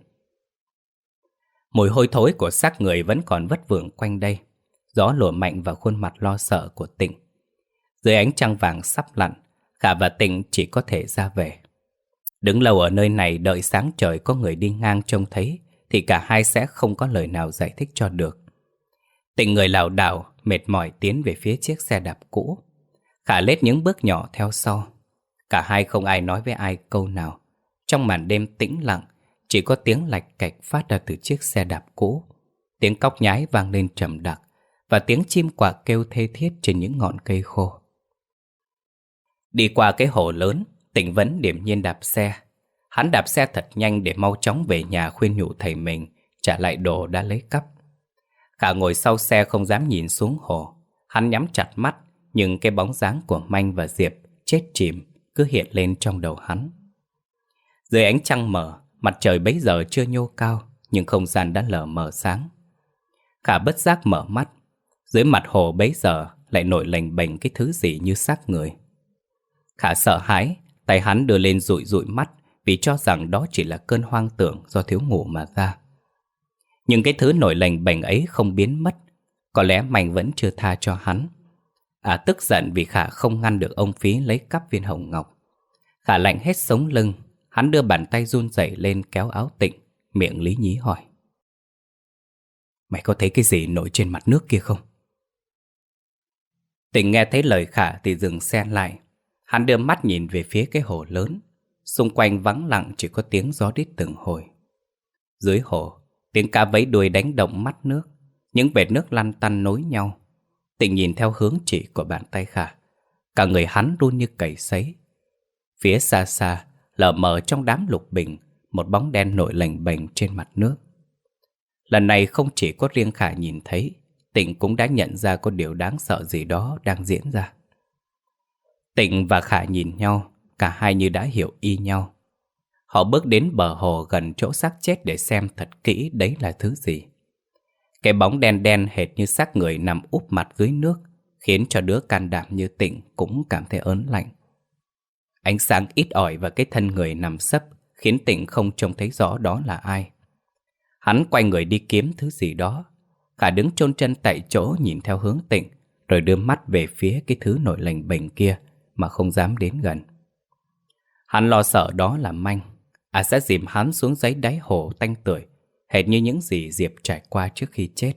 Mùi hôi thối của xác người vẫn còn vất vưởng quanh đây. Gió lùa mạnh vào khuôn mặt lo sợ của Tịnh. Dưới ánh trăng vàng sắp lặn, Khả và Tịnh chỉ có thể ra về. Đứng lâu ở nơi này đợi sáng trời có người đi ngang trông thấy thì cả hai sẽ không có lời nào giải thích cho được. Tịnh người lảo đảo, mệt mỏi tiến về phía chiếc xe đạp cũ. Khả lết những bước nhỏ theo sau. Cả hai không ai nói với ai câu nào. Trong màn đêm tĩnh lặng, chỉ có tiếng lạch cạch phát ra từ chiếc xe đạp cũ. Tiếng cóc nhái vang lên trầm đặc, và tiếng chim quạ kêu thê thiết trên những ngọn cây khô. Đi qua cái hồ lớn, Tịnh vẫn điềm nhiên đạp xe. Hắn đạp xe thật nhanh để mau chóng về nhà khuyên nhủ thầy mình trả lại đồ đã lấy cắp. Khả ngồi sau xe không dám nhìn xuống hồ. Hắn nhắm chặt mắt, nhưng cái bóng dáng của Manh và Diệp chết chìm cứ hiện lên trong đầu hắn. Dưới ánh trăng mờ, mặt trời bấy giờ chưa nhô cao, nhưng không gian đã lờ mờ sáng. Khả bất giác mở mắt. Dưới mặt hồ bấy giờ lại nổi lềnh bềnh cái thứ gì như xác người. Khả sợ hãi, tay hắn đưa lên dụi dụi mắt vì cho rằng đó chỉ là cơn hoang tưởng do thiếu ngủ mà ra. Nhưng cái thứ nổi lềnh bềnh ấy không biến mất. Có lẽ Manh vẫn chưa tha cho hắn. Tức giận vì Khả không ngăn được ông Phí lấy cắp viên hồng ngọc. Khả lạnh hết sống lưng. Hắn đưa bàn tay run rẩy lên kéo áo Tịnh, miệng lý nhí hỏi: "Mày có thấy cái gì nổi trên mặt nước kia không?" Tịnh nghe thấy lời Khả thì dừng xe lại. Hắn đưa mắt nhìn về phía cái hồ lớn. Xung quanh vắng lặng, chỉ có tiếng gió rít từng hồi. Dưới hồ, tiếng cá vẫy đuôi đánh động mắt nước. Những vệt nước lăn tăn nối nhau. Tịnh nhìn theo hướng chỉ của bàn tay Khả. Cả người hắn run như cầy sấy. Phía xa xa, lờ mờ trong đám lục bình, một bóng đen nổi lềnh bềnh trên mặt nước. Lần này không chỉ có riêng Khả nhìn thấy, Tịnh cũng đã nhận ra có điều đáng sợ gì đó đang diễn ra. Tịnh và Khả nhìn nhau, cả hai như đã hiểu y nhau. Họ bước đến bờ hồ gần chỗ xác chết để xem thật kỹ đấy là thứ gì. Cái bóng đen đen hệt như xác người nằm úp mặt dưới nước, khiến cho đứa can đảm như Tịnh cũng cảm thấy ớn lạnh. Ánh sáng ít ỏi và cái thân người nằm sấp khiến Tịnh không trông thấy rõ đó là ai. Hắn quay người đi kiếm thứ gì đó. Khả đứng chôn chân tại chỗ nhìn theo hướng Tịnh, rồi đưa mắt về phía cái thứ nổi lềnh bềnh kia mà không dám đến gần. Hắn lo sợ đó là Manh. Sẽ dìm hắn xuống dưới đáy hồ tanh tưởi, hệt như những gì Diệp trải qua trước khi chết.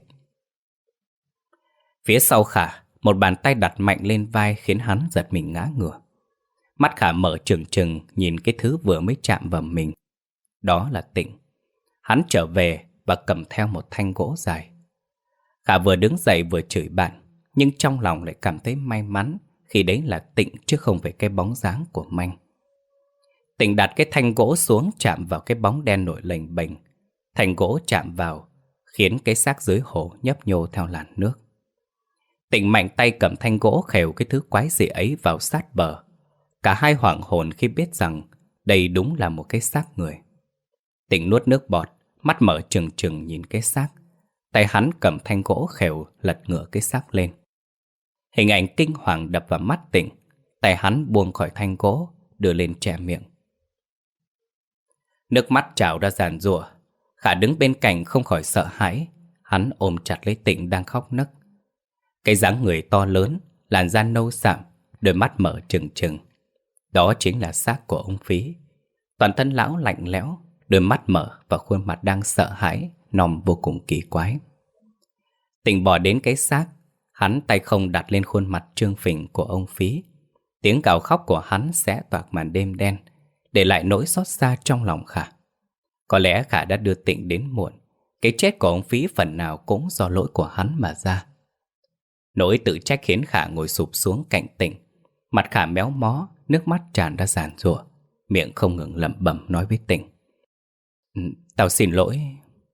Phía sau Khả, một bàn tay đặt mạnh lên vai khiến hắn giật mình ngã ngửa. Mắt Khả mở trừng trừng nhìn cái thứ vừa mới chạm vào mình. Đó là Tịnh. Hắn trở về và cầm theo một thanh gỗ dài. Khả vừa đứng dậy vừa chửi bạn, nhưng trong lòng lại cảm thấy may mắn khi đấy là Tịnh chứ không phải cái bóng dáng của Manh. Tịnh đặt cái thanh gỗ xuống chạm vào cái bóng đen nổi lềnh bềnh. Thanh gỗ chạm vào khiến cái xác dưới hồ nhấp nhô theo làn nước. Tịnh mạnh tay cầm thanh gỗ khều cái thứ quái dị ấy vào sát bờ. Cả hai hoảng hồn khi biết rằng đây đúng là một cái xác người. Tịnh nuốt nước bọt, mắt mở trừng trừng nhìn cái xác. Tay hắn cầm thanh gỗ khều lật ngửa cái xác lên. Hình ảnh kinh hoàng đập vào mắt Tịnh. Tay hắn buông khỏi thanh gỗ, đưa lên che miệng. Nước mắt trào ra giàn giụa. Khả đứng bên cạnh không khỏi sợ hãi. Hắn ôm chặt lấy Tịnh đang khóc nấc. Cái dáng người to lớn, làn da nâu sạm, đôi mắt mở trừng trừng. Đó chính là xác của ông Phí. Toàn thân lão lạnh lẽo, đôi mắt mở và khuôn mặt đang sợ hãi, nòm vô cùng kỳ quái. Tịnh bỏ đến cái xác, hắn tay không đặt lên khuôn mặt trương phình của ông Phí. Tiếng gào khóc của hắn xé toạc màn đêm đen, để lại nỗi xót xa trong lòng Khả. Có lẽ Khả đã đưa Tịnh đến muộn. Cái chết của ông Phí phần nào cũng do lỗi của hắn mà ra. Nỗi tự trách khiến Khả ngồi sụp xuống cạnh Tịnh. Mặt Khả méo mó, nước mắt tràn ra giàn giụa, miệng không ngừng lẩm bẩm nói với Tịnh: Tao xin lỗi.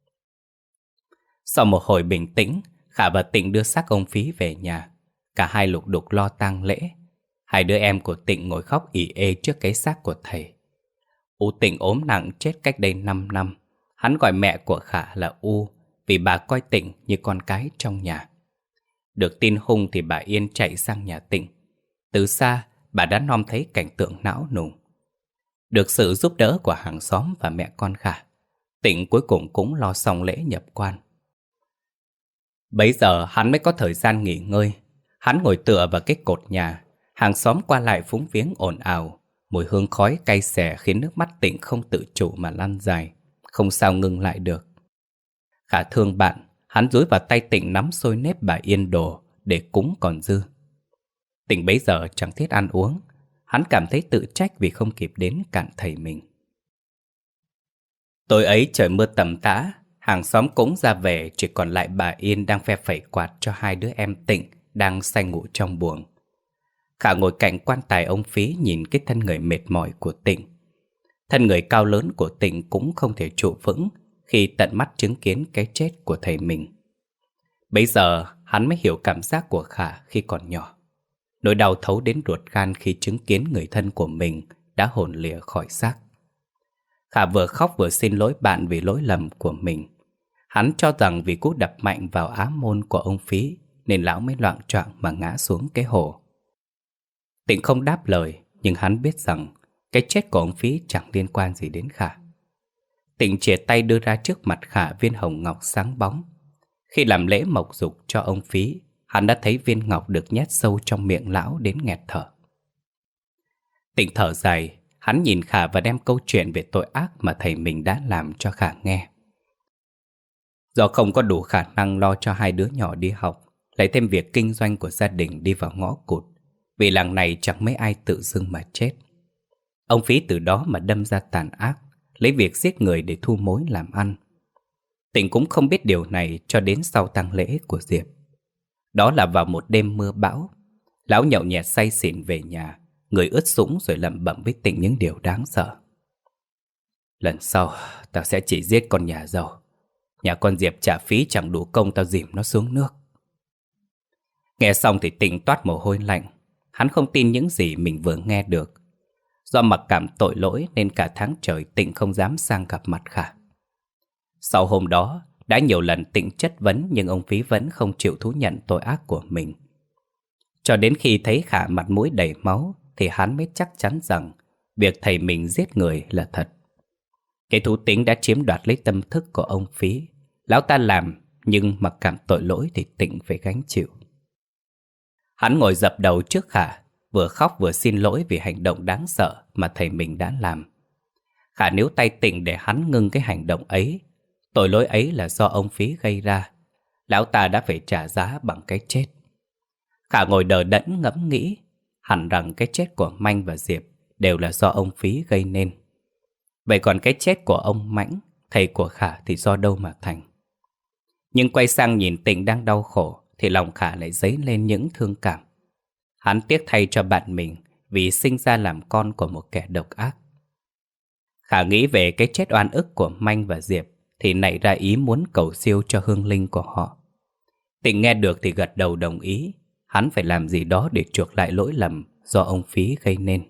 Sau một hồi bình tĩnh, Khả và Tịnh đưa xác ông Phí về nhà. Cả hai lục đục lo tang lễ. Hai đứa em của Tịnh ngồi khóc ỉ ê trước cái xác của thầy. U Tịnh ốm nặng chết cách đây 5 năm. Hắn gọi mẹ của Khả là U, vì bà coi Tịnh như con cái trong nhà. Được tin hung thì bà Yên chạy sang nhà Tịnh. Từ xa, bà đã nom thấy cảnh tượng não nùng. Được sự giúp đỡ của hàng xóm và mẹ con Khả, Tịnh cuối cùng cũng lo xong lễ nhập quan. Bấy giờ hắn mới có thời gian nghỉ ngơi. Hắn ngồi tựa vào cái cột nhà. Hàng xóm qua lại phúng viếng ồn ào. Mùi hương khói cay xè khiến nước mắt Tịnh không tự chủ mà lăn dài, không sao ngưng lại được. Khả thương bạn, hắn dúi vào tay Tịnh nắm xôi nếp bà Yên đồ để cúng còn dư. Tịnh bấy giờ chẳng thiết ăn uống. Hắn cảm thấy tự trách vì không kịp đến cạnh thầy mình. Tối ấy trời mưa tầm tã, hàng xóm cúng ra về, chỉ còn lại bà Yên đang phe phẩy quạt cho hai đứa em Tịnh đang say ngủ trong buồng. Khả ngồi cạnh quan tài ông Phí nhìn cái thân người mệt mỏi của Tịnh. Thân người cao lớn của Tịnh cũng không thể trụ vững khi tận mắt chứng kiến cái chết của thầy mình. Bấy giờ hắn mới hiểu cảm giác của Khả khi còn nhỏ. Nỗi đau thấu đến ruột gan khi chứng kiến người thân của mình đã hồn lìa khỏi xác. Khả vừa khóc vừa xin lỗi bạn vì lỗi lầm của mình. Hắn cho rằng vì cú đập mạnh vào á môn của ông Phí nên lão mới loạng choạng mà ngã xuống cái hồ. Tịnh không đáp lời, nhưng hắn biết rằng cái chết của ông Phí chẳng liên quan gì đến Khả. Tịnh chìa tay đưa ra trước mặt Khả viên hồng ngọc sáng bóng. Khi làm lễ mộc dục cho ông Phí, hắn đã thấy viên ngọc được nhét sâu trong miệng lão đến nghẹt thở. Tịnh thở dài, hắn nhìn Khả và đem câu chuyện về tội ác mà thầy mình đã làm cho Khả nghe. Do không có đủ khả năng lo cho hai đứa nhỏ đi học, lại thêm việc kinh doanh của gia đình đi vào ngõ cụt, vì làng này chẳng mấy ai tự dưng mà chết. Ông Phí từ đó mà đâm ra tàn ác, lấy việc giết người để thu mối làm ăn. Tịnh cũng không biết điều này cho đến sau tang lễ của Diệp. Đó là vào một đêm mưa bão, lão nhậu nhẹt say xỉn về nhà, người ướt sũng rồi lẩm bẩm với Tịnh những điều đáng sợ. Lần sau tao sẽ chỉ giết con nhà giàu. Nhà con Diệp trả phí chẳng đủ công tao dìm nó xuống nước. Nghe xong thì Tịnh toát mồ hôi lạnh. Hắn không tin những gì mình vừa nghe được. Do mặc cảm tội lỗi nên cả tháng trời Tịnh không dám sang gặp mặt Khả. Sau hôm đó, đã nhiều lần Tịnh chất vấn nhưng ông Phí vẫn không chịu thú nhận tội ác của mình. Cho đến khi thấy Khả mặt mũi đầy máu thì hắn mới chắc chắn rằng việc thầy mình giết người là thật. Cái thú tính đã chiếm đoạt lấy tâm thức của ông Phí. Lão ta làm, nhưng mặc cảm tội lỗi thì Tịnh phải gánh chịu. Hắn ngồi dập đầu trước Khả, vừa khóc vừa xin lỗi vì hành động đáng sợ mà thầy mình đã làm. Khả níu tay Tịnh để hắn ngưng cái hành động ấy. Tội lỗi ấy là do ông Phí gây ra. Lão ta đã phải trả giá bằng cái chết. Khả ngồi đờ đẫn ngẫm nghĩ, hẳn rằng cái chết của Manh và Diệp đều là do ông Phí gây nên. Vậy còn cái chết của ông Mãnh, thầy của Khả thì do đâu mà thành? Nhưng quay sang nhìn Tịnh đang đau khổ thì lòng Khả lại dấy lên những thương cảm. Hắn tiếc thay cho bạn mình vì sinh ra làm con của một kẻ độc ác. Khả nghĩ về cái chết oan ức của Manh và Diệp thì nảy ra ý muốn cầu siêu cho hương linh của họ. Tịnh nghe được thì gật đầu đồng ý. Hắn phải làm gì đó để chuộc lại lỗi lầm do ông Phí gây nên.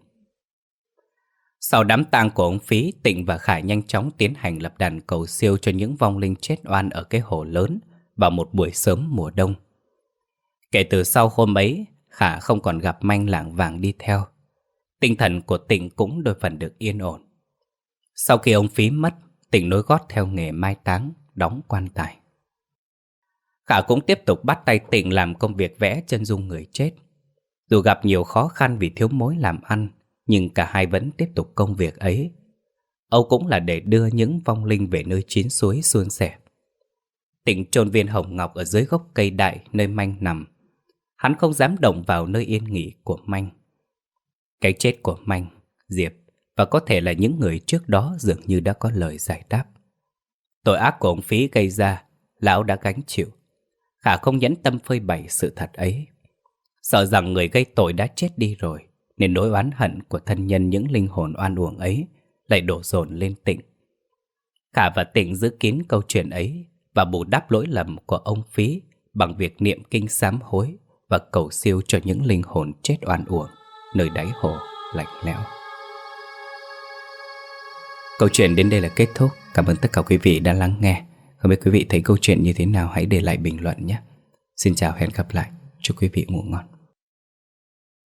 Sau đám tang của ông Phí, Tịnh và Khả nhanh chóng tiến hành lập đàn cầu siêu cho những vong linh chết oan ở cái hồ lớn vào một buổi sớm mùa đông. Kể từ sau hôm ấy, Khả không còn gặp Manh lảng vảng đi theo. Tinh thần của Tịnh cũng đôi phần được yên ổn. Sau khi ông Phí mất, Tịnh nối gót theo nghề mai táng, đóng quan tài. Khả cũng tiếp tục bắt tay Tịnh làm công việc vẽ chân dung người chết. Dù gặp nhiều khó khăn vì thiếu mối làm ăn, nhưng cả hai vẫn tiếp tục công việc ấy. Âu cũng là để đưa những vong linh về nơi chín suối suôn sẻ. Tịnh chôn viên hồng ngọc ở dưới gốc cây đại nơi Manh nằm. Hắn không dám động vào nơi yên nghỉ của Manh. Cái chết của Manh, Diệp và có thể là những người trước đó dường như đã có lời giải đáp. Tội ác của ông Phí gây ra, lão đã gánh chịu. Khả không nhẫn tâm phơi bày sự thật ấy. Sợ rằng người gây tội đã chết đi rồi, nên nỗi oán hận của thân nhân những linh hồn oan uổng ấy lại đổ dồn lên Tịnh. Khả và Tịnh giữ kín câu chuyện ấy và bù đắp lỗi lầm của ông Phí bằng việc niệm kinh sám hối và cầu siêu cho những linh hồn chết oan uổng nơi đáy hồ lạnh lẽo. Câu chuyện đến đây là kết thúc. Cảm ơn tất cả quý vị đã lắng nghe. Không biết quý vị thấy câu chuyện như thế nào, hãy để lại bình luận nhé. Xin chào, hẹn gặp lại. Chúc quý vị ngủ ngon.